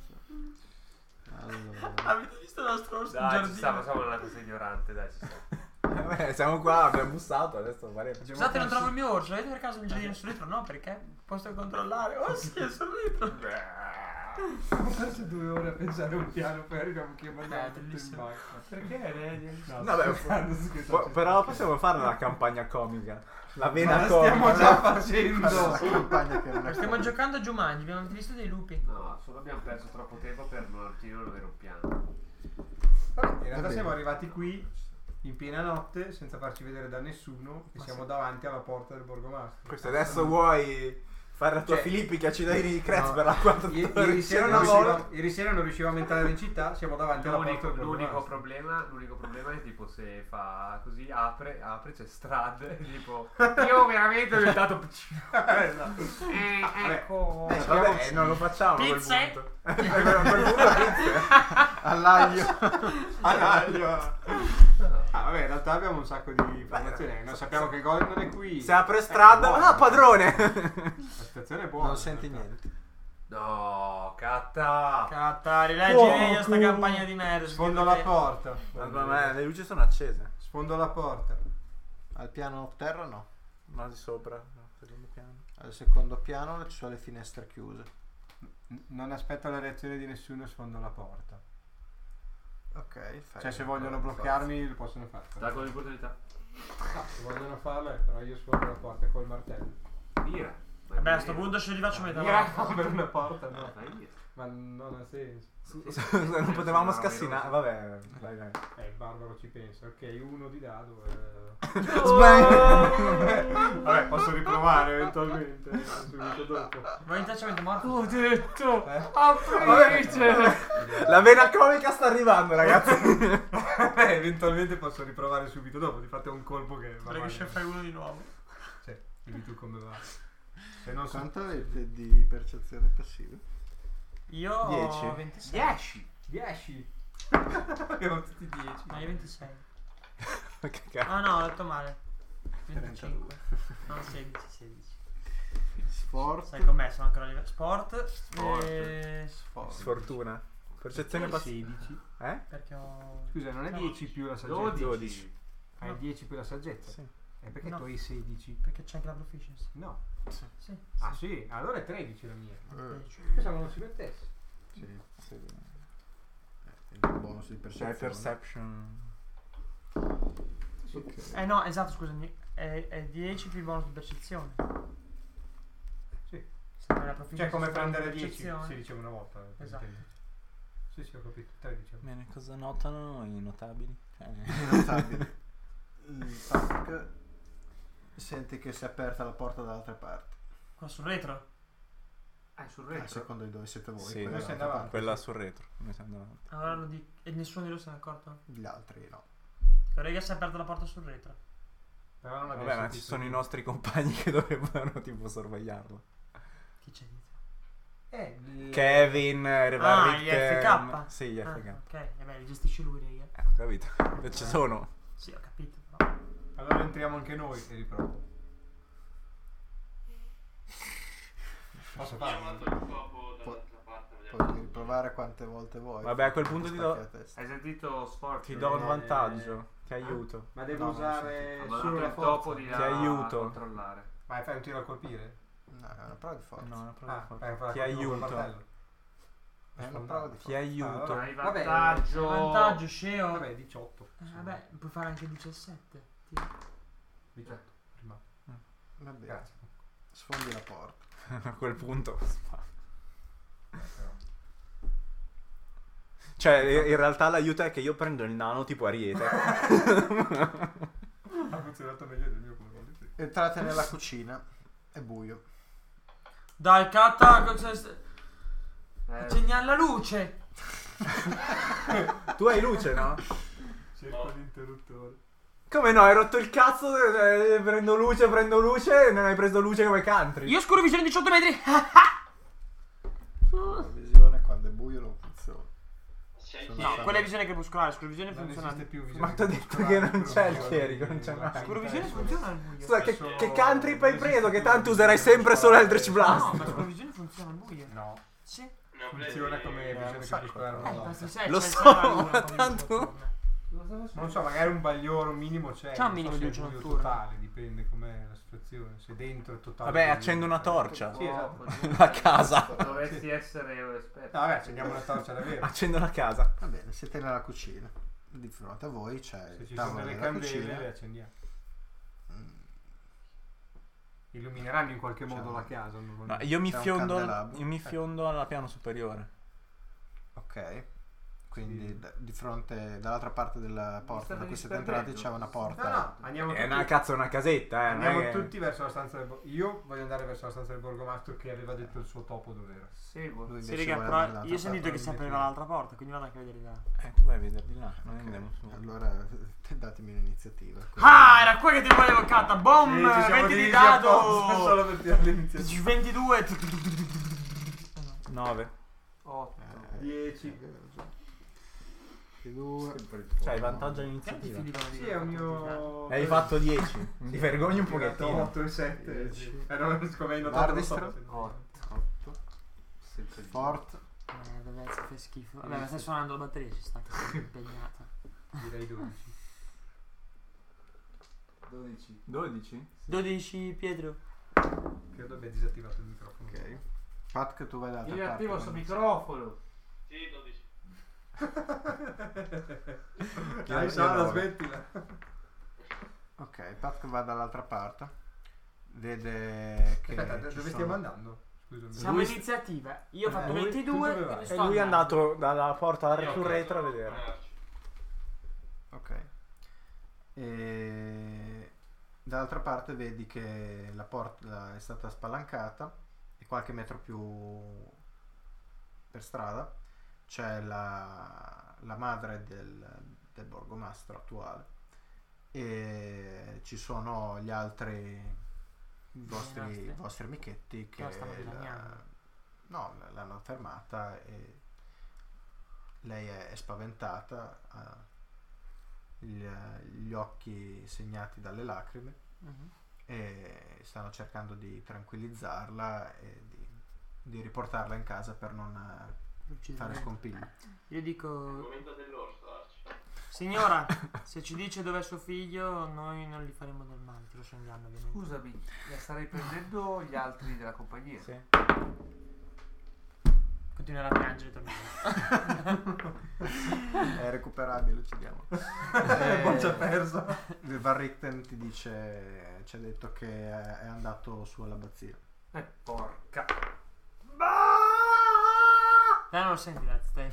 Allora. Avete visto il nostro orso in Dai, ci giardino? sta, siamo una cosa ignorante, dai, ci sta. Vabbè, siamo qua, abbiamo bussato, adesso faremo. Scusate, non trovo il mio orso. Avete per caso un giardino sul retro? No, perché? Posso controllare. Oh sì, è sul retro. Ho perso 2 ore a pensare a un piano per arrivare che mangiare tutto in bellissimo. banca. Perché? No, Vabbè, sto scherzando, sto scherzando. Però possiamo fare una campagna comica. La vena Ma la comica. stiamo già Fare facendo. una campagna che non è Stiamo comoda. giocando a Jumanji. Abbiamo visto dei lupi. No, solo abbiamo perso troppo tempo per non avere un piano. Vabbè, in realtà bene. siamo arrivati qui in piena notte senza farci vedere da nessuno e siamo davanti alla porta del borgomastro. Questo adesso vuoi Fare la tua Cioè, Filippi che ci dai di Kretz no, per la quarta Ieri sera non riuscivamo a entrare in città, siamo davanti alla porta. L'unico problema è tipo se fa così, apre, c'è Strad, tipo io veramente ho diventato ecco. Vabbè, non lo facciamo a quel Pizze? punto. A quel punto pizze. All'aglio. Vabbè, in realtà abbiamo un sacco di informazioni. Noi sappiamo che il golem non è qui. Se apre strada, buono. ah, padrone! La situazione è buona. Non senti niente. No, Catta. Catta, rileggi meglio sta campagna di merda. Sfondo la porta. Vabbè, le luci sono accese. Sfondo la porta. Al piano terra no. Ma di sopra, no, secondo piano. Al secondo piano ci sono le finestre chiuse. Non aspetto la reazione di nessuno, sfondo la porta. Ok, fai. Cioè, se vogliono bloccarmi, lo possono fare. Da con l'opportunità. No, se vogliono farlo, però io sfondo la porta col martello. Via. Vabbè, a sto punto ce li faccio metà. Per una porta, no. Dai, via. Ma non ha senso. Non potevamo scassinare. Vabbè, vai. Il barbaro ci pensa. Ok, uno di dado. Vabbè, posso riprovare eventualmente. Subito dopo. Vuoi intacciamento morto? Ho detto, Vabbè, la vena comica sta arrivando, ragazzi. Eventualmente posso riprovare subito dopo. Di fatto è un colpo che va Vorrei che male. ce fai uno di nuovo. Cioè, dimmi tu come va. Se non so. Quanto avete di percezione passiva? Io ho 10. 26. 10. 10. Abbiamo tutti 10. No, io 26. Che cazzo. Ah no, ho detto male. 25. No, 16. Sport. Sai com'è? Sono ancora a livello. Sport. Sport. Sfortuna. Percezione passiva. 16. Perché ho. Scusa, non è No. 10 più la saggezza. 12. Hai 10 più la saggezza. Sì. E perché No. tu hai 16? Perché c'è anche la proficiency. No. Sì. Ah sì, allora è 13 la mia. 13. Pensavo non si mettesse. Sì. Il bonus di C'è percezione. perception. Ok. No, esatto, scusami. È 10 più il bonus di percezione. Sì. Sempre la proficiency. Cioè come sul prendere bonus di 10 percezione. si diceva una volta. per Esatto. intenderci. Sì, ho capito. 13. Bene, cosa notano i notabili? Notabile. Tac. Senti che si è aperta la porta dall'altra parte. Qua sul retro. Sul A retro. seconda di dove siete voi. Sì, quella noi è siamo l'altra davanti. parte. Quella sul retro. Noi siamo davanti. Allora lo dico. E nessuno di loro se ne è accorto? Gli altri no. Vorrei che si è aperta la porta sul retro. Però non abbiamo Vabbè, ma ci sentito sono i niente. nostri compagni che dovrebbero tipo sorvegliarlo. Chi c'è dietro? Kevin, Revarric. gli FK. Sì, gli Ah, FK. ok, e beh, li gestisci lui, raga. Ho capito. Ci sono. Sì, ho capito, però. Allora entriamo anche noi e riprovo. Posso Abbiamo farlo? dato il scopo dall'altra parte. vediamo. Puoi riprovare quante volte vuoi. Vabbè, a quel punto ti do- Stacchi la testa. Hai sentito Sfortuna? Ti do un vantaggio. Ti aiuto. Ma devo No, non usare Ha solo mandato la il forza. topo di là Ti aiuto. a controllare. Vai, fai un tiro a colpire? No, è una prova di forza. No, è una prova Ah, di forza. fai Ti col aiuto. martello. È una prova di Ti forza. aiuto. Ah, Hai Vabbè, vantaggio. Vantaggio, sceo. Vabbè, 18. Vabbè, puoi fare anche 17. Tira. 18. Prima. Va bene. Grazie. Sfondi la porta. A quel punto. Cioè, in realtà l'aiuto è che io prendo il nano tipo Ariete. Ha funzionato meglio del mio colore. Entrate nella cucina. È buio. Dai, Catta, accendiamo la luce. Tu hai luce, no? Cerco l'interruttore. Come no? Hai rotto il cazzo. Prendo luce. Non hai preso luce come country. Io scuro visione 18 metri. La visione quando è buio non funziona. C'è il No, No, chierico. quella è visione crepuscolare. Scuro-visione Non funziona. esiste più visione. Ma ti ho detto che non c'è il chierico, non c'è mai. Scuro-visione funziona al buio. Scusa, che country hai preso? Che tanto userai sempre solo Eldritch No, Blast. ma scuro-visione funziona al buio. No. Sì. Ne ho Funziona presi- come visione crepuscolare una volta. Basta, sai, Lo c'è so, la luna ma quando tanto- il giorno. Non so, magari un bagliore, un minimo c'è. C'è un non minimo so di se luce è buio notturna. totale, dipende com'è la situazione. Se dentro è totale. Vabbè, buio. accendo una torcia. Sì, esatto. La casa. Dovresti essere esperto. No, vabbè, accendiamo una torcia davvero. Accendo la casa. Va bene, siete nella cucina. Di fronte a voi c'è Se il ci sono tavolo delle della candele cucina. le accendiamo. Illumineranno in qualche modo C'è la un- casa. No, normalmente. io mi C'è un fiondo. candelabro. Io mi fiondo alla piano superiore. Ok. Quindi di fronte, dall'altra parte della porta state da cui siete disperdendo. entrati c'è una No, porta. no, andiamo È tutti, una cazzo, una casetta, non è andiamo che- tutti verso la stanza del io voglio andare verso la stanza del borgomastro che aveva detto il suo topo dov'era. Seguo. Lui Sì, invece raga, vuole però andare dall'altra io ho sentito parte. che si apriva l'altra porta, quindi vado anche a vedere là. Tu vai a vedere di là, noi andiamo su. Allora datemi un'iniziativa. Ah, era qua che ti volevo cata. Boom! Sì, ci siamo 20 di divisi apposta, dado! solo per tirare l'iniziativa. 22. 9. 8. 10. 2. Cioè, hai vantaggio Quanti all'iniziativa. figli devono Sì, dire? è un mio... Hai fatto 10. Ti vergogni un pochettino. 8 e 7. 10. No, come hai notato non sto Bardistro? facendo. 8. 8. Fort. Deve essere fa schifo. Vabbè, ma stai suonando la batteria, ci sta che sei impegnata. Direi 12. 12. 12? 12 Pietro. Credo abbia disattivato il microfono. Ok. Pat che tu vai dall'altra Io parte. attivo sul quindi- microfono. Sì, 12. Dai, Sara, smettila. Ok, Pat che va dall'altra parte. Vede che Aspetta, ci dove sono- stiamo andando? Scusami. Siamo in iniziativa. Io ho fatto lui- 22 tu dove e vai? ne E sto lui è andando. andato dalla porta Io sul ho retro a preso vedere. merci. Ok. E dall'altra parte vedi che la porta è stata spalancata e qualche metro più per strada c'è la madre del borgomastro attuale e ci sono gli altri vostri amichetti che la stanno dilaniando. l'hanno fermata e lei è spaventata, ha gli occhi segnati dalle lacrime Mhm. e stanno cercando di tranquillizzarla e di riportarla in casa per non fare scompigli. Io Il dico, momento dell'orso, Arci. signora, se ci dice dov'è suo figlio, noi non gli faremo del male, te lo scendiamo ovviamente. Scusami, la starei prendendo gli altri della compagnia. Sì. Continuerà a piangere tornare. È recuperabile, uccidiamo. Boccia persa. Van Richten ti dice, ci ha detto che è andato su all'abbazia. Porca. Non lo senti, dai, stai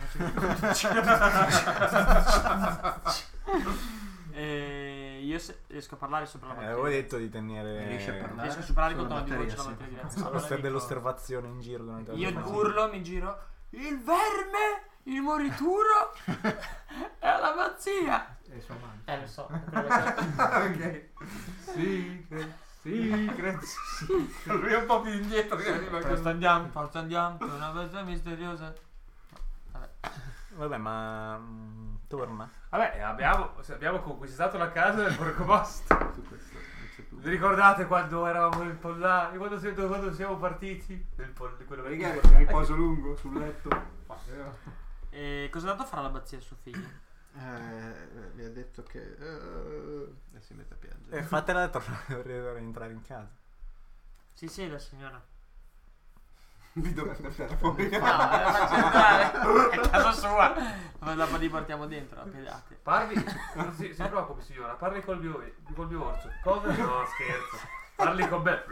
facendo. Io riesco a parlare sopra la batteria. Avevo detto di tenere. Riesci a parlare? Riesco a superare con Sulla tono di voce batteria, la batteria sì. diretta. Lo ster dell'osservazione in giro durante la Io giornata. urlo, mi giro. Il verme, il morituro è all'abbazia. E sua madre. Lo so. è quello che so. Ok. Secret. Lui è un po' più indietro che arriva Forza andiamo, è una cosa misteriosa. Vabbè, ma torna. Vabbè, abbiamo conquistato la casa del borgomastro. Su questo dice tu. Vi ricordate quando eravamo nel pollaio? Quando siamo partiti? Quello Raga, vecchio. riposo lungo sul letto. E cosa è andato a fare all'abbazia suo figlio? Mi ha detto che e si mette a piangere. Fatela tornare entrare in casa. Sì, sì, la signora. Vi dovete andare fuori. No, la faccio entrare. È casa sua. Ma dopo li portiamo dentro a pedate. Parli, non si preoccupi signora, parli col mio orso. Cosa? No, scherzo. Parli con me.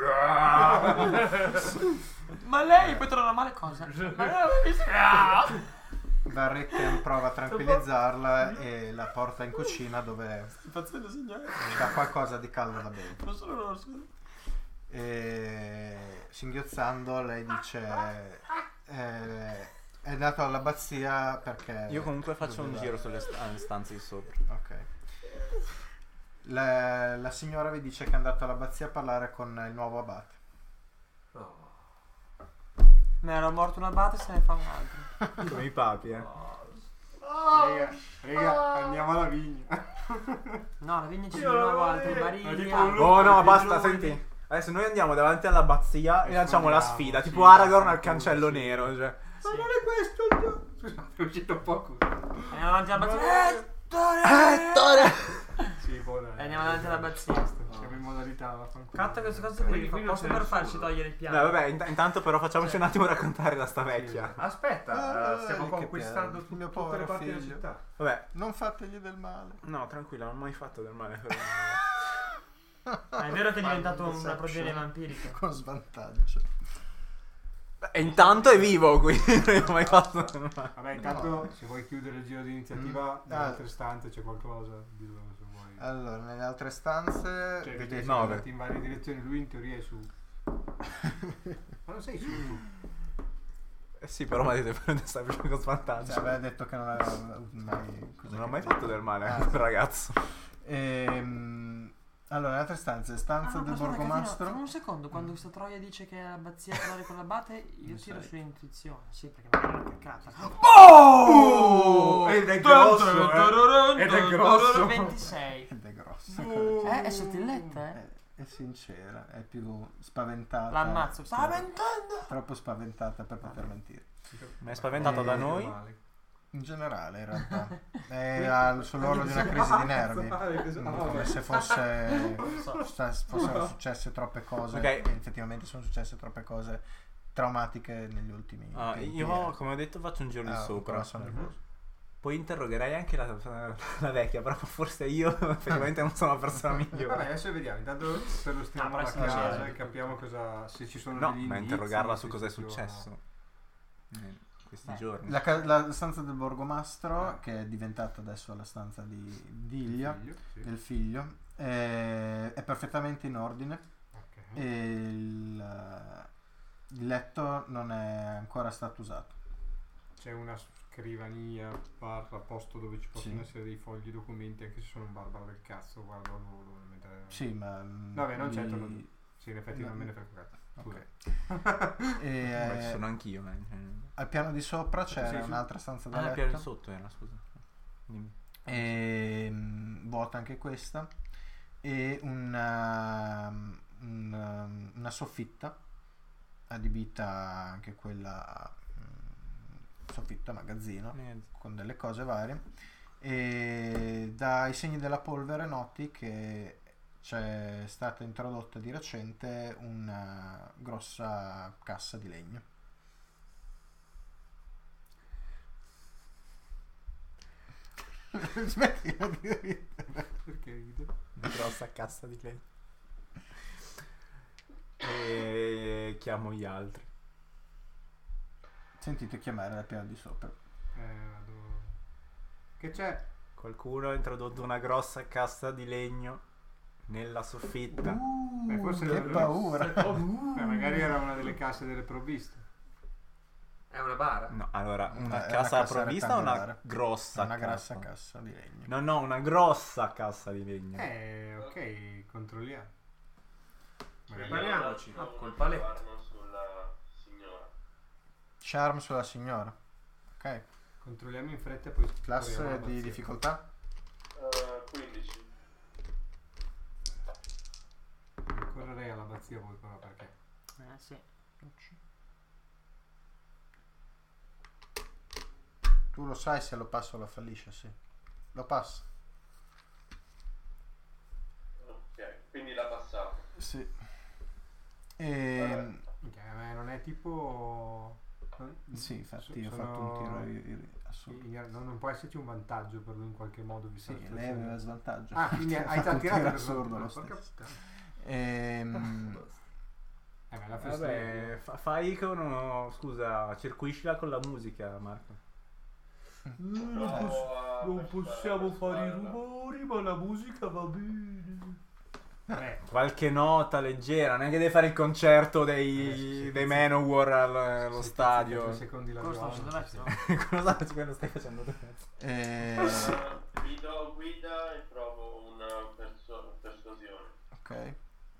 Ma lei poi torna male cosa? Ma lei Van Richten prova a tranquillizzarla e la porta in cucina dove Impazzendo signora. c'ha qualcosa di caldo da bere. Non sono loro, scusa. E singhiozzando lei dice è andato all'abbazia perché Io comunque faccio un doveva- giro sulle stanze di sopra. Ok. La signora vi dice che è andato all'abbazia a parlare con il nuovo abate. Ne era morto un abate e se ne fa un altro. Come i papi, Raga, andiamo alla vigna. No, la vigna ci sono di nuovo altri Ma barili. tipo altri Oh no, basta, pedroni. senti. Adesso noi andiamo davanti all'abbazia e lanciamo la sfondiamo, sfida, sì, tipo Aragorn al sì, cancello sì. nero, cioè. Ma non è questo il gioco. Scusate, è uscito un po' così. Andiamo davanti all'abbazia. Sì, può dare. Andiamo davanti all'abbazia. Siamo in modalità vaffanculo. Catta queste cose qui. Fa Qui non posto c'è per nessuno. farci togliere il piano. No, vabbè, intanto però facciamoci un attimo raccontare da sta vecchia. Aspetta, stiamo che conquistando piano. Il mio tutte le povero parti della figlio. città. Vabbè, Non fategli del male. no, tranquilla, non ho mai fatto del male. Ah, è vero che è diventato Deception. una progenie vampirica. Con svantaggio. E intanto è vivo, quindi non ho mai fatto. Vabbè, intanto se vuoi chiudere il giro di iniziativa, nelle altre stanze c'è qualcosa di dove se vuoi. Allora, nelle altre stanze Cioè, vedete vedete, nove. andati in varie direzioni, lui in teoria è su. Ma non sei su tu. Sì, però mi ha detto che stai facendo con svantaggio. Cioè, aveva detto che non aveva mai... Non ho mai fatto del male a Ah. quel ragazzo. Allora, nelle altre stanze, Ah, stanza no, del aspetta, borgomastro. Catino, un secondo, quando questa troia dice che è l'abbazia a parlare con l'abate, io Non tiro sai. su intuizione. Sì, perché magari è una caccata. Oh! Ed è grosso, Ed è grosso. 26. Ed è grosso. È sottilletta, È sincera, è più spaventata. L'ammazzo. Sì, troppo spaventata per poter mentire. Mi è spaventato da noi. In generale, in realtà. È sull'orlo di una crisi di nervi. Come se fossero successe troppe cose. Ok. E effettivamente sono successe troppe cose traumatiche negli ultimi Ah, tempi. io, come ho detto, faccio un giro di sopra. però sono nervoso. Poi interrogherei anche la vecchia, però forse io effettivamente non sono la persona Vabbè, migliore. adesso vediamo. Intanto per lo stiamo Ah, alla presto casa c'è. e capiamo cosa, se ci sono No, degli ma indizi, interrogarla se su cosa è ci sono- successo in questi giorni. La stanza del borgomastro, che è diventata adesso la stanza di Ilya, Figlio, sì. del figlio, è perfettamente in ordine. Ok. E il letto non è ancora stato usato. C'è una scrivania barra posto dove ci possono Sì. essere dei fogli documenti, anche se sono un barbaro del cazzo, guardo al volo mentre... Sì, ma Vabbè, non c'è, lì- Sì, in effetti non me ne frega un cazzo. Scusa. ok. Beh, ci E sono anch'io. al piano di sopra c'era Sì, sì. un'altra stanza da Ah, il letto. piano di sotto era, scusa. Dimmi. E vuota anche questa, e una soffitta adibita anche quella soffitta magazzino con delle cose varie, e dai segni della polvere noti che c'è stata introdotta di recente una grossa cassa di legno. Smettila di ridere. Perché ride? Una grossa cassa di legno. E chiamo gli altri. Sentite chiamare dal piano di sopra. Vado... Che c'è? Qualcuno ha introdotto una grossa cassa di legno nella soffitta. Forse che era lui. paura. Magari era una delle casse delle provviste. È una bara. No, allora, È una una cassa cassa provvista o una rettangolare. grossa Una grossa cassa? cassa di legno. No, una grossa cassa di legno. Ok, controlliamo. Magari- Prepariamoci. No, Col paletto. guardo sulla signora. Charm sulla signora. Ok. Controlliamo in fretta e poi corriamo Classe alla di pazzia. difficoltà. 15. Correrei all'abbazia voi però perché? Sì. Tu lo sai se lo passa o lo fallisce, sì. Lo passa. Ok, quindi l'ha passato. Sì. E... Minchia, non è tipo... Sì, infatti So- io ho sono- fatto un tiro assurdo. Non può esserci un vantaggio per lui in qualche modo visto Sì, la lei situazione. aveva svantaggio. Ah, quindi Ha hai fatto un tirato tiro per assurdo lo porca stesso. puttana. Beh, la festa Vabbè, fai con uno... Scusa, circuiscila con la musica, Marco. Non possiamo fare i rumori, ma la musica va bene. Qualche nota leggera, non è che devi fare il concerto dei Manowar allo stadio. 3 secondi la Cosa sto zona, facendo sì, adesso? sì. Cosa stai facendo tu? Vi do guida e provo una persuasione. Ok,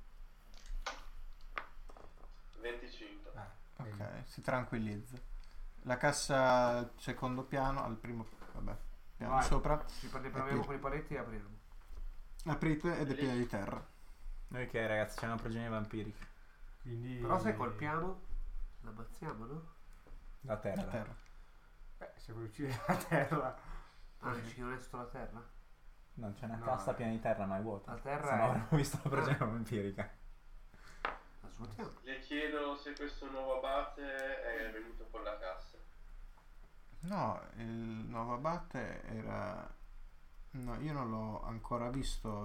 25. ok, si tranquillizza. La cassa al secondo piano, al primo, vabbè, piano Vai. sopra. Ci proviamo con i paletti e apriamo. Aprite ed è piena di terra. Noi che ragazzi, c'è una progenie vampirica. Quindi... Però se colpiamo, l'abbazziamo, no? La terra. La terra. Beh, se vuoi uccidere la terra... Ah, dici che non è sotto la terra? Non c'è una No, cassa piena di terra, ma è vuota. La terra Se no è... avremmo visto la progenie vampirica. La svuotiamo. Le chiedo se questo nuovo abate è venuto con la cassa. No, il nuovo abate era... No, io non l'ho ancora visto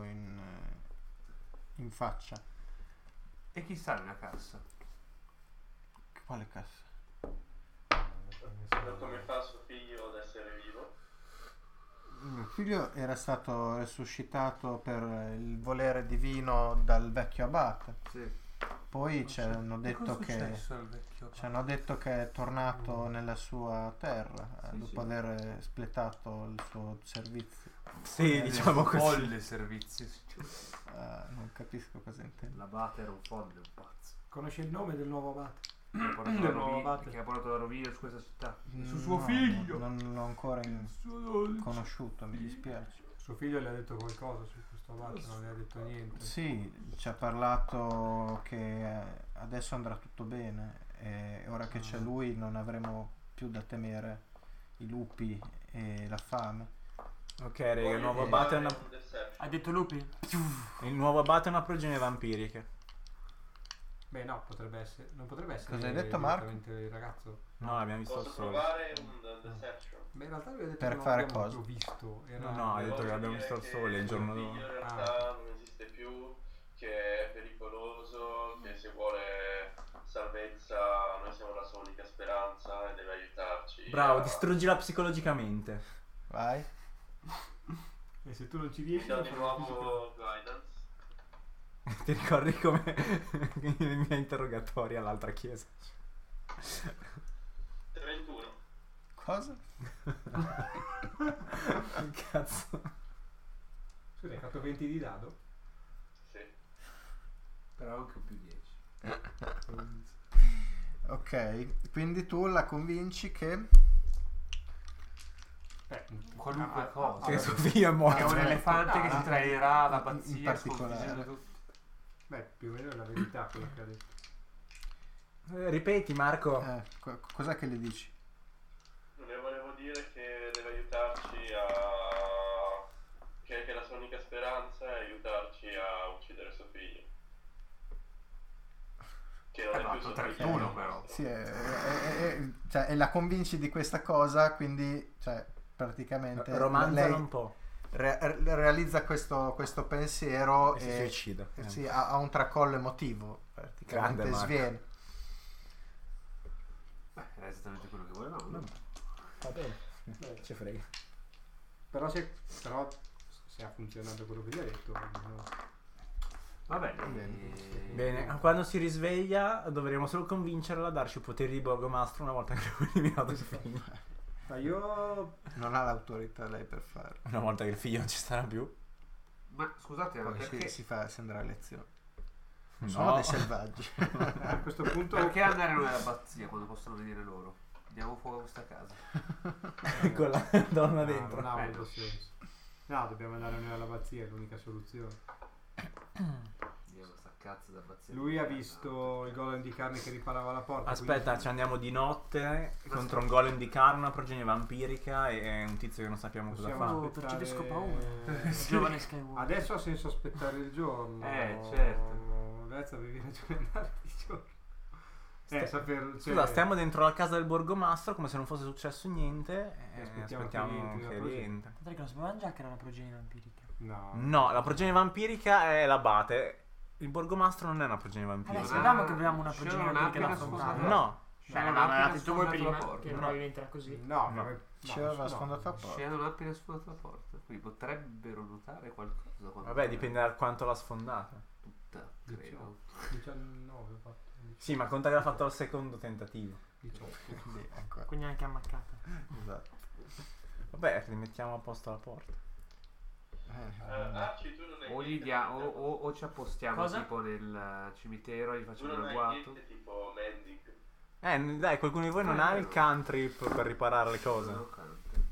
in faccia. E chi sta nella cassa? Quale cassa? Come fa suo figlio ad essere vivo? Il figlio era stato resuscitato per il volere divino dal vecchio abate. Sì. Poi ci hanno detto che vecchio? ci hanno detto che è tornato nella sua terra dopo sì. aver espletato il suo servizio. Sì, diciamo così. Folle servizi. Non capisco cosa intende. L'abate era un folle, un pazzo. Conosci il nome del nuovo abate? Che ha portato Del la nuovo rovina, abate. che ha portato la rovina su questa città. Su No, suo figlio. Non l'ho ancora Suo dolce. conosciuto, mi dispiace. Suo figlio le ha detto qualcosa su questo abate, non le ha detto niente. Sì, ci ha parlato che adesso andrà tutto bene e ora che c'è lui non avremo più da temere i lupi e la fame. Ok, raga, il Voglio nuovo provare abate è una... un deception. Hai detto lupi? Il nuovo abate è una progenie vampirica. Beh no, potrebbe essere. Non potrebbe essere. Cosa hai detto, Marco? direttamente il ragazzo. No, l'abbiamo visto Posso il sole. provare un deception? Beh, in realtà lui ha detto Per che non fare l'abbiamo cosa? proprio visto. Era... No, ha detto che Voglio abbiamo dire visto il che sole il giorno suo dopo. figlio in realtà non esiste più, che è pericoloso, che se vuole salvezza noi siamo la sua unica speranza e deve aiutarci. Bravo, a- distruggila psicologicamente. Vai. E se tu non ci Mi riesci, dà lo di fai nuovo guidance. Ti ricordi come i miei interrogatori all'altra chiesa? 31. Cosa? Cazzo. Scusa, hai fatto 20 di dado? Sì. Però anche più 10. Ok, quindi tu la convinci che Qualunque cosa. Che suo figlio è Che morto. è un elefante che si trairà in l'abbazia particolare. sconfiggendo tutti. Beh, più o meno è la verità quello che ha detto. Ripeti, Marco. cos'è che le dici? Non le volevo dire che deve aiutarci a... che la sua unica speranza è aiutarci a uccidere suo figlio. Che non è più suo figlio. 31 però. Sì, cioè, e la convinci di questa cosa, quindi cioè, praticamente Romanzala lei un po'. realizza questo pensiero E si e suicida. sì, ha un tracollo emotivo, praticamente Grande Marco. sviene. Beh, era esattamente quello che volevamo. No? Va bene. Ci frega. Però se ha funzionato quello che gli ha detto, no. Va bene. Bene, quando si risveglia dovremo solo convincerla a darci i poteri di Borgomastro una volta che abbiamo eliminato il figlio. Ma io... Non ha l'autorità lei per farlo. Una volta che il figlio non ci sarà più. Ma scusate, ma Poi perché, si andrà a lezione. No. Sono dei selvaggi. A questo punto... perché andare noi all'abbazia quando possono venire loro? Diamo fuoco a questa casa. Con la donna No, dentro. non ha Bello. molto senso. No, dobbiamo andare noi all'abbazia, è l'unica soluzione. Andiamo a sta cazzo d'abbazia. Lui ha visto il golem di carne che riparava la porta. Aspetta, quindi- ci andiamo di notte contro un golem di carne, una progenie vampirica e un tizio che non sappiamo cosa Possiamo fa. Oh, percepisco aspettare- Giovane Skywalker. Adesso ha senso aspettare il giorno. Certo. Adesso avevi ragione andare di giorno. Scusa, stiamo dentro la casa del borgomastro come se non fosse successo niente e Aspettiamo aspettiamo che rientri che la progenie. rientra. Guardate che non sapevamo già che era una progenie vampirica. No. No, la progenie vampirica è l'abate. Il borgomastro non è una progenie vampirica. Vabbè, sapevamo che avevamo una C'era progenie una vampirica da appena affrontare. sposata. No, Cioè, Non l'avevamo appena detto voi sfondato prima, la porta. che No. probabilmente era così. No, No. Ci aveva sfondato la porta. Scendono appena sfondato la porta. Quindi potrebbero notare qualcosa. quando- vabbè, dipende da quanto l'ha sfondata. Tutta, credo. 19 ho fatto. Sì, ma conta che l'ha fatto al secondo tentativo. 18. Quindi, ecco, Quindi anche ammaccata. esatto. Vabbè, rimettiamo a posto la porta. Arci, tu non hai O, gli niente dia- tipo- o ci appostiamo Cosa? tipo nel cimitero e gli Tu facciamo non il hai guato. niente tipo mending. Dai, qualcuno di voi non ha il cantrip per riparare le cose? No, cante.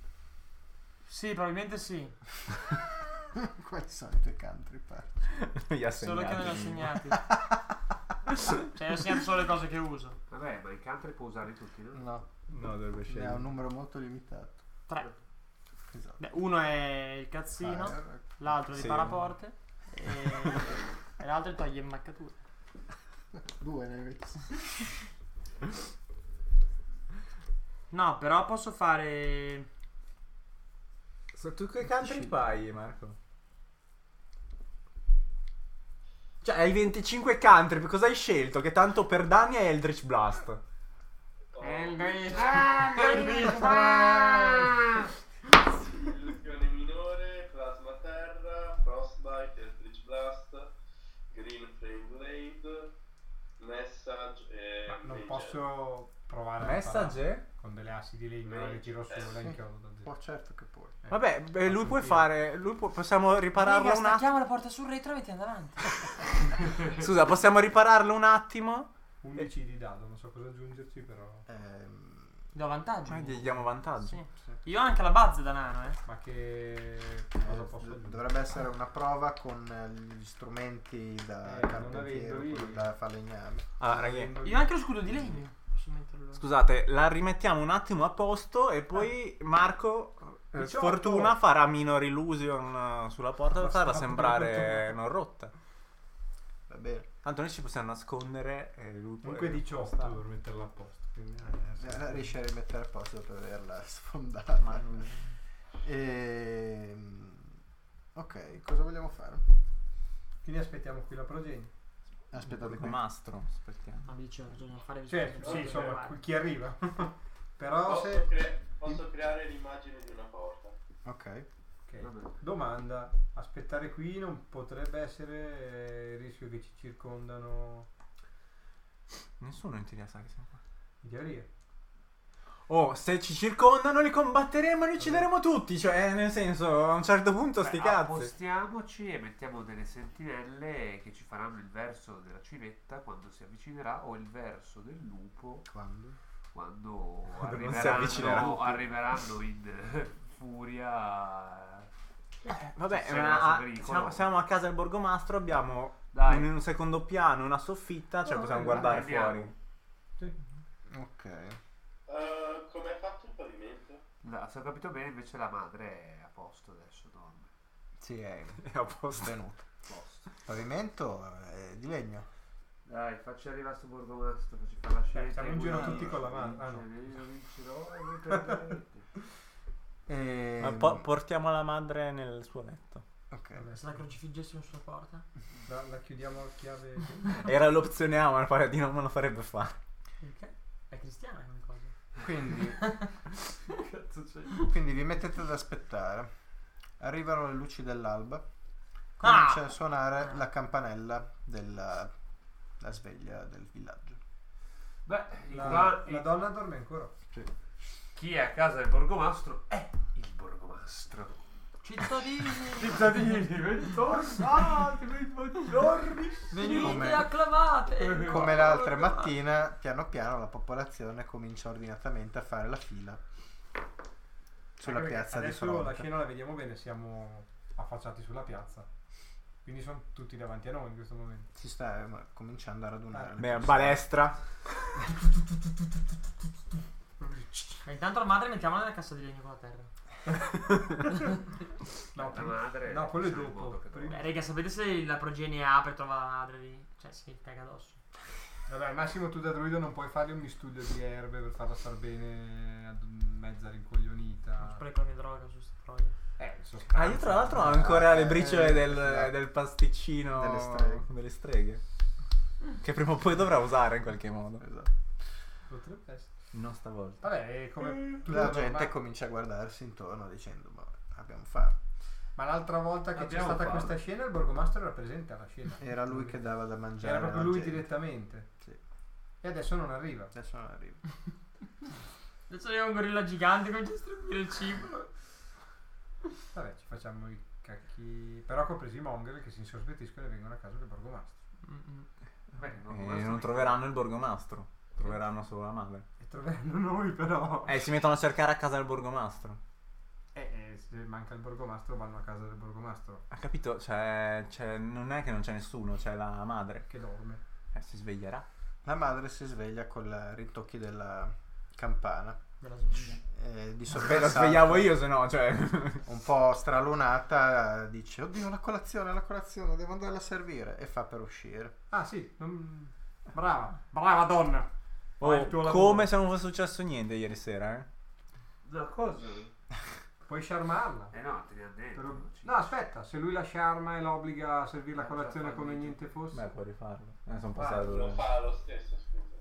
Sì, probabilmente sì. Quali sono i tuoi country part? Gli ha Solo che non li ho segnati. segnati. Cioè, ho segnato solo le cose che uso. Vabbè, ma i country può usarli tutti, no? No, No, dovrebbe ne ha scegliere. un numero molto limitato. 3. Esatto. Beh, uno è il cazzino, Fire. l'altro è Sì. di paraporte e l'altro è toglie immaccature. 2 ne avete. No, però posso fare... Tu che cantrip hai, Marco? Cioè, hai 25 cantrip, cosa hai scelto? Che tanto per danni è Eldritch Blast. Oh, Eldritch. Ah, Illusione minore, plasma terra, frostbite, eldritch blast, green flame blade, message e Ma non mage. posso provare Message? con delle assi di legno Mage. che tiro su l'inchiodo da zero. Oh, certo che puoi. Vabbè, beh, lui Faccio può un tiro. fare. possiamo ripararlo Raga, un attimo. stacchiamo la porta sul retro e mettiamo davanti. Scusa, possiamo ripararlo un attimo? 11 di dado, non so cosa aggiungerci, però. Do vantaggio. Ma gli diamo vantaggio. Sì. Io ho anche la buzz da nano, Ma che cosa posso aggiungere? Dovrebbe essere una prova con gli strumenti da Non carpentiere, avendo quello io. da falegname. Allora, ragazzi, Io ho anche lo scudo di legno. Posso metterlo. scusate, la rimettiamo un attimo a posto e poi Marco, 18. sfortuna, farà minor illusion sulla porta per farla Bastardo, sembrare tutto. non rotta. Va bene. Tanto noi ci possiamo nascondere e lui Comunque poi 18 per metterla a posto. Quindi, Riesci a rimettere a posto per averla sfondata. Ok, cosa vogliamo fare? quindi aspettiamo qui la progenie. Aspettate qui. mastro, aspettiamo. Ma mi diceva, bisogna fare Cioè, sì, insomma, chi arriva. Però Posso, se... posso creare l'immagine di una porta. Ok. Ok. Domanda, aspettare qui non potrebbe essere il rischio che ci circondano Nessuno in teoria sa che siamo qua. in teoria. Oh, se ci circondano li combatteremo e li uccideremo tutti. Cioè, nel senso, a un certo punto sti cazzi. Appostiamoci e mettiamo delle sentinelle che ci faranno il verso della civetta quando si avvicinerà o il verso del lupo quando Non si avvicinerà. arriveranno in furia. Vabbè, Sei grosso pericolo. siamo a casa del borgomastro, abbiamo Dai. un secondo piano, una soffitta, cioè possiamo guardare andiamo. fuori. Sì. Ok. Come è fatto il pavimento? Se ho capito bene, invece la madre è a posto adesso, dorme. Sì, è È a posto. venuto. A posto. Pavimento è di legno. Dai, facci arrivare sto borgomasto, facci fare la scena. stiamo in giro tutti con la mano. Ah, no. Io vincerò e voi perdete. Ma portiamo la madre nel suo letto. Ok. Vabbè, Se la crocifiggessimo sulla porta. la chiudiamo a chiave. Era l'opzione A, ma poi di non me lo farebbe fare. Perché? È cristiana come cosa. Quindi, Cazzo c'è? quindi vi mettete ad aspettare. Arrivano le luci dell'alba. Comincia a suonare la campanella della la sveglia del villaggio. Beh, La donna dorme ancora. chi è a casa del borgomastro è il borgomastro. Cittadini, Cittadini, bentornati, buongiorni. venite Come- acclamate. Come le altre mattine, piano piano la popolazione comincia ordinatamente a fare la fila sulla Anche perché piazza di adesso la fronte. scena la vediamo bene, siamo affacciati sulla piazza. Quindi sono tutti davanti a noi in questo momento. Si sta cominciando a radunare. le Beh, persone. balestra. Ma intanto la madre mettiamola nella cassa di legno con la terra. No, La madre. no, quello è c'è un dopo. modo che Prima- Beh, raga, sapete se la progenie apre e trova la madre lì? Cioè, si caga addosso. Vabbè, al massimo tu da druido non puoi fargli un mistudio di erbe per farla star bene mezza Non rincoglionita. spreco la mia droga su sta droga. In sostanza. Ah, io tra l'altro ho ancora le briciole del esatto. pasticcino Delle streghe. delle streghe. Che prima o poi dovrà usare in qualche modo. Esatto. Potrebbe essere. Non stavolta. Vabbè, è come La gente comincia a guardarsi intorno dicendo ma abbiamo fame. Ma l'altra volta che c'è Abbiamo stata fame. questa scena il borgomastro era presente alla scena. Era lui che dava da mangiare. Era proprio alla lui gente. direttamente. Sì. E adesso non arriva. Adesso non arriva. Adesso abbiamo un gorilla gigante che comincia a distribuire il cibo. Vabbè, ci facciamo i cacchi. Però ho presi i mongol che si insospettiscono e vengono a casa del borgomastro. Beh, E non troveranno il borgomastro. Troveranno solo la madre. E troveranno noi però. Si mettono a cercare a casa del borgomastro. Se manca il borgomastro vanno a casa del borgomastro. Ha capito? Non è che non c'è nessuno, c'è la madre. Che dorme. Si sveglierà. La madre si sveglia con i ritocchi della campana. Me la sveglia. Di Beh, la soprassalto, svegliavo io, se no, cioè. un po' stralunata, dice oddio la colazione, devo andarla a servire e fa per uscire. Ah sì, brava donna. Fai il tuo lavoro. Come se non fosse successo niente ieri sera, eh? No, cosa? Puoi sciarmarla. No, teniamo dentro. No, aspetta, se lui la sciarma e la obbliga a servire la colazione come niente fosse. Beh, puoi rifarlo. Sono Lo passato. fa lo stesso, scusa. È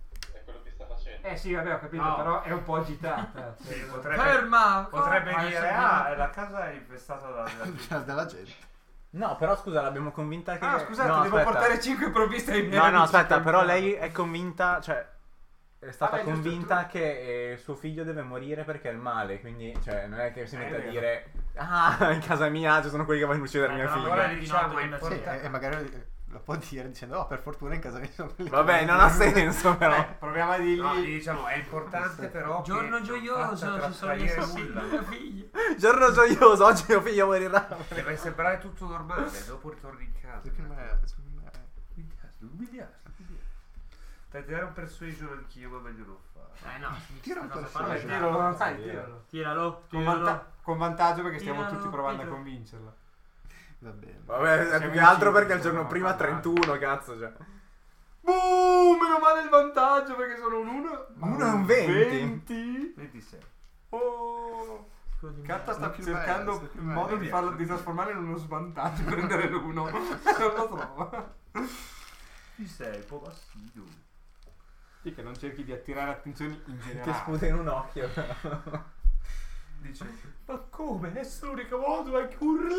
quello che sta facendo. Sì, vabbè, ho capito, No. però è un po' agitata. Sì, cioè, Ferma! potrebbe Ah, dire, la casa è infestata della gente. No, però scusa, l'abbiamo convinta che... Ah, scusate, no, devo aspetta. portare 5 provviste ai miei No, no, amici aspetta, che- però lei è convinta, cioè... È stata Vabbè, giusto, convinta che suo figlio deve morire perché è il male, quindi, cioè, non è che si mette a vero. dire ah, in casa mia ci sono quelli che vogliono uccidere mio però figlio. Allora Di diciamo notte è con la Sì, importante. e magari lo può dire dicendo oh per fortuna in casa mia sono quelli Vabbè, che- non ha senso però. Proviamo a dirgli... No, diciamo è importante però Giorno che non gioioso, faccia si sono gli trasparire assassini nulla. mio figlio. Giorno gioioso, oggi mio figlio morirà. Deve sembrare tutto normale, dopo ritorni in casa. Secondo me- Non mi piace. Dai, tirare un persuasion anch'io, ma meglio non fare. No, Tira un cosa personaggio. fare? Tiralo, Sì, tiralo. Tiralo, Con, tiralo. con vantaggio perché stiamo Tiralo, tutti provando Pietro. a convincerla. Va bene. Vabbè, è Siamo più che in altro cinque, perché il giorno sono prima parlati. 31, cazzo, cioè. Meno male il vantaggio perché sono un 1. Uno è un 20. 26. Oh. Katta sta più cercando bello, il modo di farlo di trasformare in uno svantaggio prendere l'1. Non lo trova. Chi sei? Un po' fastidio. Sì, che non cerchi di attirare attenzioni in Ti generale. sputa in un occhio. Dice, Ma come? È l'unico modo è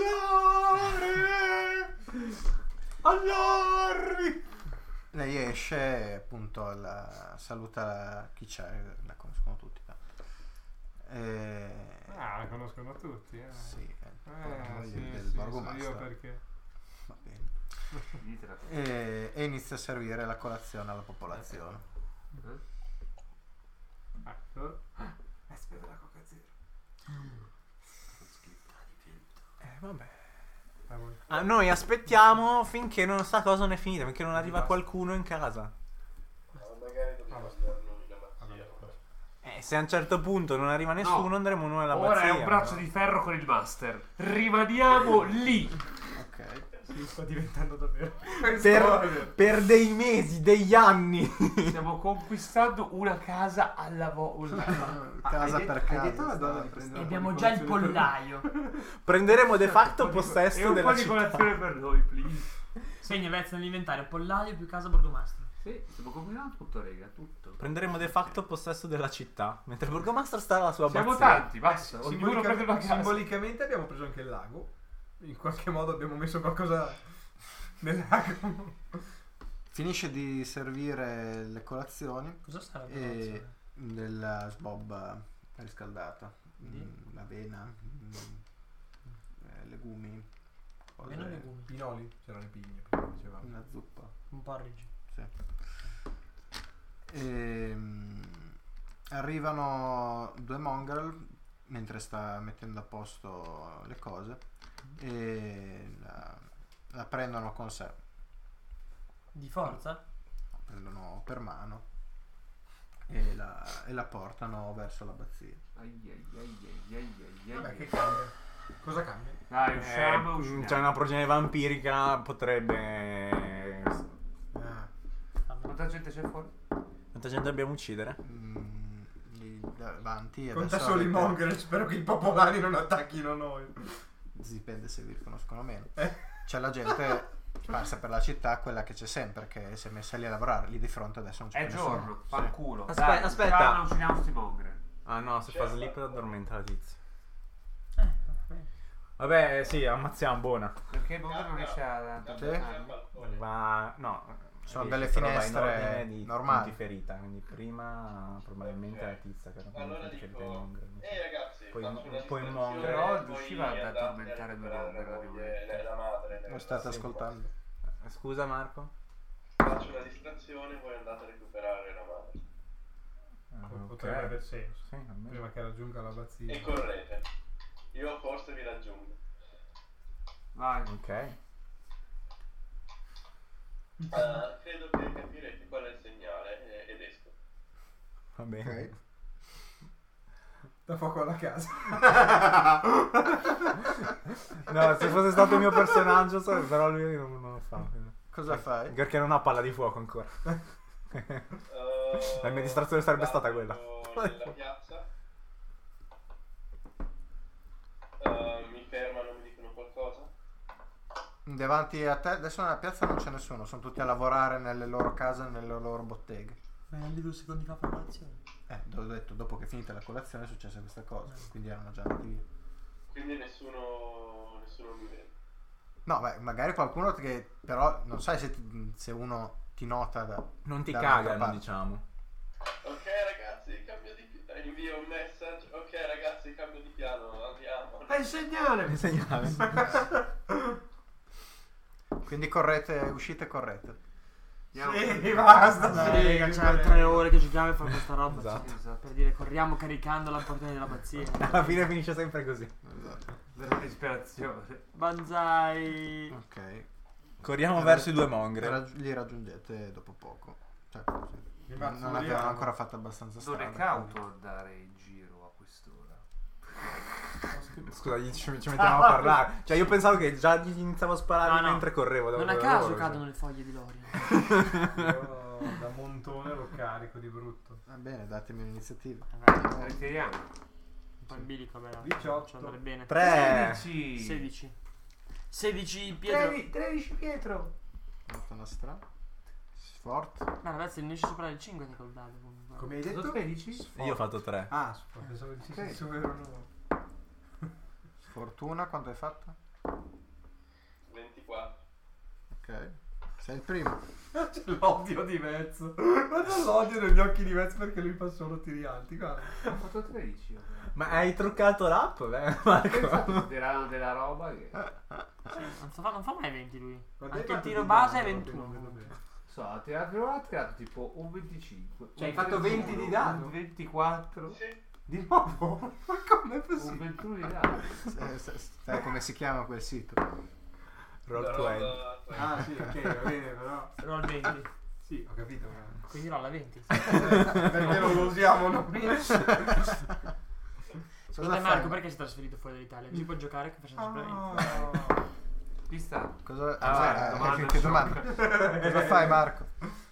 urlare! Allarmi! Lei esce appunto saluta chi c'è, la conoscono tutti. Ah, la conoscono tutti, eh. Sì, Sì, del sì, Borgo so io Master. perché. Va bene. ditela. E inizia a servire la colazione alla popolazione. Aspetta la Coca Zero. Vabbè. Ah, voi. Noi aspettiamo finché non sta cosa non è finita, finché non arriva qualcuno in casa. Magari dobbiamo andare noi in abbazia. Se a un certo punto non arriva nessuno, andremo noi alla Ora è un braccio di ferro con il master. Rimaniamo lì. Ok. Sì, sta diventando davvero. per dei mesi, degli anni. Stiamo conquistando una casa alla volta. Casa per casa. Hai detto alla donna di sta- prendere E un po' abbiamo di già il colazione per- pollaio. Prenderemo de facto E possesso un della po' di città. colazione per noi, please. Segna vezza nell'inventario, pollaio più casa borgomastro. Sì, stiamo combinando tutto, rega, tutto. Prenderemo de facto possesso della città, mentre il Burgomastro sta alla sua Siamo abbazia. tanti, basta. Ognuno Simbolica- prende una casa. simbolicamente abbiamo preso anche il lago. In qualche modo abbiamo messo qualcosa nel lago. Finisce di servire le colazioni Cosa sta la e colazione? della sbobba riscaldata. Avena, legumi, cose- Meno legumi, Pinoli, c'erano le pigne, prima dicevamo. una zuppa. un porridge. Sì. Arrivano due mongrel mentre sta mettendo a posto le cose e la prendono con sé, Di forza? la prendono per mano e la portano verso l'abbazia. Vabbè, che cambia? Cosa cambia? Dai, usciamo, usciamo. C'è una progenie vampirica, potrebbe... Quanta gente c'è fuori? Quanta gente dobbiamo uccidere? Lì davanti Conta adesso solo i avete- mongrel, spero che i popolari non attacchino noi. dipende se vi riconoscono o meno. C'è la gente sparsa per la città, quella che c'è sempre, che si è messa lì a lavorare. Lì di fronte adesso non c'è È più giorno, nessuno. fa il culo. Aspetta, Dai, aspetta. usciamo, non uccidiamo sti mongre. Ah no, se fa slip addormenta la tizia. Vabbè. Vabbè, sì, ammazziamo, buona. Perché il mongre non riesce a Va... no. Sono riesce, delle però va in finestre ordine di normali. punti ferita, quindi prima probabilmente la tizia che era Allora punti ferita dico, in Mongrel. ragazzi, Poi- faccio una poi in distrazione, Mongrel. Però voi riusciva ad andate addormentare a due recuperare Mongrel, la moglie, la madre. Lo state ascoltando? Scusa Marco? Faccio una distrazione, voi andate a recuperare la madre. Potrebbe aver senso. Sì, almeno. Prima che raggiunga l'abbazia. E correte. Io forse vi raggiungo. Vai. Ok. Credo che capirete qual è il segnale ed esco. Va bene. Ok. Da fuoco alla casa. No, se fosse stato il mio personaggio, però lui non lo fa. Cosa fai? Perché non ha palla di fuoco ancora. La mia distrazione sarebbe stata quella. Nella piazza. Mi fermano, mi dicono qualcosa. Davanti a te, adesso nella piazza non c'è nessuno, sono tutti a lavorare nelle loro case, nelle loro botteghe. Ma lì 2 secondi fa formazione. Ho detto, dopo che è finita la colazione è successa questa cosa, quindi erano già andati via. Quindi nessuno mi vede. No, beh, magari qualcuno che però non sai se uno ti nota Non ti dall'altra cagano, parte. diciamo. Ok ragazzi, cambio di piano. Invio un messaggio. Ok ragazzi, cambio di piano, andiamo. È il segnale! Segnale. Quindi correte, uscite e correte. Sì, basta. Sì, c'è 3 ore che giochiamo e fa questa roba. Esatto. Sì, per dire corriamo caricando la portata della pazzia. Alla fine finisce sempre così. Della disperazione. Banzai. Ok. Corriamo verso i 2 mongrel. Li raggiungete dopo poco. Cioè, sì. Li non mazzoliamo. avevano ancora fatto abbastanza Non strada. è cauto andare in giro a quest'ora. Scusa, ci mettiamo a parlare. Cioè, io pensavo che già gli iniziavo a sparare No, no. mentre correvo. Non a caso cadono le foglie di Lorian. Io da montone lo carico di brutto. Va bene, datemi un'iniziativa. Ritiriamo. Un po' in bilico, vabbè. 18. Ci andare bene. 3. 16. 16 Pietro. 13 Pietro. Molto una strada. Sforzo. Ma ragazzi, non riesci a superare il 5 col dado. comunque. Come hai detto? 13? Io ho fatto 3. Ah, pensavo di sì, su erano. Sfortuna, quanto hai fatto? 24. Ok. Sei il primo. C'è l'odio di mezzo. Guarda l'odio negli occhi di mezzo perché lui fa solo tiri alti. Guarda. Ho fatto 13 io. Ma hai truccato l'app? Beh, Marco. Tirano della roba che... Non fa mai 20 lui. Guarda, Anche il guarda, tiro ti base è dado, 21. non vedo bene. So, ha tirato tipo un 25. Cioè, hai un fatto 20 di 21, dado? Un 24. Sì. Di nuovo? Ma com'è Un possibile? 21 di dado. Sai come si chiama quel sito? Roll 20. Ah sì, ok, va bene, però. Roll 20. Sì, ho capito. Ma... Quindi rolla 20. Perché non lo usiamo noi? Scusa Marco, perché si è trasferito fuori dall'Italia? Si può giocare che facciamo sempre 20. Chi sta? Cosa, domanda che shock. domanda? Cosa fai, Marco?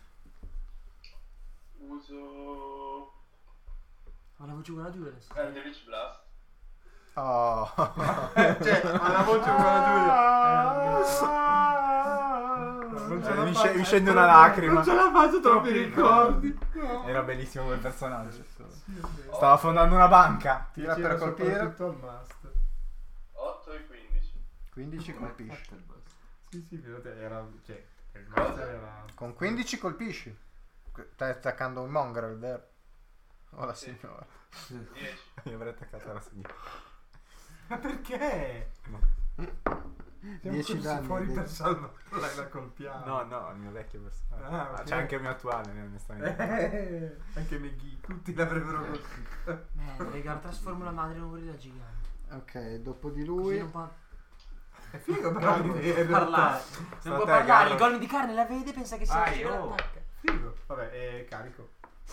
Uso Ho la voce uguale a Giulia adesso. Eldritch Blast. Oh. Cioè, ha la voce uguale a Giulia. Mi scende una lacrima. Non ce la faccio troppi ricordi. Era bellissimo quel personaggio. Stava affondando una banca. Tira per colpire. Soprattutto al master. 8 e 15. 15 colpisci. Sì, però era... Cioè, il master era... Con 15 colpisci. Stai attaccando un mongrel, vero? Oh la Sì. signora. 10. Mi avrei attaccato alla signora. Ma perché? Siamo 10 corsi danni, fuori vedi. per salvarla e la colpiamo. No, il mio vecchio personaggio. Ah, ok. C'è anche il mio attuale, onestamente. Anche McGee, tutti l'avrebbero colpito. Raga, trasformo la madre in un gorilla gigante. Ok, dopo di Così lui. non può È figo però l'idea in parlare. realtà. Non State può a parlare, gara. il gol di carne la vede, pensa che sia vicino e oh. attacca. Figo. Vabbè, carico.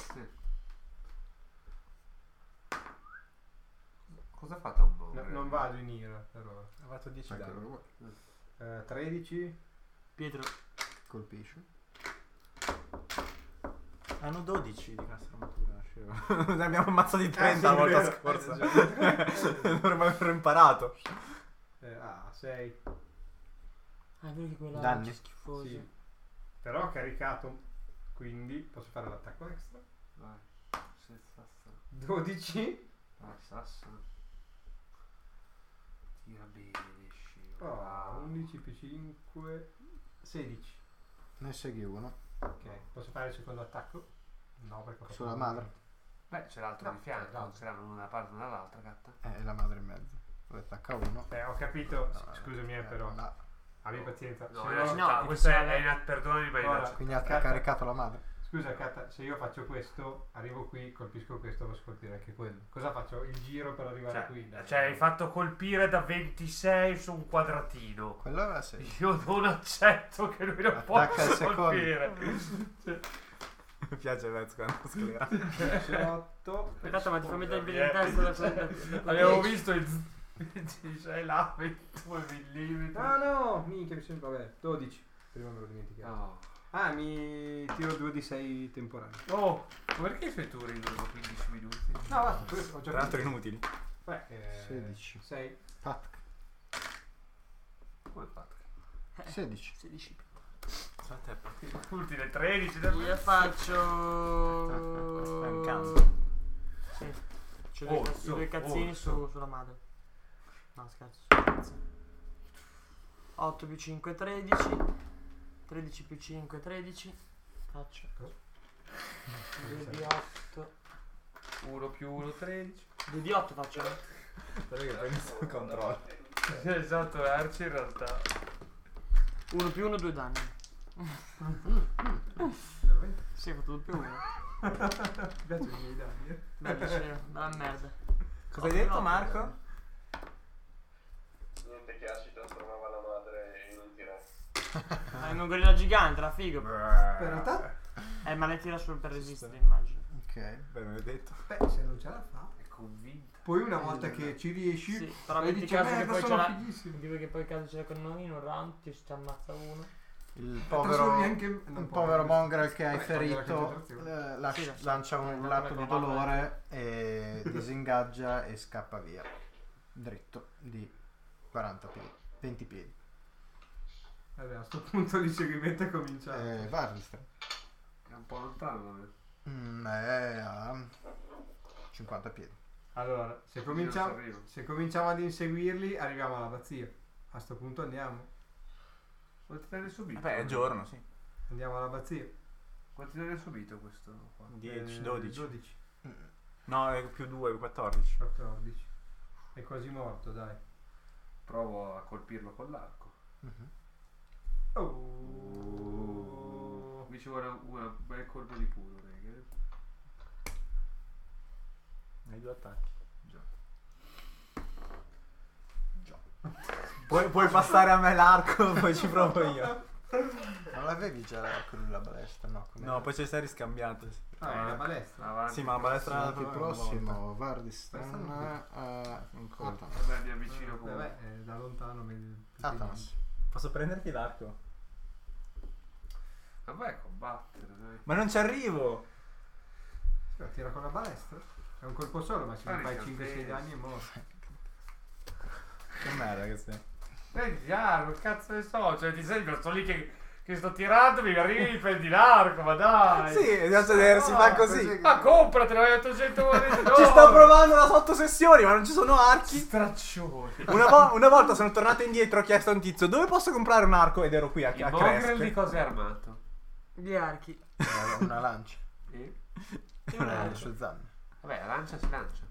Cosa ha fatto un po'? Non vado in ira però. Ho fatto 10 Ecco, danni. 13. Pietro, colpisci. Hanno 12 di classe armatura. Ne abbiamo ammazzati 30 la sì, volta vero. scorsa. Dovremmo aver imparato. 6. ah, è vero che quella Danni. è schifosa. Sì. Però ho caricato. Quindi posso fare l'attacco extra. Vai. Senza sta. 12. Ah, sasso. Tira bene, esci. Oh, 11 più 5. 16. Ne segui uno. Ok. Posso fare il secondo attacco? No, perché ho fatto Sulla un- madre. Beh, c'è l'altro No, di fianco. esatto. Non saranno da una parte o dall'altra, gatta. E la madre in mezzo. Lui attacca uno. Ho capito. No, Scusami, però. no. Abbi pazienza. No, Se è io- inaccettabile. no, Questo che è perdonami, ma è Ora, inaccettabile. Quindi ha Catta. caricato la madre. Scusa, Katta, se io faccio questo, arrivo qui, colpisco questo, posso colpire anche quello. Cosa faccio? Il giro per arrivare qui? Cioè, hai fatto colpire da 26 su un quadratino. Quello aveva 6. Io non accetto che lui non Attacca il possa secondo. colpire. Mi piace il pezzo quando sclera. 18. Aspetta, ma ti fa mettere bene in testa da quella. Abbiamo visto il 26 là, 22 mm. Ah no, minchia, mi sembra, vabbè, 12. Prima me lo dimenticato. Oh. Ah, mi tiro 2 di 6 temporali. Oh, ma perché i suoi turni durano 15 minuti? No, basta, ho già Tra l'altro inutili. Beh, 16. 6. Patrick. Come fate? 16. 16. Ultime 13 Io faccio... È un canto. Sì. C'ho i Orso, due cazzini orso. sulla madre. No, scherzo, sulla cazzo. 8 più 5 13. 13 più 5 13. Faccio 2 di 8. 1 più 1 13. 2 di 8 faccio. Però che prendi sul controllo. Esatto, Arci in realtà. 1 più 1 2 danni. Veramente? Sì, ho fatto 2 più 1. Ti piacciono i miei danni? Bella scena, bella merda. Cosa hai detto, Marco? Niente, che Arci trasformava la madre in un tirè. È un gorilla gigante, era figo. In realtà, Ma lei tira solo per resistere, immagino. Ok. Beh, l'ho detto. se non ce la fa. È convinta. Poi una volta che ci riesci, Sì, però poi metti dici, caso che "Merda, poi ce sono l'ha. fighissimo." Dico che poi caso ce l'ha con noi in un round, ti ammazza uno. Il Trasformi povero, anche- il non povero povero, mongrel che hai vabbè, toglie la ferito concentrazione. Sì, lo so. lancia un lato di dolore e disingaggia e scappa via. Dritto di 40 piedi, 20 piedi. Vabbè, a sto punto l'inseguimento è cominciato. Varlister. È un po' lontano da me. È a 50 piedi. Allora, se non ci cominciamo, arrivo. se cominciamo ad inseguirli, arriviamo all'abbazia. A sto punto andiamo. Quanti ne hai subito? Vabbè, è giorno, sì. Andiamo all'abbazia. Quanti ne hai subito questo qua? 10, 12. 12, No, è più 2, 14. 14. È quasi morto, dai. Provo a colpirlo con l'arco. Oh. Mi ci vuole un bel colpo di puro, raga. Hai 2 attacchi. Già. Puoi passare a me l'arco, poi ci provo io. Non l'avevi già con la balestra? No, come No, poi ci sei riscambiato. Ah, è la balestra. Avanti. Sì, ma la balestra il prossimo Vardistan Ancora. Vabbè, mi avvicino comunque. Vabbè, da lontano meglio. Atanas. Posso prenderti l'arco? Vabbè, combattere, dai. Ma non ci arrivo! Tira con la balestra. È un colpo solo, ma se Ah, ne fai ricambia. 5-6 danni è morto. Che merda che sei. Chiaro, cazzo ne so, cioè ti sembra, sto lì che sto tirando, mi arrivi e mi prendi l'arco, ma dai! Sì, adesso si fa così. Ma compratelo, hai 800 monete d'oro! Ci sto provando da sottosessioni, ma non ci sono archi. Straccioni! Una volta sono tornato indietro, ho chiesto a un tizio dove posso comprare un arco ed ero qui a Il mongrel di Crespe. cosa è armato? Gli archi. Una lancia. Eh? Le sue zanne. Vabbè, la lancia si lancia.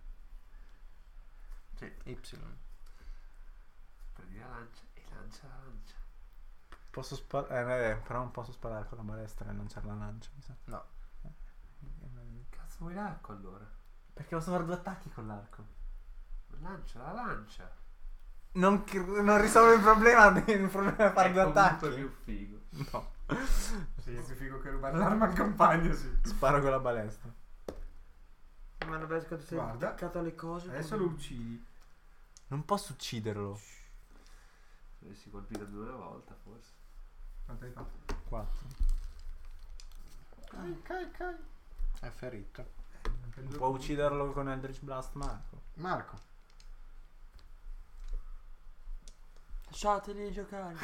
Sì, Y. prendi la lancia e lancia la lancia. Posso sparare, però non posso sparare con la balestra e lanciare la lancia, mi sa. No. Cazzo vuoi l'arco allora? Perché posso fare 2 attacchi con l'arco. Lancia la lancia. Non risolve il problema di fare 2 È comunque attacchi. più figo. No. Sì, è più figo che rubare l'arma in campagna, sì. Sparo con la balestra. Ma non vedo che tu sei Guarda. attaccato alle cose. Adesso lo uccidi. Non posso ucciderlo. Se avessi colpito 2 una volta, forse. Quanto hai fatto? 4. Kai. È ferito. Può ucciderlo con Eldritch Blast, Marco. Marco. Lasciateli giocare.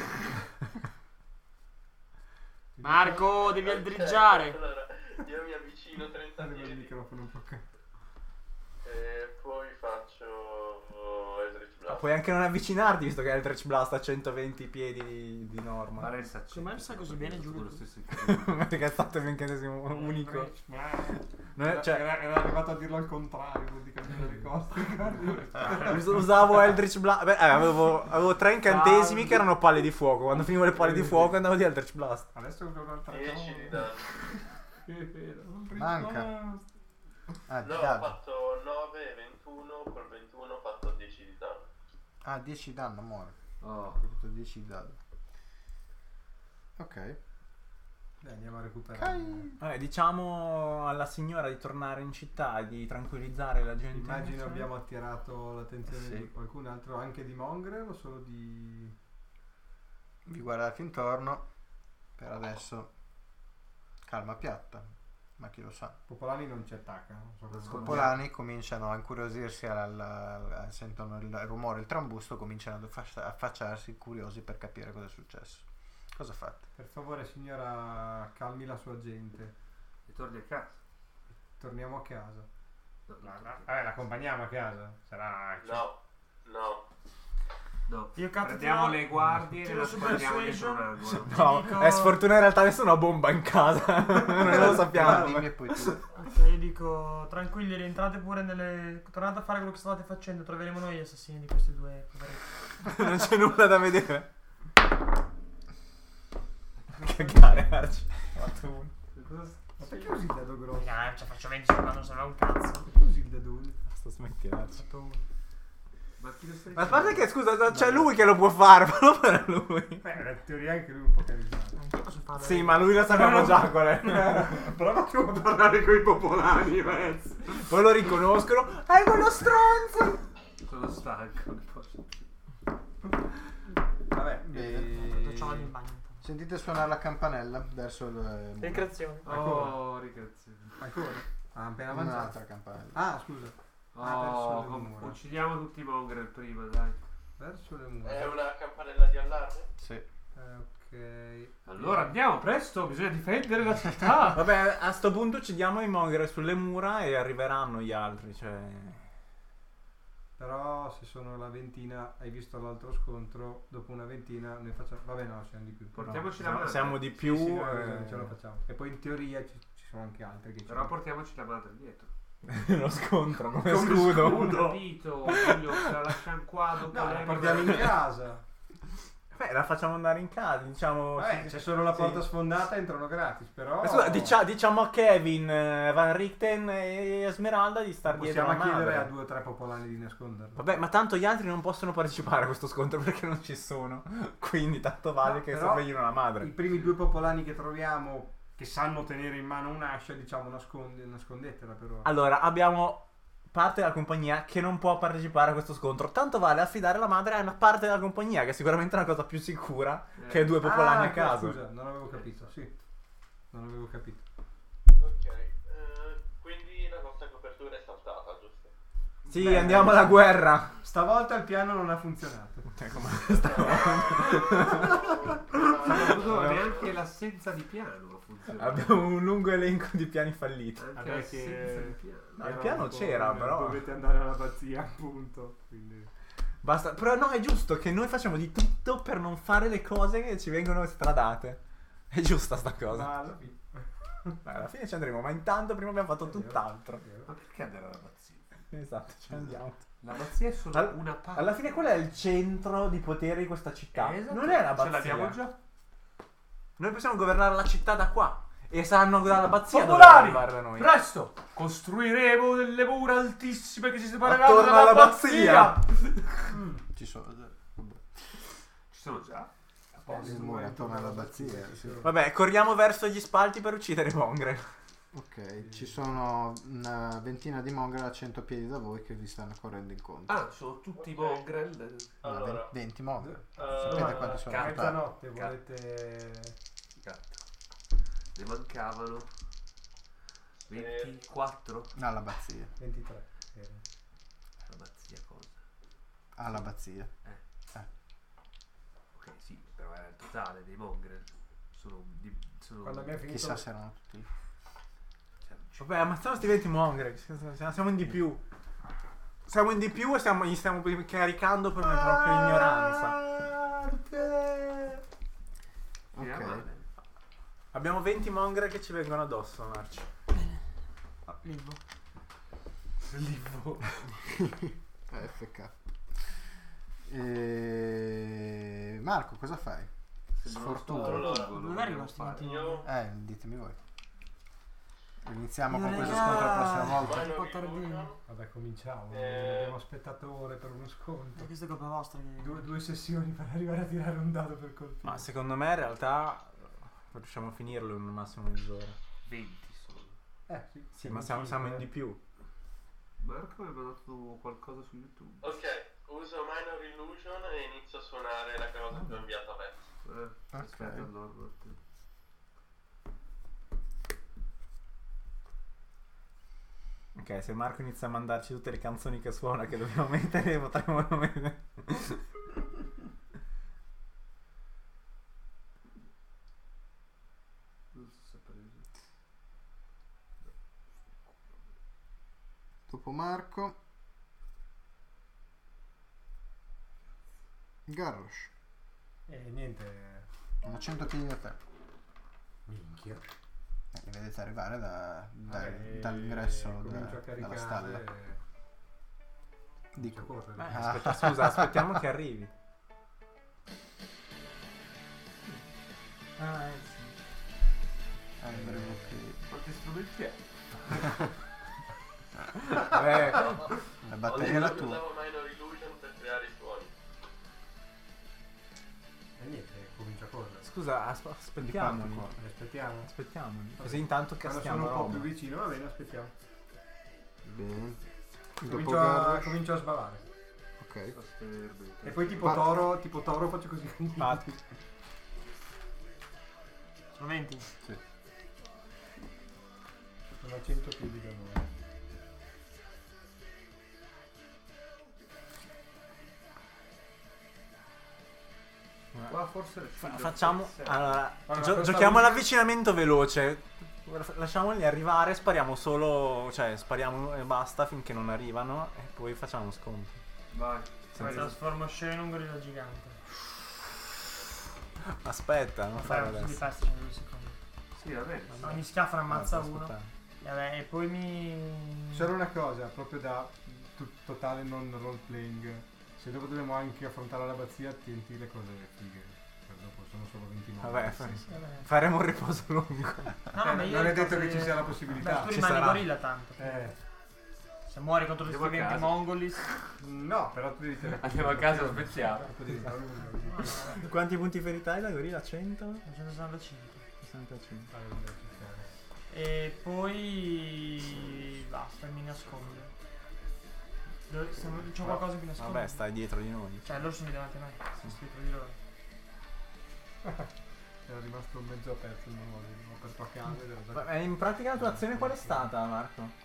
Marco, devi aldriggiare. Allora, io mi avvicino 30 Arriva il piedi microfono un po' cazzo. e poi faccio Eldritch Blast. Puoi anche non avvicinarti, visto che Eldritch Blast a 120 piedi di norma. Valessa Come sa così bene, Giulio? Lo stesso Perché è stato un incantesimo unico. Non è- cioè, Era arrivato a dirlo al contrario, quindi cambiare le cose. usavo Eldritch Blast. Avevo 3 incantesimi che erano palle di fuoco. Quando finivo le palle di fuoco andavo di Eldritch Blast. Adesso ho un'altra 10 di danno. Manca. Ah, No, ho dado. fatto 9 e 21, col 21 ho fatto 10 di danno. Ah, 10 danno, muore. Oh. Ho fatto 10 dado. Ok. Dai, andiamo a recuperare. Vabbè, diciamo alla signora di tornare in città e di tranquillizzare la gente. Immagino abbiamo attirato l'attenzione Sì. di qualcun altro, anche di Mongrel o solo di... Vi guardate intorno. Per adesso calma piatta. Ma chi lo sa. Popolani non ci attaccano. Non so cosa Popolani cominciano a incuriosirsi, sentono il rumore, il trambusto, cominciano ad affacciarsi curiosi per capire cosa è successo. Cosa fate? Per favore, signora, calmi la sua gente. E torni a casa. Torniamo a casa. No, l'accompagniamo a casa. Sarà... No. Io cazzo prendiamo tiro- le guardie e tiro le su nascondiamo persuasion. dietro un angolo. No, dico- è sfortuna in realtà nessuna bomba in casa. Non lo sappiamo. Dimmi e poi tu. Ok, io dico tranquilli, rientrate pure nelle... Tornate a fare quello che stavate facendo, troveremo noi gli assassini di questi due poveretti. Non c'è nulla da vedere. Cagare, Arci. Fatto uno. Ma perché usi il dado grosso? Raga, ci faccio 20 secondi, non serve un cazzo. Perché usi il dado uno? Sto smettendo, Arci. Fatto uno. Ma chi lo stai Ma a parte che, scusa, c'è lui che lo può fare, fallo per lui. Beh, in teoria anche lui è un po' carismatico. Anch'io posso farlo. Sì, ma lui lo sappiamo già qual è. Prova tu a parlare con i popolani, Vez. Poi lo riconoscono. È quello stronzo. Sono stanco, non posso più. Vabbè, Facciamo in bagno. Sentite suonare la campanella verso il muro. Ricreazione. Oh, ricreazione. ancora? Ah, appena avanzato. Un'altra campanella. Ah, scusa. Oh, verso le mura. uccidiamo tutti i mongrel prima, dai. Verso le mura. È una campanella di allarme? Sì. Ok. Allora andiamo, presto, bisogna difendere la città. Vabbè, a sto punto uccidiamo i mongre sulle mura e arriveranno gli altri, cioè... Però se sono la ventina, hai visto l'altro scontro, dopo una ventina noi facciamo... Vabbè no, siamo di più. Portiamoci No, la mano. Siamo di più... Sì, no, non ce la facciamo. E poi in teoria ci sono anche altri che ci Però portiamoci la madre dietro. lo scontro come scudo. Ho capito, figlio, ce la lasciamo qua dopo No, la lei portiamo in arriva. casa. Beh, la facciamo andare in casa, diciamo... Vabbè, sì, c'è solo la porta sì. sfondata, entrano gratis, però... Ma scusa, diciamo a Kevin, Van Richten e Esmeralda di star dietro Possiamo la madre. chiedere a 2 o 3 popolani di nasconderlo. Vabbè, ma tanto gli altri non possono partecipare a questo scontro perché non ci sono. Quindi tanto vale No, che però sorveglino la I madre. primi 2 popolani che troviamo, che sanno tenere in mano un'ascia, diciamo nascondetela però. Allora, abbiamo parte della compagnia che non può partecipare a questo scontro. Tanto vale affidare la madre a una parte della compagnia, che è sicuramente una cosa più sicura che 2 popolani a ecco, caso. Scusa, non avevo capito, sì. Non avevo capito. Ok, quindi la nostra copertura è saltata, giusto? Sì, Beh, andiamo alla guerra. Stavolta il piano non ha funzionato. Soprattutto neanche l'assenza di piano funziona. Abbiamo un lungo elenco di piani falliti. Anche Vabbè, l'assenza che- di piano. No, il piano c'era, però. Dovete andare all'abbazia, appunto. Quindi... Basta. Però no, è giusto che noi facciamo di tutto per non fare le cose che ci vengono stradate. È giusta sta cosa. Ma alla fine... Beh, alla fine ci andremo, ma intanto prima abbiamo fatto tutt'altro. Ma perché andare all'abbazia? Esatto, ci andiamo. L'abbazia è solo All- una parte. Alla fine qual è il centro di potere di questa città? Esatto. Non è l'abbazia. Ce l'abbiamo già. Noi possiamo governare la città da qua. E saranno dall'abbazia dove Popolari, arrivare da noi. presto! Costruiremo delle mura altissime che si separeranno Attorno dall'abbazia. Ci sono. Vabbè. Ci sono già. Il muro attorno all'abbazia. Sì. Vabbè, corriamo verso gli spalti per uccidere i mongrel. Ok, ci sono una ventina di mongrel a 100 piedi da voi che vi stanno correndo incontro. Ah, sono tutti mongrel. No, Allora, 20 mongrel. eh, Sapete quanti sono? cazzo. in totale? Mezzanotte volete... Cazzo. Ne mancavano 24. No, all'abbazia. 23. L'abbazia cosa? All'abbazia. Ok, sì, però era il totale dei mongrel. Sono Quando abbiamo finito... Chissà se erano tutti. Vabbè, ammazziamo sti 20 mongrel. Siamo in di più. Siamo in di più e gli stiamo caricando per una propria ignoranza. Ok. Abbiamo 20 mongrel che ci vengono addosso, Marci. Livo. FK. Marco, cosa fai? Sfortuna. Allora, Dove arriva sti ultimi? io... Ditemi voi. Iniziamo Io con questo raga- scontro la prossima volta. Un po' Minor tardino. Illusion, Vabbè, cominciamo. Eh. Abbiamo aspettato ore per uno scontro. Questa è colpa vostra che... Due sessioni per arrivare a tirare un dado per colpire. Ma secondo me in realtà riusciamo a finirlo in un massimo mezz'ora. 20 sono. Sì, Sì, ma siamo in di più. Marco mi ha mandato qualcosa su YouTube. Ok, uso Minor Illusion e inizio a suonare la cosa che ho inviato a Vez. Aspetta, Norbert. Ok, se Marco inizia a mandarci tutte le canzoni che suona che dobbiamo mettere, potremmo mettere. Garrosh. E niente. Sono 100 piedi da te. Minchia. Li vedete arrivare Vabbè, dall'ingresso comincio a dalla stalla. caricare. Dico. Correre. Scusa, aspettiamo che arrivi. Andremo qui. Quanti strumenti è? La batteria è la tua. Usavo Minor Illusion per creare i suoni. E niente, comincia a correre. Scusa, Di quanto aspettiamoli. corre? Aspettiamo. Aspettiamoli. Così intanto Quando castiamo sono un po' più roba. vicino, va bene, aspettiamo. Bene. Dopo Comincio a, Garrosh. comincio a sbavare. Ok. E poi tipo Pat. toro faccio così. Pat. Sono 20. Sì. Sono a 100 piedi da noi. Qua forse Facciamo. Allora, Allora, giochiamo all'avvicinamento veloce. Lasciamoli arrivare, spariamo solo. Cioè, spariamo e basta finché non arrivano. E poi facciamo uno scontro. Vai. Poi trasformo scena in un gorilla gigante. Aspetta, non Fare farlo un di adesso. fast in 2 secondi. Sì, va bene. Ogni schiaffo ne ammazza devo uno. aspettare. E vabbè, e poi mi... Solo una cosa, proprio da totale non role playing. Se dopo dobbiamo anche affrontare l'abbazia, tienti le cose fighe. Per dopo sono solo 29. Vabbè, Vabbè. faremo un riposo lungo. No, ma io non è detto cose- che ci sia la Beh, possibilità. tu Ci rimani sarà. gorilla tanto. Se muori contro gli Andiamo a studenti casa. mongolis. No, però tu devi tenere. Andiamo a casa, aspettiamo. Quanti punti ferita hai la gorilla? 100? 165. 65. E poi basta, mi nascondo. C'ho qualcosa che mi nascondo. Vabbè, stai dietro di noi. Cioè loro sono lì davanti a me. Sono dietro di loro. Era rimasto mezzo pezzo il monologo, ho aperto a casa ed era già. Ma in pratica la tua azione qual è stata, Marco?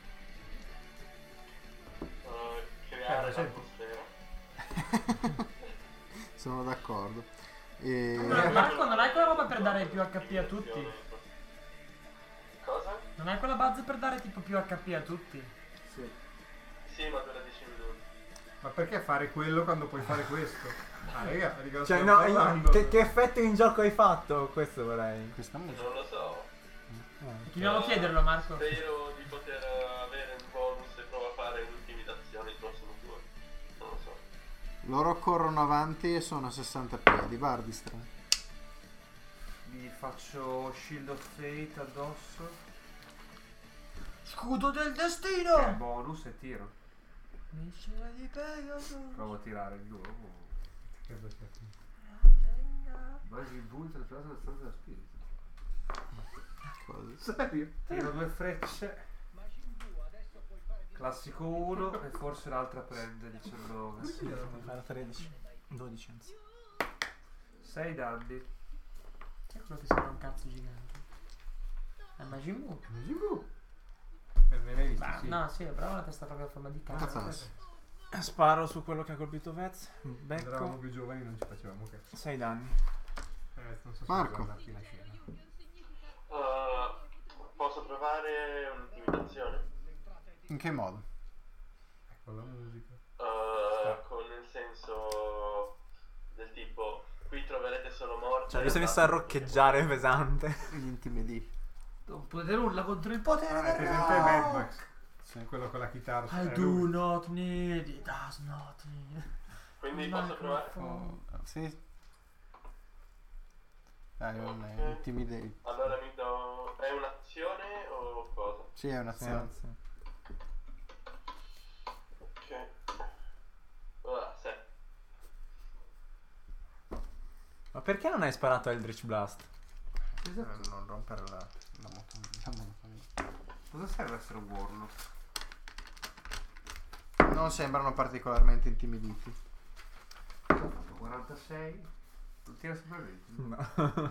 Creare senti. l'atmosfera. Sono d'accordo. E... Marco, non hai quella roba per dare più HP a tutti? Cosa? Non hai quella buzz per dare tipo più HP a tutti? Sì, ma dura 10 minuti. Ma perché fare quello quando puoi fare questo? Ah, raga, Cioè, stiamo no, parlando. che effetto in gioco hai fatto? Questo vorrei. Questa musica. Non lo so. Dobbiamo chiederlo, Marco. Spero di poter avere un bonus e provo a fare un'intimidazione il prossimo turno. Non lo so. Loro corrono avanti e sono a 60 piedi. Vardistra. Vi faccio Shield of Fate addosso. Scudo del Che è destino! bonus e tiro. Miscela di Pegasus. Provo a tirare il nuovo. Credo sia qui. Magi il punto della stanza da spirito. Cosa? Serio? Tiro 2 frecce. Classico 1 e forse l'altra prende 19. Fare 13. 12 anzi. 6 danni. Chi è quello che sembra un cazzo gigante? È Majin Buu. Ne l'hai visto? Bah, Sì. no, sì, è bravo la testa proprio a forma di cazzo. Cazzo. Sparo su quello che ha colpito Vez. Quando eravamo Becco. più giovani non ci facevamo che. 6 danni. Non so se Marco. guardarti la scena. Posso provare un'intimidazione? In che modo? Ecco la musica. Con il senso del tipo qui troverete solo morte. Cioè, lui si è messo a roccheggiare pesante. Gli intimidi. Non potere nulla contro il potere Ah, è del presente Mad rock. Max? Sì. Quello con la chitarra. I è do lui. not need, it does not need. Quindi posso provare. Sì. Dai, un Ok. intimidate. Allora mi do. È un'azione o cosa? Sì, è un'azione. Ok. Ora 7. Ma perché non hai sparato Eldritch Blast? Non rompere la monotonia. Cosa serve essere un warlock? Non sembrano particolarmente intimiditi. Ho fatto 46. Non tira sempre 20. No.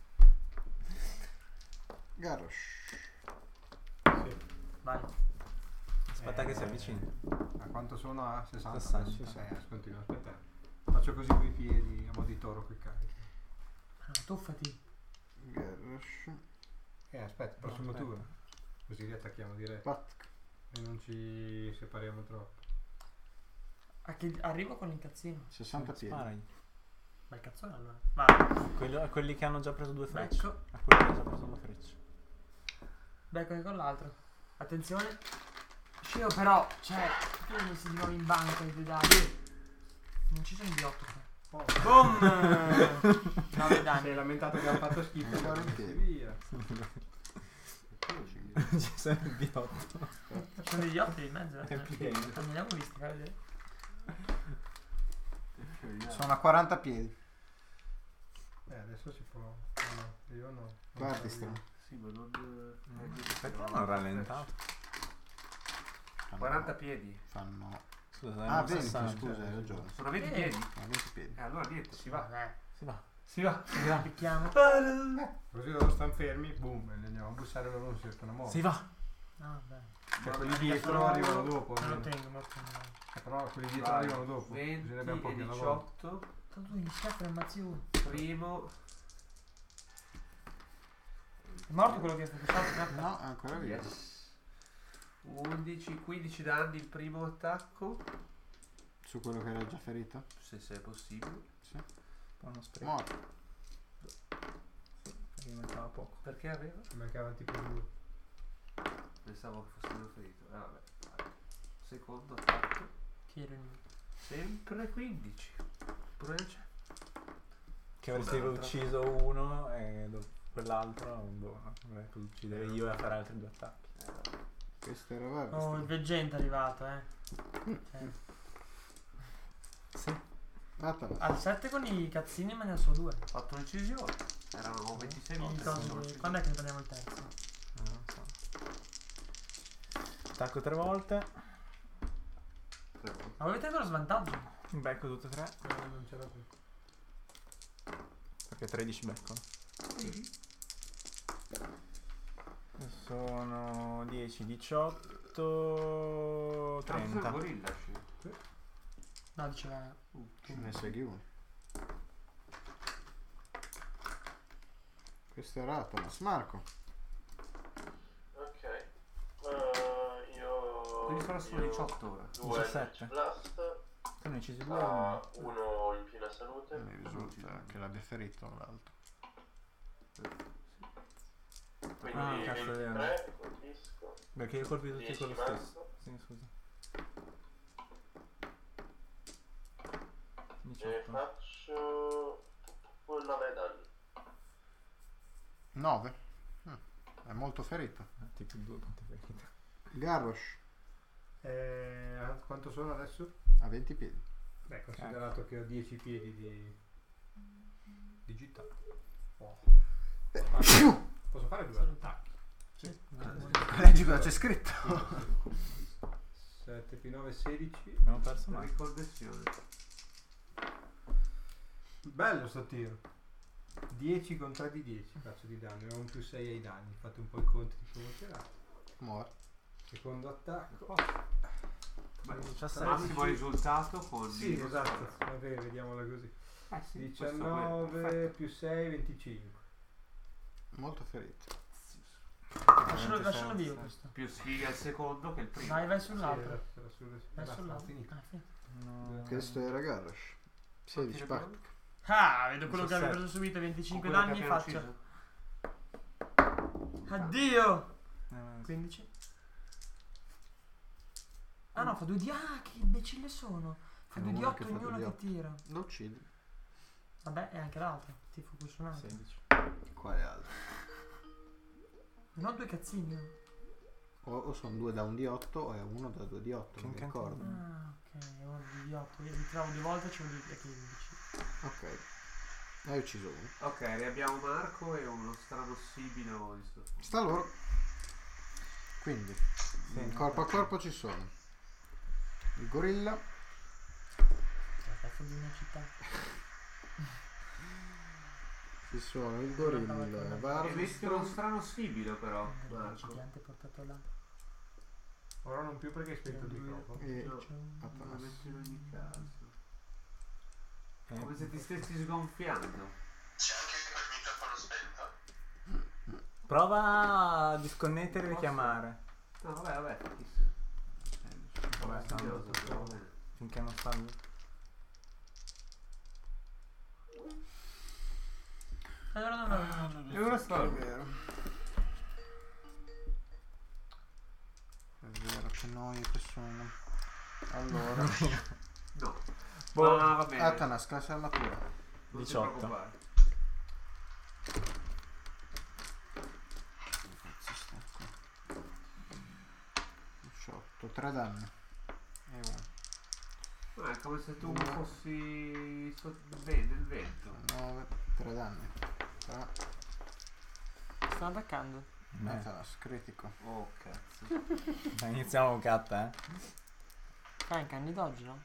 Garrosh. Sì. Vai. Aspetta che si avvicini. A quanto sono? A 60? 60. Continuo a aspettare. Faccio così con i piedi a mo' di toro qui carico. Tuffati. Garrosh. Aspetta, prossimo aspetta. turno. Così riattacchiamo diretto. Pat. E non ci separiamo troppo. Arrivo con l'incazzino. 60 piedi. Sparagli. Bel cazzone allora. Vai. Quelli che hanno già preso 2 frecce. Becco. A quelli che hanno già preso 2 frecce. Becco anche con l'altro. Attenzione. Scemo però, cioè, tu hai messi di nuovo in banca i due dadi. Non ci sono di 8 qua. Oh, Boom! 9 si danni. è lamentato che ha fatto schifo. Non guarda in e piedi. via. Ci sono di 8. Ci sono degli 8 in mezzo. È pieno. Non li abbiamo visti, fai vedere. Sono a 40 piedi. Adesso si può. No, io no. Guardi strano. Sì, ma non... Perché non ho rallentato? 40 piedi. Fanno... Scusa, Ah, 20, 60. scusa, hai ragione. Sono 20 piedi? Sono 20 piedi. Allora niente, si va. Vabbè. Si va. Si va. Picchiamo. Così loro stanno fermi, boom, e li andiamo a bussare, loro non si riescono a muovere. Si va. No, beh. Cioè, quelli dietro arrivano dopo. Me lo almeno. tengo, me lo tengo. Però quelli dietro Vai. arrivano dopo. 20 Così ne abbiamo e pochi alla volta. 18. Tanto tu gli schiaffi e ammazzi. Primo. È morto quello che è stato No, è ancora vivo. Yes. 11, 15 danni il primo attacco. Su quello che era già ferito? Se è possibile. Sì. Poi non spreco. Morto. Perché mi mancava poco. Perché aveva? Ci mancavano tipo 2. Pensavo che fosse uno ferito. Vabbè. Secondo attacco. Che ironia. Sempre 15. Pure c'è. Che avresti Un'altra. ucciso uno e quell'altro avrei potuto uccidere io e fare altri 2 attacchi. Questo era vero. Oh, il veggente è arrivato, Sì. Al 7 con i cazzini me ne so 2. Ho fatto un'incisione. Erano 26 volte. Quando è che ne prendiamo il terzo? Non so. Attacco 3 volte. Ma avete ancora svantaggio? Becco tutte e 3. Non c'era più. Perché 13 becco. Sono 10, 18, 30. Gorilla, sì. No, diceva. Ce ne segui uno. Questo era Thomas. Marco. Ok. Io. Quindi sono solo 18 ora. 2 17. Blast. Tu ne hai uccisi 2 Uno in piena salute. Mi risulta che l'abbia ferito l'altro. Quindi Ah, cazzo, è vero. 23, colpisco. Perché io colpi tutti 10 quello mazzo. stesso. Sì, scusa. E 18. faccio 9 danni. 9. È molto ferito. Tipo 2 punti ferite. Garrosh Quanto sono adesso? a 20 piedi. Beh, considerato che ho 10 piedi di gittata. Oh. Posso fare 2 attacchi? Leggi cosa c'è scritto. 7 più 9, 16. Abbiamo perso Una mai. riconnessione. Bello sto tiro. 10 con 3 di 10 faccio di danno. E ho un più 6 ai danni. Fate un po' i conti di come ho tirato. Muore. Secondo attacco. Massimo risultato con Sì, il- esatto. Vabbè, vediamola così. Sì, 19 più 6, 25. Molto ferito. Lascialo vivo questo. Più sfiga il secondo che il primo. Vai sull'altro. Era sulle- Vai basta, sull'altro. finito. Ah, finito. No. Questo era Garrosh. 16 pack. Ah, vedo quello che 17. avevo preso subito 25 Quello che danni. abbiamo Faccio. ucciso. Addio. Sì. 15. Ah no, fa 2 di... Ah, che imbecille sono. Fa 2 di Uno 8 che fa ognuno due di che otto. tira. Lo uccidi. Vabbè, e anche l'altro. Ti fu su un altro. 16. Quale altro? Non ho 2 cazzini. io. O sono 2 da un di 8 o è uno da 2 di 8. Non mi Che ricordo. Ah, ok. Uno di 8. Io li tiravo 2 volte e c'è uno di 15. Ok. Hai ucciso uno. Ok, ne abbiamo Marco e uno strano sibilo di sto. Sta loro. Quindi, corpo a corpo ci sono il gorilla, La cazzo di una città. ci sono il gorilla, E metti uno Varvistro, strano sibilo però. Il Marco. gigante portato là. Ora non più perché hai spento il microfono. e No, Atlas. lo metto in ogni caso. Come se ti stessi sgonfiando. C'è anche quel microfono spento? Prova a disconnettere e richiamare. No, vabbè, chissà. Vabbè, Fastidioso, tanto però va bene. finché non sta lui. E uno È solo. vero. È vero, che noie che sono. Allora. No. Boh. Ma va bene. Atanas, classe armatura. Non ti 18. preoccupare. Cazzo sta qua. 18, 3 danni. E 1. È come se tu Uno. fossi nel vento. 9, 3 danni. 3. Stanno attaccando. Atanas, critico. Oh cazzo. Iniziamo con Katta, Frank, anni d'oggi, no?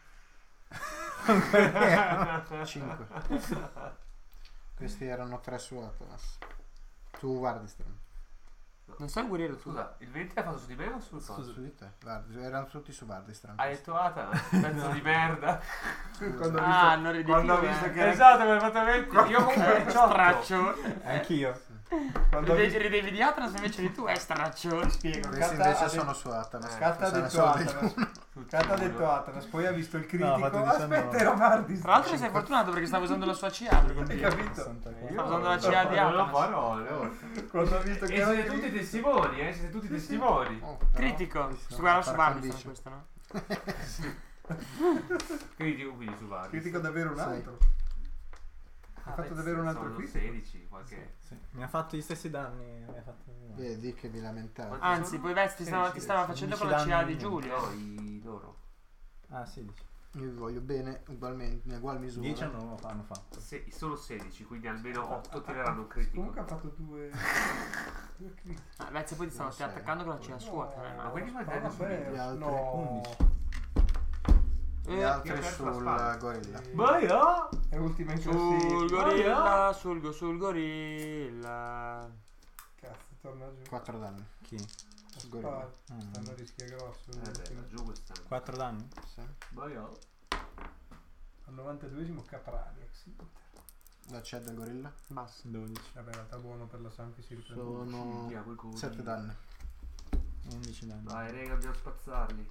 5. Questi erano 3 su Atanas. Su Vardistram. Non sei un guerriero tu? Scusa, il 20 l'ha fatto su di me o sul Su coso? di te. Erano tutti su Vardistram. Hai detto Ata? Pezzo di merda. Ah, non ridi quando più, ho visto eh. che era- Esatto, mi hai fatto 20. Io comunque 18. Straccio. Anch'io. quando ho visto- Ridevi di Atlas invece di tu è straccio. spiego, Questi Katta invece ha sono su Atanas. Katta ha Sono detto solo Atanas. Katta ha detto Atanas, poi ha visto il critico. No, ha fatto 19. Aspetta, era Mardi. Tra l'altro sei fortunato perché stavo usando la sua CA per Hai colpire. capito? Stavo usando la CA di Non ho Atlas. parole. Oh. Quando ho visto che E era siete tutti testimoni, siete tutti testimoni. Oh, però Critico. questi Guarda su sono Vardistram par questo, no? Critico quindi su vari. critico davvero un Sì. altro. Ha fatto davvero un altro sono critico. 16, qualche. Sì. Mi ha fatto gli stessi danni. Mi ha fatto... Vedi che vi lamentate. Quanti Anzi, sono? poi Vesti ti stava facendo con la 11 CA di danni. Giulio. No, i loro. Ah, 16. Io vi voglio bene ugualmente, in ugual misura. 10 hanno fatto. Sono 16, quindi almeno 8 tireranno un critico. Comunque ha fatto due critici. Ah, Vesti poi ti stava Non sei. attaccando con la CA sua. Ma quelli quanti no, hanno vabbè, subito? Gli altri no. 11. Gli io ho altri perso la sul spada. gorilla. Vai, oh! È ultima in Sul classifica. gorilla, sul gorilla. Cazzo, torna giù. 4 danni. Chi? Sul gorilla. Stanno rischia grosso. Beh, giù quest'anno. 4 danni? Sì. Vai, oh! Al 92esimo Caprari, ex Inter. La c'è del gorilla? Basta. 12. Vabbè, in realtà buono per la San che si riprende. Sono Scintiamo i culi. 7 danni. 11 danni. Vai, rega, dobbiamo spazzarli.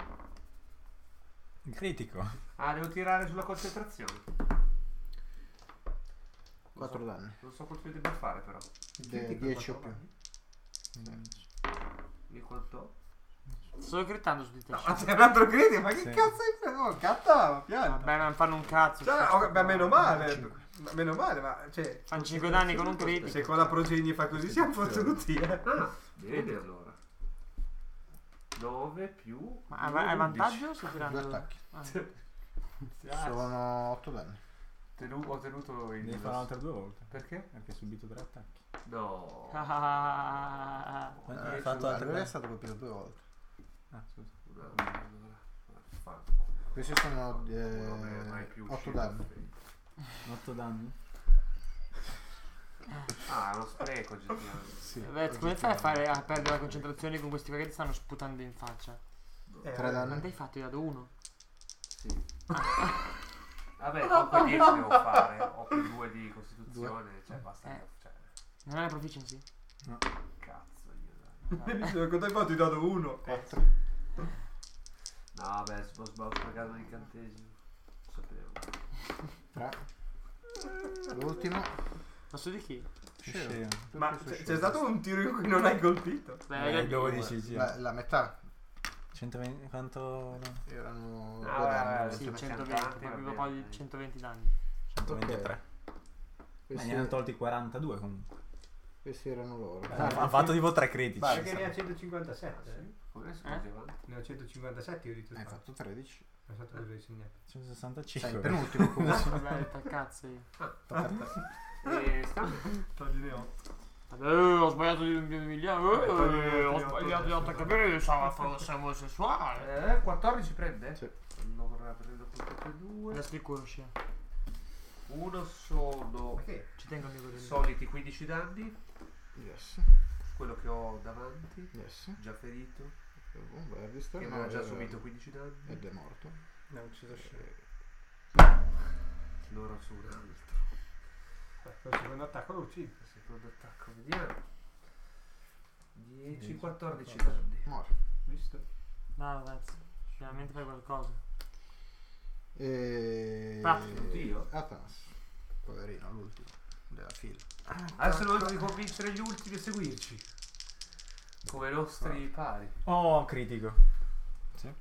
Il critico. Ah, devo tirare sulla concentrazione. 4 danni. Non so quanto devo fare, però. 10 o più. 11. Io quanto? Sto gridando su di te. No, ma c'è un altro critico, ma che Sì. cazzo hai preso? Oh, Catta, pianta. Vabbè, non fanno un cazzo. Cioè, beh, meno male. Meno male, ma cioè. Fanno 5 danni con un critico. Se con la progenie fa così siamo fottuti, eh. Ah, bene allora. 9 più. Ma hai vantaggio o stai 2 tirando? attacchi. Ah. Sono 8 danni. Ho tenuto il. Devi fare altre 2 volte. Perché? Perché hai subito 3 attacchi. No. Ah. Hai fatto altre Lui è 2? stato colpito 2 volte. Ah, scusa. Questi sono Mai più 8 uscito. danni. 8 danni? Ah, è uno spreco oggettivamente. Sì. Beh, come fai a perdere la concentrazione con questi qua che ti stanno sputando in faccia? 3 Quanto danni. hai fatto? Io do 1. Sì. Vabbè, comunque 10 devo fare. Ho più 2 di costituzione. Cioè, basta. Cioè, Non è la proficiency? cazzo, io dai. Quanto hai fatto? Ti ho dato 1. 4. No, vabbè, ho sprecato l'incantesimo. Sapevo. 3. L'ultimo. Ma su di chi? Scemo. Ma Tutti su c'è scemo. stato un tiro in cui non hai colpito. Beh, 12 sì. La metà 120 quanto? erano Ah, 2 vabbè, danni. sì, Stiamo 120, tanti, proprio va un po' di bene. 120 danni. 123. Ma Questi, ne hanno tolti 42 comunque. questi erano loro. Ha fatto tipo 3 critici. Perché ne ha 157. Come scusi, avanti? Ne ho 157 io di tutti. Hai fatto 13. È stato così segnato. 165. Sei penultimo comunque. Vabbè, che cazzo io. E sta? Togliene 8. Ho sbagliato di miliardi. Vabbè, Ho sbagliato di 8 capire. Fosse omosessuale. 14 prende? Sì. Allora prendo tutte e due. Adesso il culo scia. Uno sono Perché? Ci tengo amico del soliti 15 danni. Yes. Quello che ho davanti. Yes. Già ferito. Vardistram Che aveva già subito 15 danni. ed è morto. Ne ha ucciso scemo. Allora su un altro. Il secondo attacco lo uccide. Secondo attacco, vediamo. 10, 14 danni. Muore. Visto? No, ragazzi. Finalmente fai qualcosa. E... Fatto io? Atanas. Poverino, l'ultimo della fila. Adesso noi dobbiamo convincere gli ultimi a seguirci. Come i nostri pari. Oh, critico. Sì.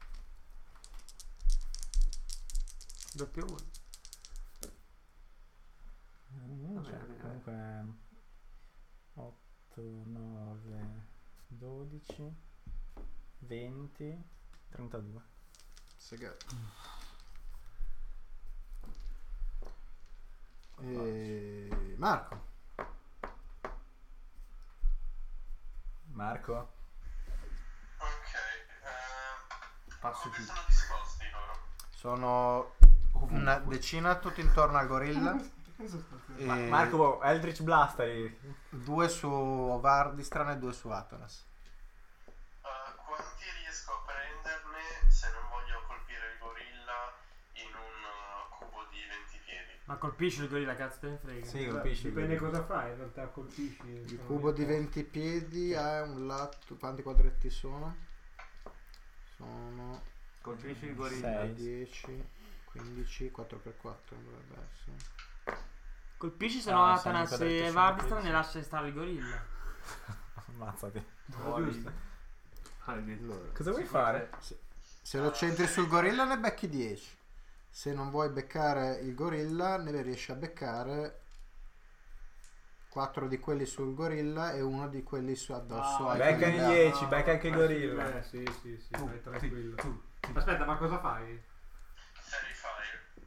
Doppio 1. Cioè, comunque 8, 9, 12, 20, 32. Segato. E Marco. Marco? Ok, Passo come più. sono disposti loro? Sono una decina tutti intorno al gorilla. E Marco, Eldritch Blaster. 2 su Vardistran e 2 su Atonas. Quanti riesco a prenderne se non voglio colpire il gorilla in un cubo di 20 piedi? Ma colpisci il gorilla, cazzo te ne frega. Sì, colpisci. Dipende cosa fai, in realtà colpisci. Il cubo di 20 piedi ha un lato. Quanti quadretti sono? Sono Colpisci il gorilla. 6. 10, 15, 4x4 dovrebbe essere. Colpisci, se no Ah, Atanas sono quadretti, e sono Vardistra questi. ne lascia stare il gorilla. Ammazzati. Giusto. Cosa vuoi fare? Se lo centri sul gorilla ne becchi 10. Se non vuoi beccare il gorilla ne riesci a beccare 4 di quelli sul gorilla e uno di quelli su addosso ai becca i gorilla. 10, becca anche il gorilla. Sì, vai tranquillo. Aspetta, ma cosa fai? Fairy Fire,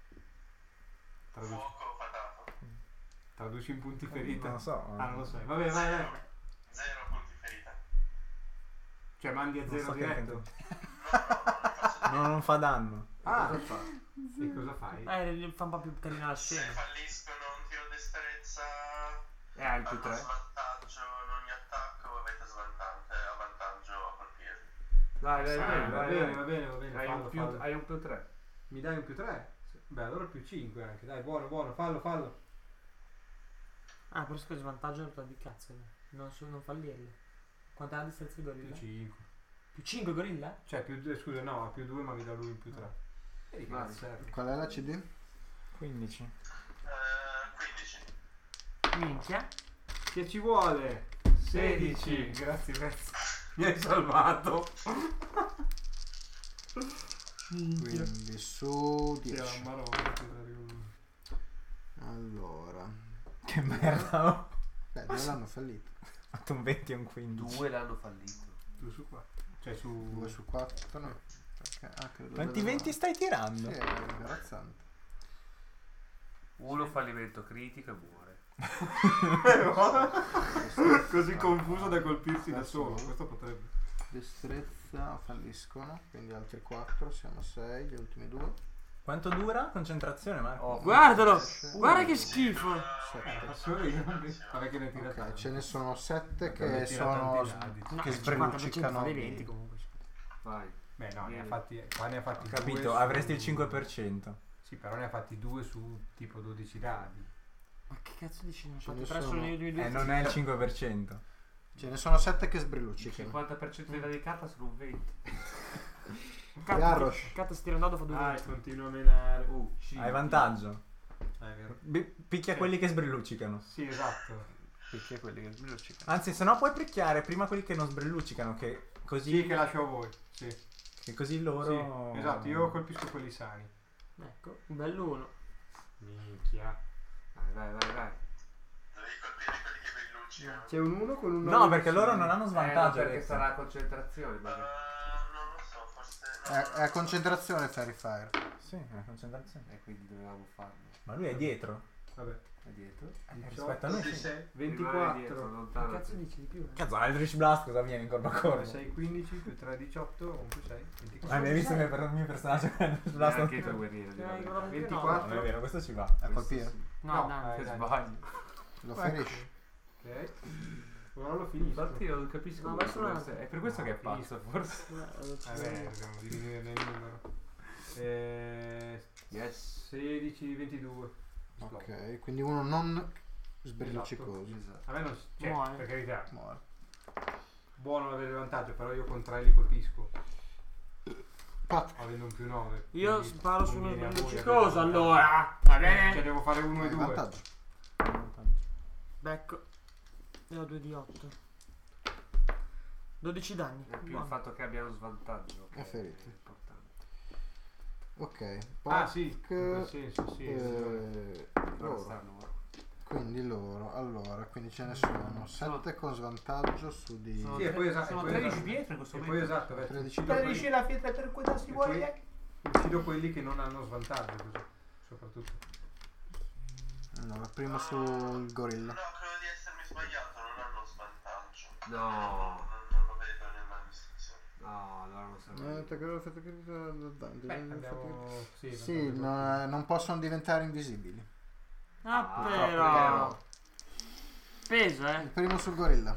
fuoco patato. Traduci in punti ferita. Non lo so. Ah, non lo sai. Vabbè, vai. 0 punti ferita. Cioè mandi a Non 0 so che diretto. No, non fa danno. Ah, Cosa fa? sì, cosa fai? Fa un po' più carina la Se scena. falliscono un tiro destrezza, Hai il più hanno 3. svantaggio in ogni attacco, avete avvantaggio a colpirli. Va bene. Fallo. Hai un più 3. Mi dai un più 3? Beh, allora più 5 anche. Dai, buono, fallo. Ah, però scusa, svantaggio è un di cazzo. Non fallirle. Quanta è la distanza di Più gorilla? 5. Più 5 gorilla? Cioè, più 2, scusa, no, più 2, ma mi dà lui un più 3. Vedi che Vai. non serve. Qual è la CD? 15. 15. Minchia. Che ci vuole? 16. Grazie. Mi hai salvato. Quindi su 10. Marone. Allora. Che merda. Ho Beh, due l'hanno fallito. fatto un 20 e un 15. 2 l'hanno fallito. 2 su 4. Cioè su 2 su 4 no. Perché, credo Quanti dove 20 va. stai tirando? Sì, è imbarazzante. Uno fallimento critico e muore. così confuso da colpirsi da Adesso- solo. Questo potrebbe. Destrezza falliscono, quindi altri 4, siamo 6, gli ultimi 2. Quanto dura? Concentrazione, Marco. Oh, Guardalo! Guarda che schifo! Passione io non mi- Vabbè che ne tira Ok, tanti. ce ne sono 7 Ne che tira sono tanti dadi. No, che il 50% sbrilluccicano. fa dei 20 comunque. vai. Beh no, ne ha fatti. Qua ne ha fatti Ho due capito, su- avresti il 5%. Sì, però ne ha fatti 2 su tipo 12 dadi. Ma che cazzo dici? Non Ce fate ne presso sono- negli ultimi due. Non è il 5%. Ce ne sono 7 che Il sbrilluccicano. 50% della di carta sono un 20. Garrosh. Cazzo, si tira un dado fa 2 Ah, 20. continua a menare. Hai vantaggio. È vero. Picchia quelli che sbrilluccicano. Sì, esatto. Perché quelli che sbrilluccicano? Anzi, se no puoi picchiare prima quelli che non sbrilluccicano, che così, Sì, che lascio a voi. Sì. che così loro... Sì, esatto, io colpisco quelli sani. Ecco, un bell'uno. Minchia. Vai. Devi colpire quelli che brilluccicano. C'è un 1 con un No, perché loro non hanno svantaggio. perché Alex. sarà concentrazione. magari. Non lo so, forse. È a concentrazione Fairy Fire. Sì, è una concentrazione. E quindi dovevamo farlo. Ma lui è dietro. Vabbè. È dietro. Rispetto a noi sì. 26, Rimane 24. dietro, Che lontano. cazzo dici di più? Cazzo, Eldritch Blast cosa viene in corpo a corpo? 6, 15, più 3, 18, 1 più 6, 24. Ah, mi hai visto il mio personaggio con Eldritch Blast? Anche i tuoi guerrieri. Cioè, direi. guarda, 24. Non è vero, questo ci va. A colpire? No, dai. Che dai. sbaglio. Lo ferisci? Ok. Ora lo finisco. Infatti non capisco. No, come ma sono- questo- È per questo che è pazzo, forse. Vabbè, dobbiamo dividere nel numero. Yes. 16, 22. Ok, quindi uno non sbrilluccicoso. Esatto. A me non cioè, Muore. per carità, Muore. buono avere il vantaggio, però io con 3 li colpisco, Pat. avendo un più 9. Io quindi sparo su uno conviene a voi sbrilluccicoso avere il allora. Va vantaggio. Cioè bene? devo fare 1 e Hai 2. vantaggio. Becco. E ho 2 di 8. 12 danni. È più il Buono. fatto che abbia lo svantaggio. che È ferito. importante. Ok. Ah sì, in quel Park, senso sì. Guarda loro. stanno. Quindi loro. Allora, quindi ce ne sono 7 con svantaggio su di Sono, Sì, e poi esatto, sono e poi 13 esatto. pietre in questo E poi momento. esatto, 13 13 la pietra per cui si E vuole. uccido quelli che non hanno svantaggio così, soprattutto. Allora, prima sul gorilla. No, credo di essermi sbagliato, non hanno svantaggio. No. Non lo vedo nella descrizione. No, allora non serve. Beh, abbiamo... Sì, Sì, non possono diventare invisibili. Ah, Ah, però. Peso, Il primo sul gorilla.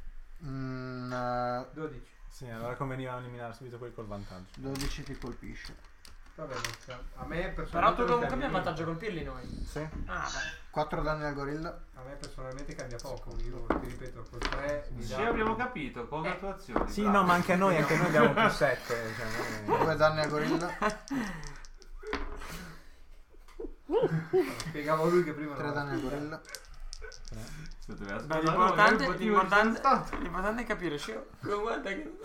12. Sì, allora conveniva eliminare subito quelli col vantaggio. 12 ti colpisce. Vabbè, a me personalmente... Però tu non comunque cambia abbiamo niente. vantaggio a colpirli noi. Sì. Ah, beh. 4 danni al gorilla. A me personalmente cambia poco. Io ti ripeto, col 3 mi Sì, dà... abbiamo capito. Congratulazioni. Sì, bravo. no, ma anche noi abbiamo più 7. Cioè, 2 danni al gorilla. Spiegavo a lui che prima... 3 danni al gorilla. Beh, l'importante è capire. Guarda che.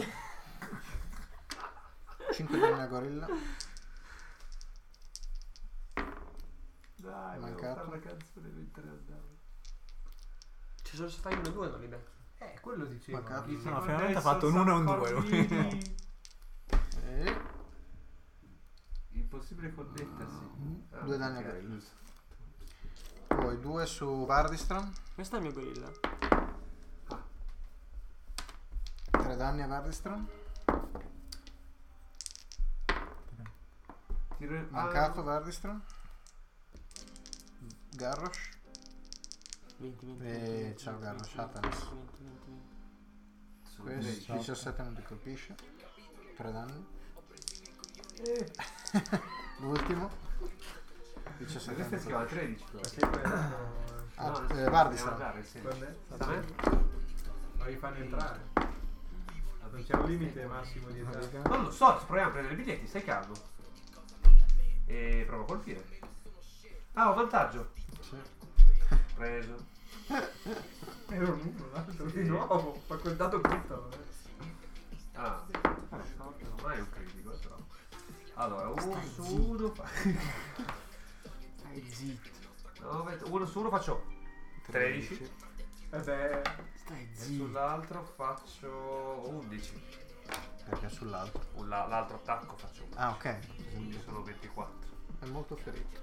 5 danni al gorilla. Dai, Mancato. la canzone mentre andavo. Cioè, solo se fai 1 e 2 non li becchi. quello dicevo. Mancato. Chi si- No, finalmente ha fatto un 1 e un 2. E Impossibile connettersi. 2 danni al ok. gorilla. Poi 2 su Vardistran. Questo è il mio gorilla. 3 danni a Vardistran. Mancato Vardistran. Garrosh. 20. Ciao Garrosh, Atanas. 20. Questo 17 non ti colpisce. 3 danni. L'ultimo. 17 Questa si chiama 13 però. Perché quello... Vardistran. Quando è? Sta a me? Ma li fanno entrare. Non c'è un limite massimo di età. Non lo so, proviamo a prendere i biglietti, stai calmo. E provo a colpire. Ah, ho vantaggio. Sì. Preso. Ero un 1, l'altro di nuovo. Ho contato tutto. Ah, non è un critico però. Allora, 1 su 1 Stai zitto. 1 su 1 faccio 13 E beh, Stai e zitto. sull'altro faccio 11. Perché sull'altro. L'altro attacco faccio 11. Ah, ok. Quindi sono 24. È molto ferito.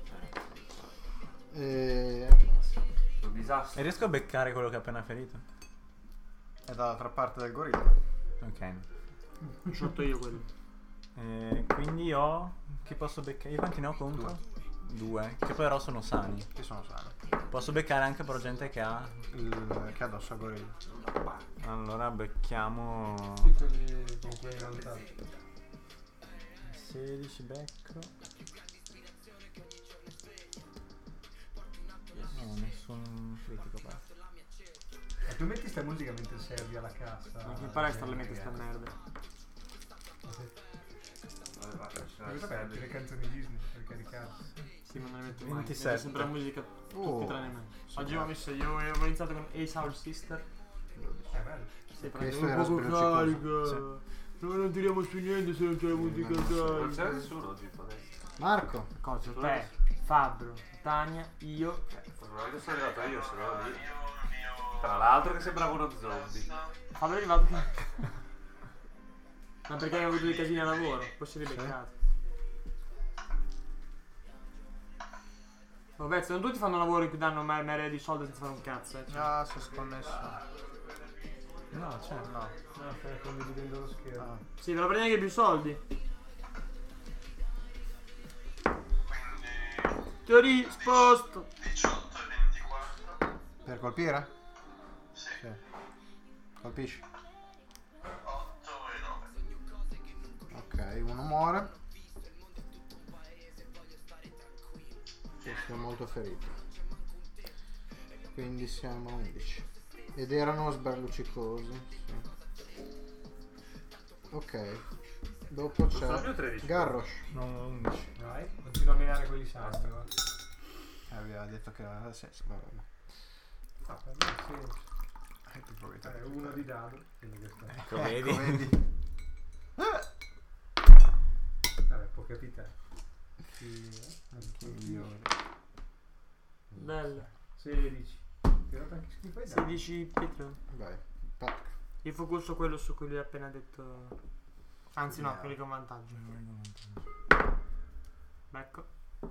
E Un disastro. E riesco a beccare quello che ha appena ferito? è dall'altra parte del gorilla. Ok. Sotto io quello. Quindi ho... Chi posso beccare? Io quanti ne ho contro? 2. Che però sono sani. Che sono sani. Posso beccare anche però gente che ha... Che addosso al gorilla. Allora becchiamo... sì, quelli con quei vantaggi. 16 becco. No, nessun critico basta. E tu metti sta musica mentre servi alla cassa. Non mi pare stare mente sta merda. Vabbè, anche le canzoni Disney per caricarsi. Sì, ma non ne metto mai. 27. Metto sempre la musica tutti tranne me. sì, Oggi ho messo io ho iniziato con Ace Our Sister. Bello. Si Questo prende era un poco sbircicoso. carica. Noi non tiriamo su niente se non c'è la musica Non c'è carica. nessuno oggi adesso. Marco. Cosa? Te, Fabbro, Tania, io. Probabilmente sono arrivato io, se no lì. Tra l'altro che sembrava uno zombie. Fabbro è arrivato che... Ma perché avevo avuto dei casini a lavoro? Poi si è ribeccato. Vabbè, se non tutti fanno lavori in cui danno marea di soldi senza fare un cazzo, cioè. Ah, si è sconnesso. No, c'è. No. No, stai condividendo lo schermo. Ah. Sì, però prendi anche più soldi. Ti risposto. 18 e 24. Per colpire? Sì. Colpisci. 8 e 9. Ok, uno muore. Questo è molto ferito. Quindi siamo a 11. Ed erano sberlucicosi. Sì. Ok. Dopo Sono c'è più 13. Garrosh. No, 11. Vai, continua a menare quelli sani. va. Aveva detto che aveva senso. Vabbè. Ah, per me ha senso. Che probabilità È che uno fai? di dado. Quindi questo è. Ecco, vedi? Vabbè, può capitare. Sì, Anche migliore. Bello. 16. Ti ho dato anche schifo ai dadi. 16 Pietro. Vai. Pac. Io focusso quello su cui lui ha appena detto. Anzi no, Vediamo. quelli con vantaggio. Becco.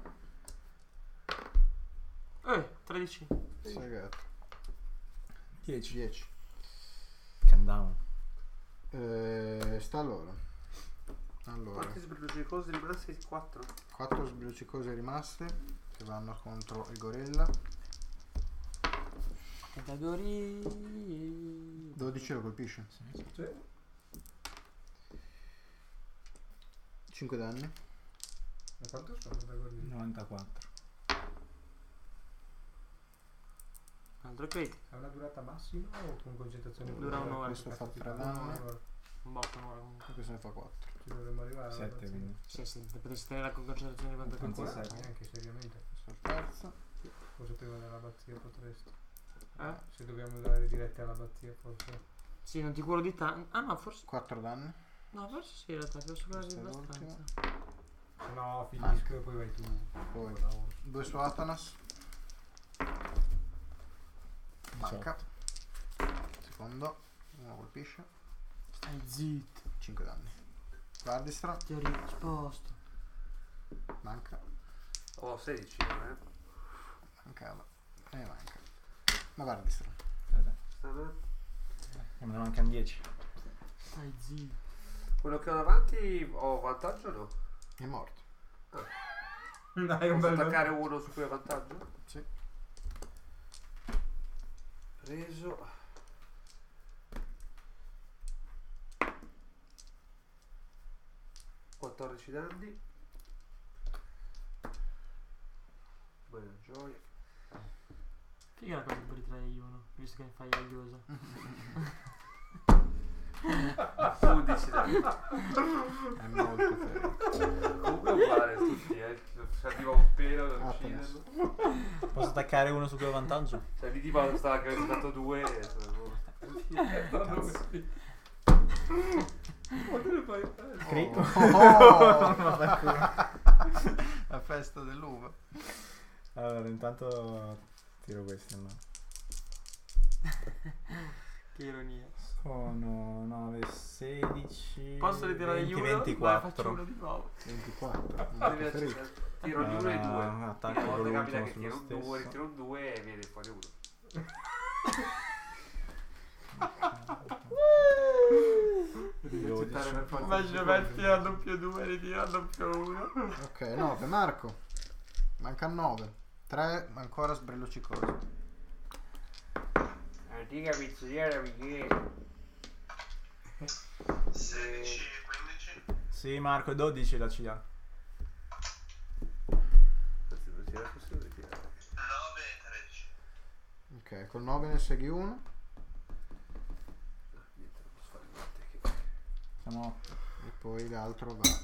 13. Segato. 10. 10. Countdown. Sta a loro. Allora, Quanti sbrilluccicosi rimasti? 4. 4 sbrilluccicose rimaste che vanno contro il gorilla. Categoria. 12 lo colpisce. Sì. 5 danni. Ma quanto sono da gorilla? 94. Altro critico. Ha una durata massima o con concentrazione? Dura un'ora. Questo fa 3 danni. Un botto un'ora comunque. E questo ne fa 4. Ci dovremmo arrivare. 7 quindi. Sì, sì, potresti tenere la concentrazione quanto Con pensi. 40 neanche seriamente. Questo è il terzo. Forse prima dell'abbazia potresti. Eh? Se dobbiamo andare diretti all'abbazia forse. Sì, non ti curo di tanto. Ah no, forse. 4 danni. No, forse sì, in realtà, ti posso curare Questo è abbastanza. Se no finisco e poi vai tu. Poi Lavoro. 2 su Atanas. Manca. Secondo. Uno colpisce. Stai zitto. 5 danni. Vardistra. Ti ho risposto. Manca. Oh, 16. Mancava. E manca. Ma Vardistra. Sta a me. Me ne mancano 10. Stai zitto. Quello che ho davanti ho vantaggio o no? È morto. Dai, un Posso bel attaccare uno su cui ho vantaggio? Sì. Preso. (14 danni). Buona gioia. Figa la cosa di ritirare uno, visto che mi fai aglioso. 11 danni. È molto ferito. Comunque è uguale tutti, se arriva un pelo da Atanas. ucciderlo. Posso attaccare uno su cui ho vantaggio? Cioè lì tipo stava che ho dato 2 e Ma te ne fai? Critico. La festa dell'uva. Allora, intanto tiro questi allora. Che ironia. Sono 9, 16. Posso ritirare 20, uno? 24. Vai, faccio uno di nuovo. 24. devi Molto ferito. tiro ognuno e 2. Attacco Una con volta capita l'ultimo che tiro sullo un 2, stesso. ritiro un 2 e viene fuori uno. Accettare per forza. Immagino metti a doppio 2 ritiro a doppio 1. Ok, 9. Marco. Manca 9. 3 ancora sbrilluccicosi. Antica pizzeriera Michele. 16 e 15. Sì, Marco, 12 la CA. Anzi, non c'era possibile tirare. 9 e 13. Ok, col 9 ne segui uno. Niente, non posso fare niente che... Siamo 8. E poi l'altro va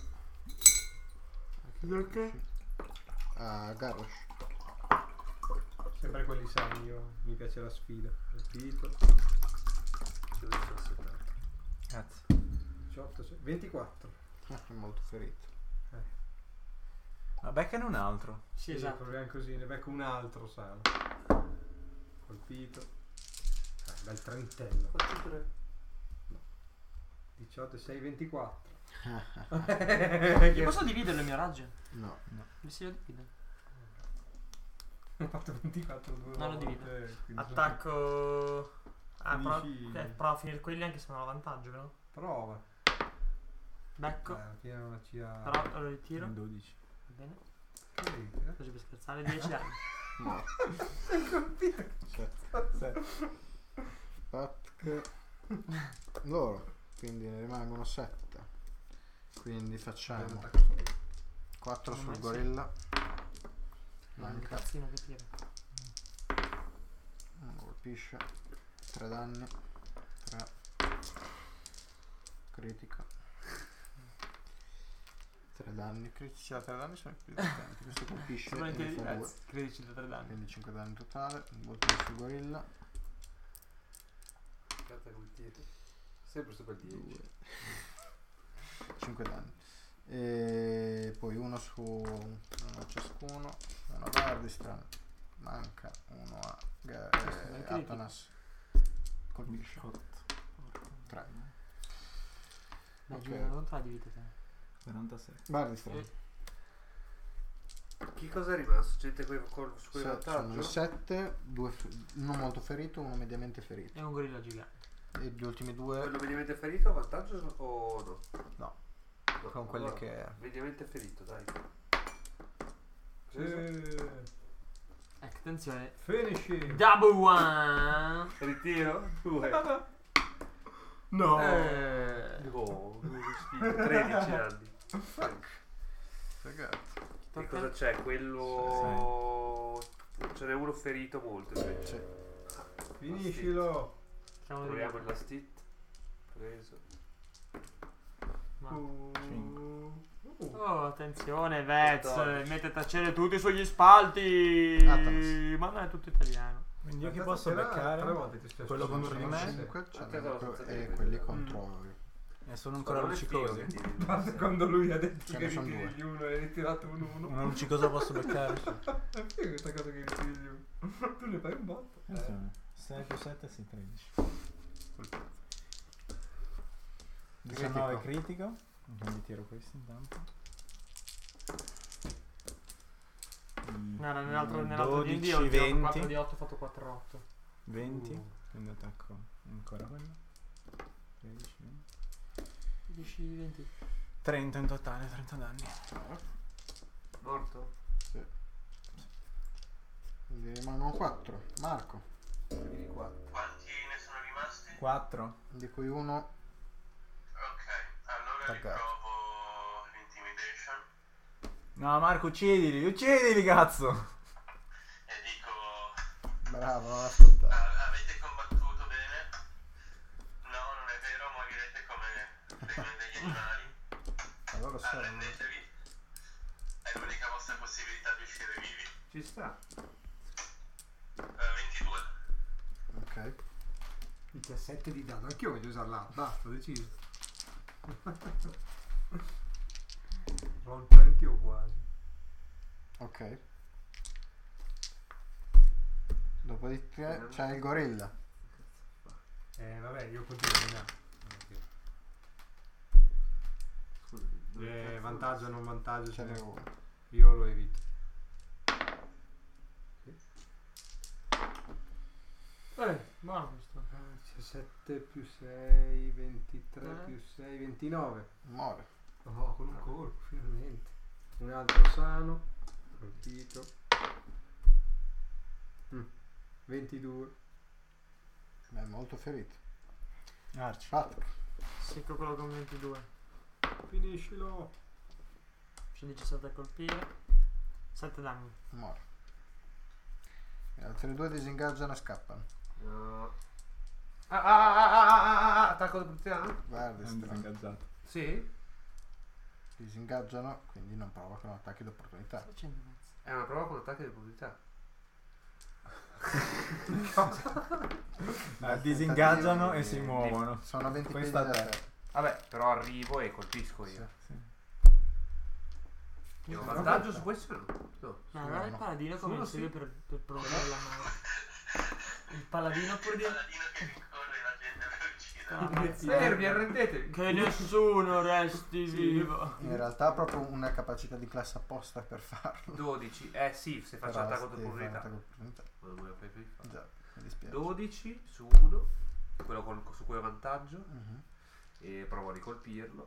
a Garrosh. Sempre quelli sani, mi piace la sfida. Colpito. Dove sono assegnato? Grazie. 18, 24. È molto ferito. Ma beccane un altro. Sì, esatto. Proviamo così, ne becco un altro sano. Colpito. Bel trentello. Quanti 3? 18, 6, 24. Io posso dividere il mio raggio? No. Mi si lo divide. Ho fatto 24 due Non lo volte, divido. quindi Attacco. Ah, però, Finisci- prova a finire quelli anche se non ho vantaggio, vero? sono- Prova. Becco. Alla fine non ci ha... Però lo ritiro. 12. Va bene. Che dite, Così per scherzare, 10 danni. No. Patk. Loro. Quindi ne rimangono 7. Quindi facciamo 4 sul gorilla. Il Manca. cazzino che tira. Uno colpisce. 3 danni. 3. Critica. 3 danni. Critici a 3 danni sono più potenti. Questo colpisce Sono e ne volentieri fa 2. diversi. Credici da 3 danni. Quindi 5 danni totale. Voltiamo sul gorilla. Cazzo col tiro. Sempre su quel 10. 5 danni. E poi uno su uno ciascuno. Uno da Ardistran. Manca uno a Atanas. Colpisce. 3. Beh, Ok. non fa di vita te. 46. Ardistran. Che cosa è rimasto? Gente su quel Sono vantaggio? 7, uno molto ferito, uno mediamente ferito. È un gorilla gigante. E gli ultimi due Quello mediamente ferito ha vantaggio o no? no, No, con quelli allora, che... mediamente ferito, dai. Ecco, attenzione. Finish it. Double one. Ritiro? 2. No. No, 13 anni. Ragazzi. Che cosa c'è? Quello... Ce n'è uno ferito molto invece. Finiscilo. Siamo di Proviamo il last hit. Preso. Oh, attenzione, Vez. 14. Mette a tacere tutti sugli spalti. Atanas. Ma non è tutto italiano. Quindi io chi posso Tre beccare? volte ti spiace. Quello contro di me? 5 A te te lo senza e dire. quelli contro... E sono ancora Non è figo luccicosi. che tiri. Basta quando lui ha detto Ce che ne son ritiri gli uno e hai ritirato un uno. Una luccicosa posso beccare? È figo questa cosa che ritiri gli uno. Tu ne fai un botto. 6 più 7 sì 13. Critico. 19 critico. Quindi tiro questo intanto. No, nell'altro 12, D&D ho tirato 20. 4 di 8, ho fatto 4-8. 20. Quindi attacco ancora quello. 13, 20. 10, 20. 30 in totale, 30 danni. Morto? Sì. Quindi rimangono 4. Marco, Quindi 4. Quanti ne sono rimasti? 4. di cui uno Ok, allora Attaccato. riprovo l'intimidation No, Marco, uccidili, cazzo! e dico: bravo, non ascoltare. avete combattuto bene? No, non è vero, morirete come prima degli animali. Allora sono Arrendetevi, è l'unica vostra possibilità di uscire vivi. Ci sta. 22. ok. 17 di danno. Anch'io voglio usarla. Basta, ho deciso. Roll 20 o quasi. Ok. Dopodiché c'è il gorilla. Vabbè, io continuo a minare. Scusami. Vantaggio o non vantaggio. Ce n'è cioè, uno. io lo evito. Buono questo. 17 più 6, 23 più 6, 29. Muore. Oh, con un colpo, finalmente. Un altro sano. Colpito. 22. Beh, è molto ferito. Arci. Patrick. Secco quello con 22. Finiscilo. C'è 17 a colpire. 7 danni. Muore. Gli altri due disingaggiano e scappano. No. Attacco d'opportunità? Guarda, È disingaggiato. Sì? disingaggiano, quindi non provocano attacchi d'opportunità. Sto facendo mezzo. È una prova con attacchi d'opportunità. Disingaggiano e si Tentativi- muovono. Sono 20 piedi Questa da te. te. Vabbè, però arrivo e colpisco io. Sì. Io ho vantaggio su questo? No. No, Sì, allora il no. paladino come Solo segue sì. per provare la mano. Il paladino pur di... Paladino che rincorre la gente per uccidere. Ah, Fermi, arrendetevi. che nessuno resti vivo. In realtà ha proprio una capacità di classe apposta per farlo. 12. Sì, se faccio Però attacco devi fare d'opportunità. attacco d'opportunità. Non me lo fai più fare. Già, mi dispiace. 12 su 1. Quello su cui ho vantaggio. Mhm. E provo a ricolpirlo.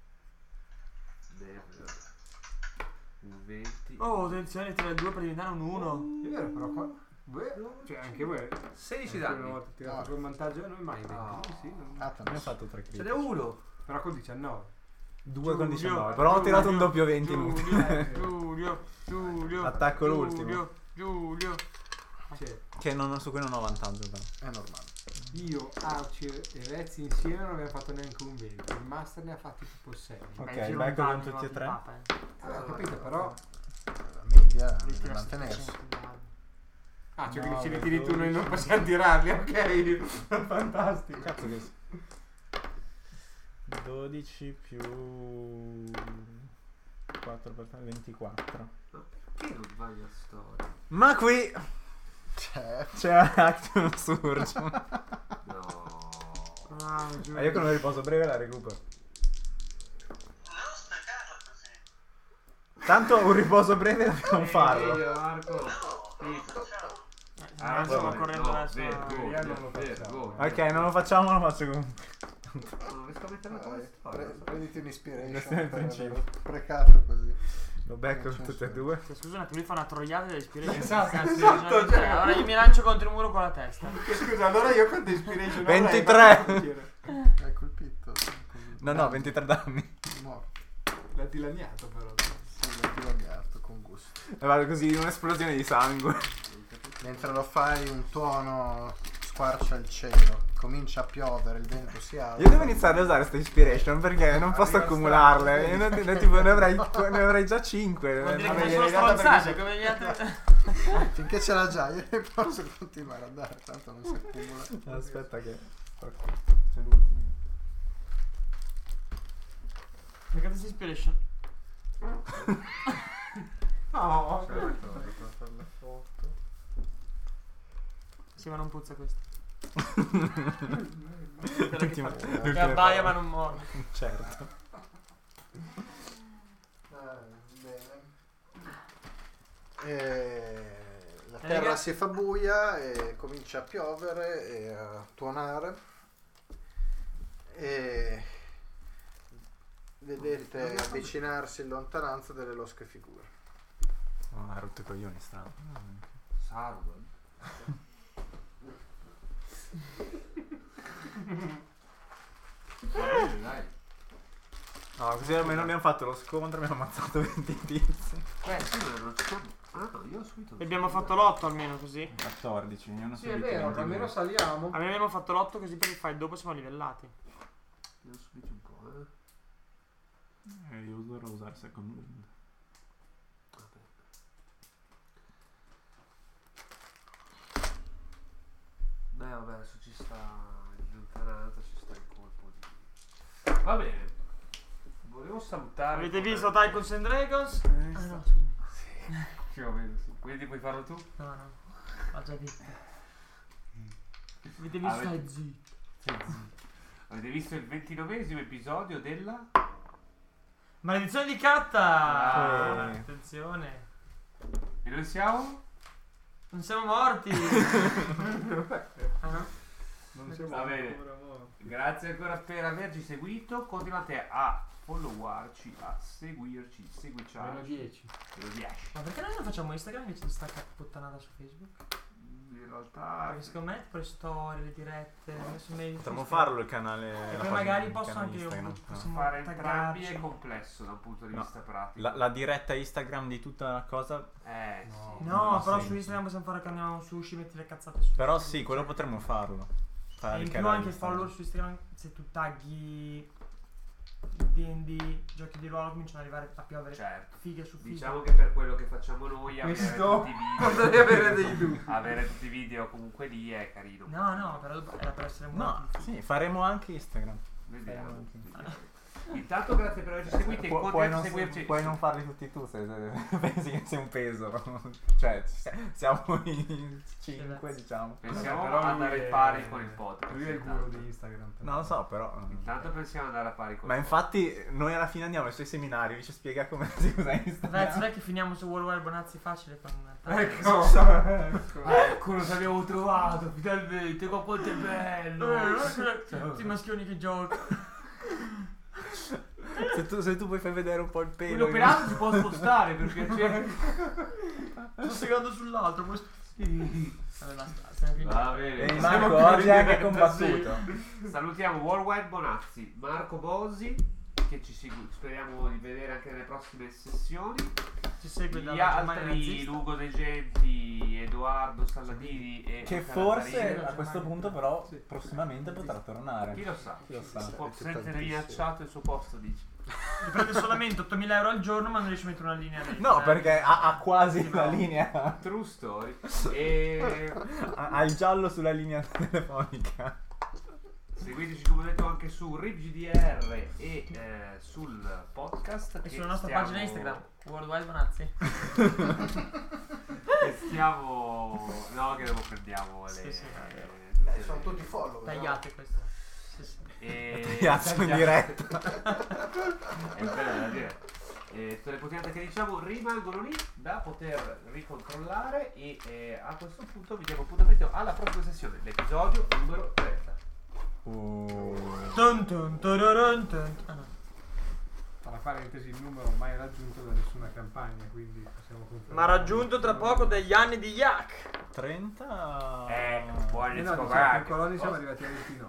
Un 20. Oh, attenzione, tira il 2 per diventare un 1. È vero, però qua. Cioè, anche voi. 16 Una danni. volta tirato No. con vantaggio, noi mai detto. Ah. Sì, non- Atanas. Ne ho fatto 3 Ce critici. n'è uno. Però con 19. 2 con Giulio, 19. Però ho tirato un Giulio, doppio 20 inutile. Giulio. Attacco l'ultimo. Giulio. Cioè, Su cui non ho vantaggio però. È normale. io, Archer e Rezzi insieme non abbiamo fatto neanche un 20. Il master ne ha fatti tipo 6. Ok, becco con tutti e tre. Ho capito, però. La media Lui deve tira mantenersi. 700 di danni. Ah, cioè No, che ce li beh, tiri tu, noi non 12. possiamo tirarli, ok? Fantastico. Cazzo che 12 più 4 per 24. Perché non vai a storia? Ma qui c'è Action Surge. No. Ah, giù. Io con un riposo breve la recupero. Non sprecarla così. Tanto un riposo breve dobbiamo farlo. Marco. Ah, stiamo correndo adesso. Vergogna. Ok, non lo facciamo, lo faccio comunque. Non riesco a mettere la storia. Prenditi un'ispiration. Questione di per principio. averlo Sprecato così. Lo becco tutte e due. Cioè, scusa un attimo, lui fa una troiata dell'ispiration. Esatto, cioè. Ora io mi lancio contro il muro con la testa. Scusa, allora io quanto ispiration 23. Hai colpito. No, 23 danni. Morto. L'ha dilaniato però. Sì, l'ho dilaniato con gusto. E vado così, un'esplosione di sangue. Mentre lo fai un tuono squarcia il cielo. Comincia a piovere, il vento si alza. Io devo iniziare a usare questa inspiration perché non posso accumularle. Io ne avrei già 5. Vuol dire che sono stronzate come gli altri. Finché ce l'ha già, io ne posso continuare a dare, tanto non si accumula. Aspetta che c'è l'ultimo. Perché questa inspiration? No, Sì, ma non puzza questo. L'ultimo. Che abbaia ma non morde. Certo. Bene. La terra si fa buia e comincia a piovere e a tuonare. E vedete avvicinarsi in lontananza delle losche figure. Oh, ha rotto i coglioni, strano. Saruman. Dai. No, così almeno abbiamo fatto lo scontro e abbiamo ammazzato 20 tizi. Sì, ma non ci sono. Ah no, io ho subito. E abbiamo fatto l'8 almeno così. 14, io non sì, è vero, almeno saliamo. Abbiamo fatto l'8 così per il fight dopo siamo livellati. Io ho subito un po', Io dovrò usare second wind. Beh, vabbè, adesso ci sta in lontananza, ci sta il colpo di. Va bene. Volevo salutare. Avete visto Tycoons and Dragons? Ah no, scusa. Più o meno, sì. Quindi puoi farlo tu? No, no. Ho già detto. Avete visto? Stai zitto. Avete visto il 29esimo episodio della. Maledizione di Catta! Ah. Attenzione. E noi siamo? Non siamo morti! Ah no? Non siamo Va bene. ancora morti. Grazie ancora per averci seguito. Continuate a followarci, a seguirci, seguirci. Meno 10. Meno 10. Ma perché noi non facciamo Instagram invece di sta puttanata su Facebook? In realtà. Perché secondo me tipo le storie, le dirette, adesso mi- Potremmo farlo il canale. E la poi pagina- magari il posso canale anche io Instagram. possiamo Fare entrambi taggarci. è complesso da un punto di No. vista pratico. La diretta Instagram di tutta la cosa. Sì. No, Non ha però senso. su Instagram possiamo fare che andiamo su sushi, metti le cazzate su. Però sì, quello potremmo farlo. Fare E il in più canale anche il Instagram. follower su Instagram, se tu tagghi D&D, giochi di ruolo, cominciano ad arrivare a piovere Certo. fighe su fighe. Diciamo che per quello che facciamo noi Questo avere avere dei dubbi. avere tutti i video comunque lì è carino. No, no, però era per essere un No, sì, faremo anche Instagram. Vediamo. Intanto grazie per averci seguito e continuate a seguirci. Puoi non farli tutti tu se pensi che sei un peso. Cioè, siamo in 5, diciamo. Pensiamo Però ad lui andare è- pari con il podcast. Lui è il intanto. guru di Instagram. Non lo so, però. Intanto pensiamo ad andare a pari con Ma il infatti noi alla fine andiamo ai suoi seminari, ci spiega come si usa Instagram. Dai, sai che finiamo su World Wide Bonazzi facile con Ecco. podcast. Ecco cosa abbiamo trovato, finalmente, qua quanto è bello. tutti i maschioni che giocano. Se tu puoi far vedere un po' il pelo. Quello pelato si può spostare per piacere. Sto segando sull'altro, poi vabbè, basta, stiamo finendo. Va bene. E Siamo Marco qui oggi ha in anche diretta, combattuto. Salutiamo Worldwide Bonazzi, Marco Bosi, che ci speriamo di vedere anche nelle prossime sessioni. Ci segue Gli dalla Germania altri, nazista. Lugo De Genti, Edoardo Salladini e Che Luca forse Lazzarini. a questo punto però prossimamente potrà tornare. Chi lo sa? Chi lo sa. Può sentirsi minacciato il suo posto, dici. Ti prende solamente 8.000 euro al giorno, ma non riesci a mettere una linea dentro. No, perché ha quasi Sì, la no. linea. True story. E Ha il giallo sulla linea telefonica. seguiteci come detto anche su RipGDR e sul podcast. E che sulla nostra stiamo- pagina Instagram, Worldwide Vanazzi. Che stiamo. No, che dopo prendiamo le. Sì, sì. Sono tutti follow. Tagliate questo. Sì, sì. E Piazzo in diretta. È bello da dire. E tutte le puntate che diciamo rimangono lì da poter ricontrollare e a questo punto vi diamo appuntamento alla prossima sessione, l'episodio numero 30. Tun tun tururun tun. Ah, no. Tra parentesi, il numero mai raggiunto da nessuna campagna, quindi possiamo confermare. Ma raggiunto tra poco degli anni di Yak. 30. Buoni No, diciamo che in scopati. Colonia siamo arrivati a 29.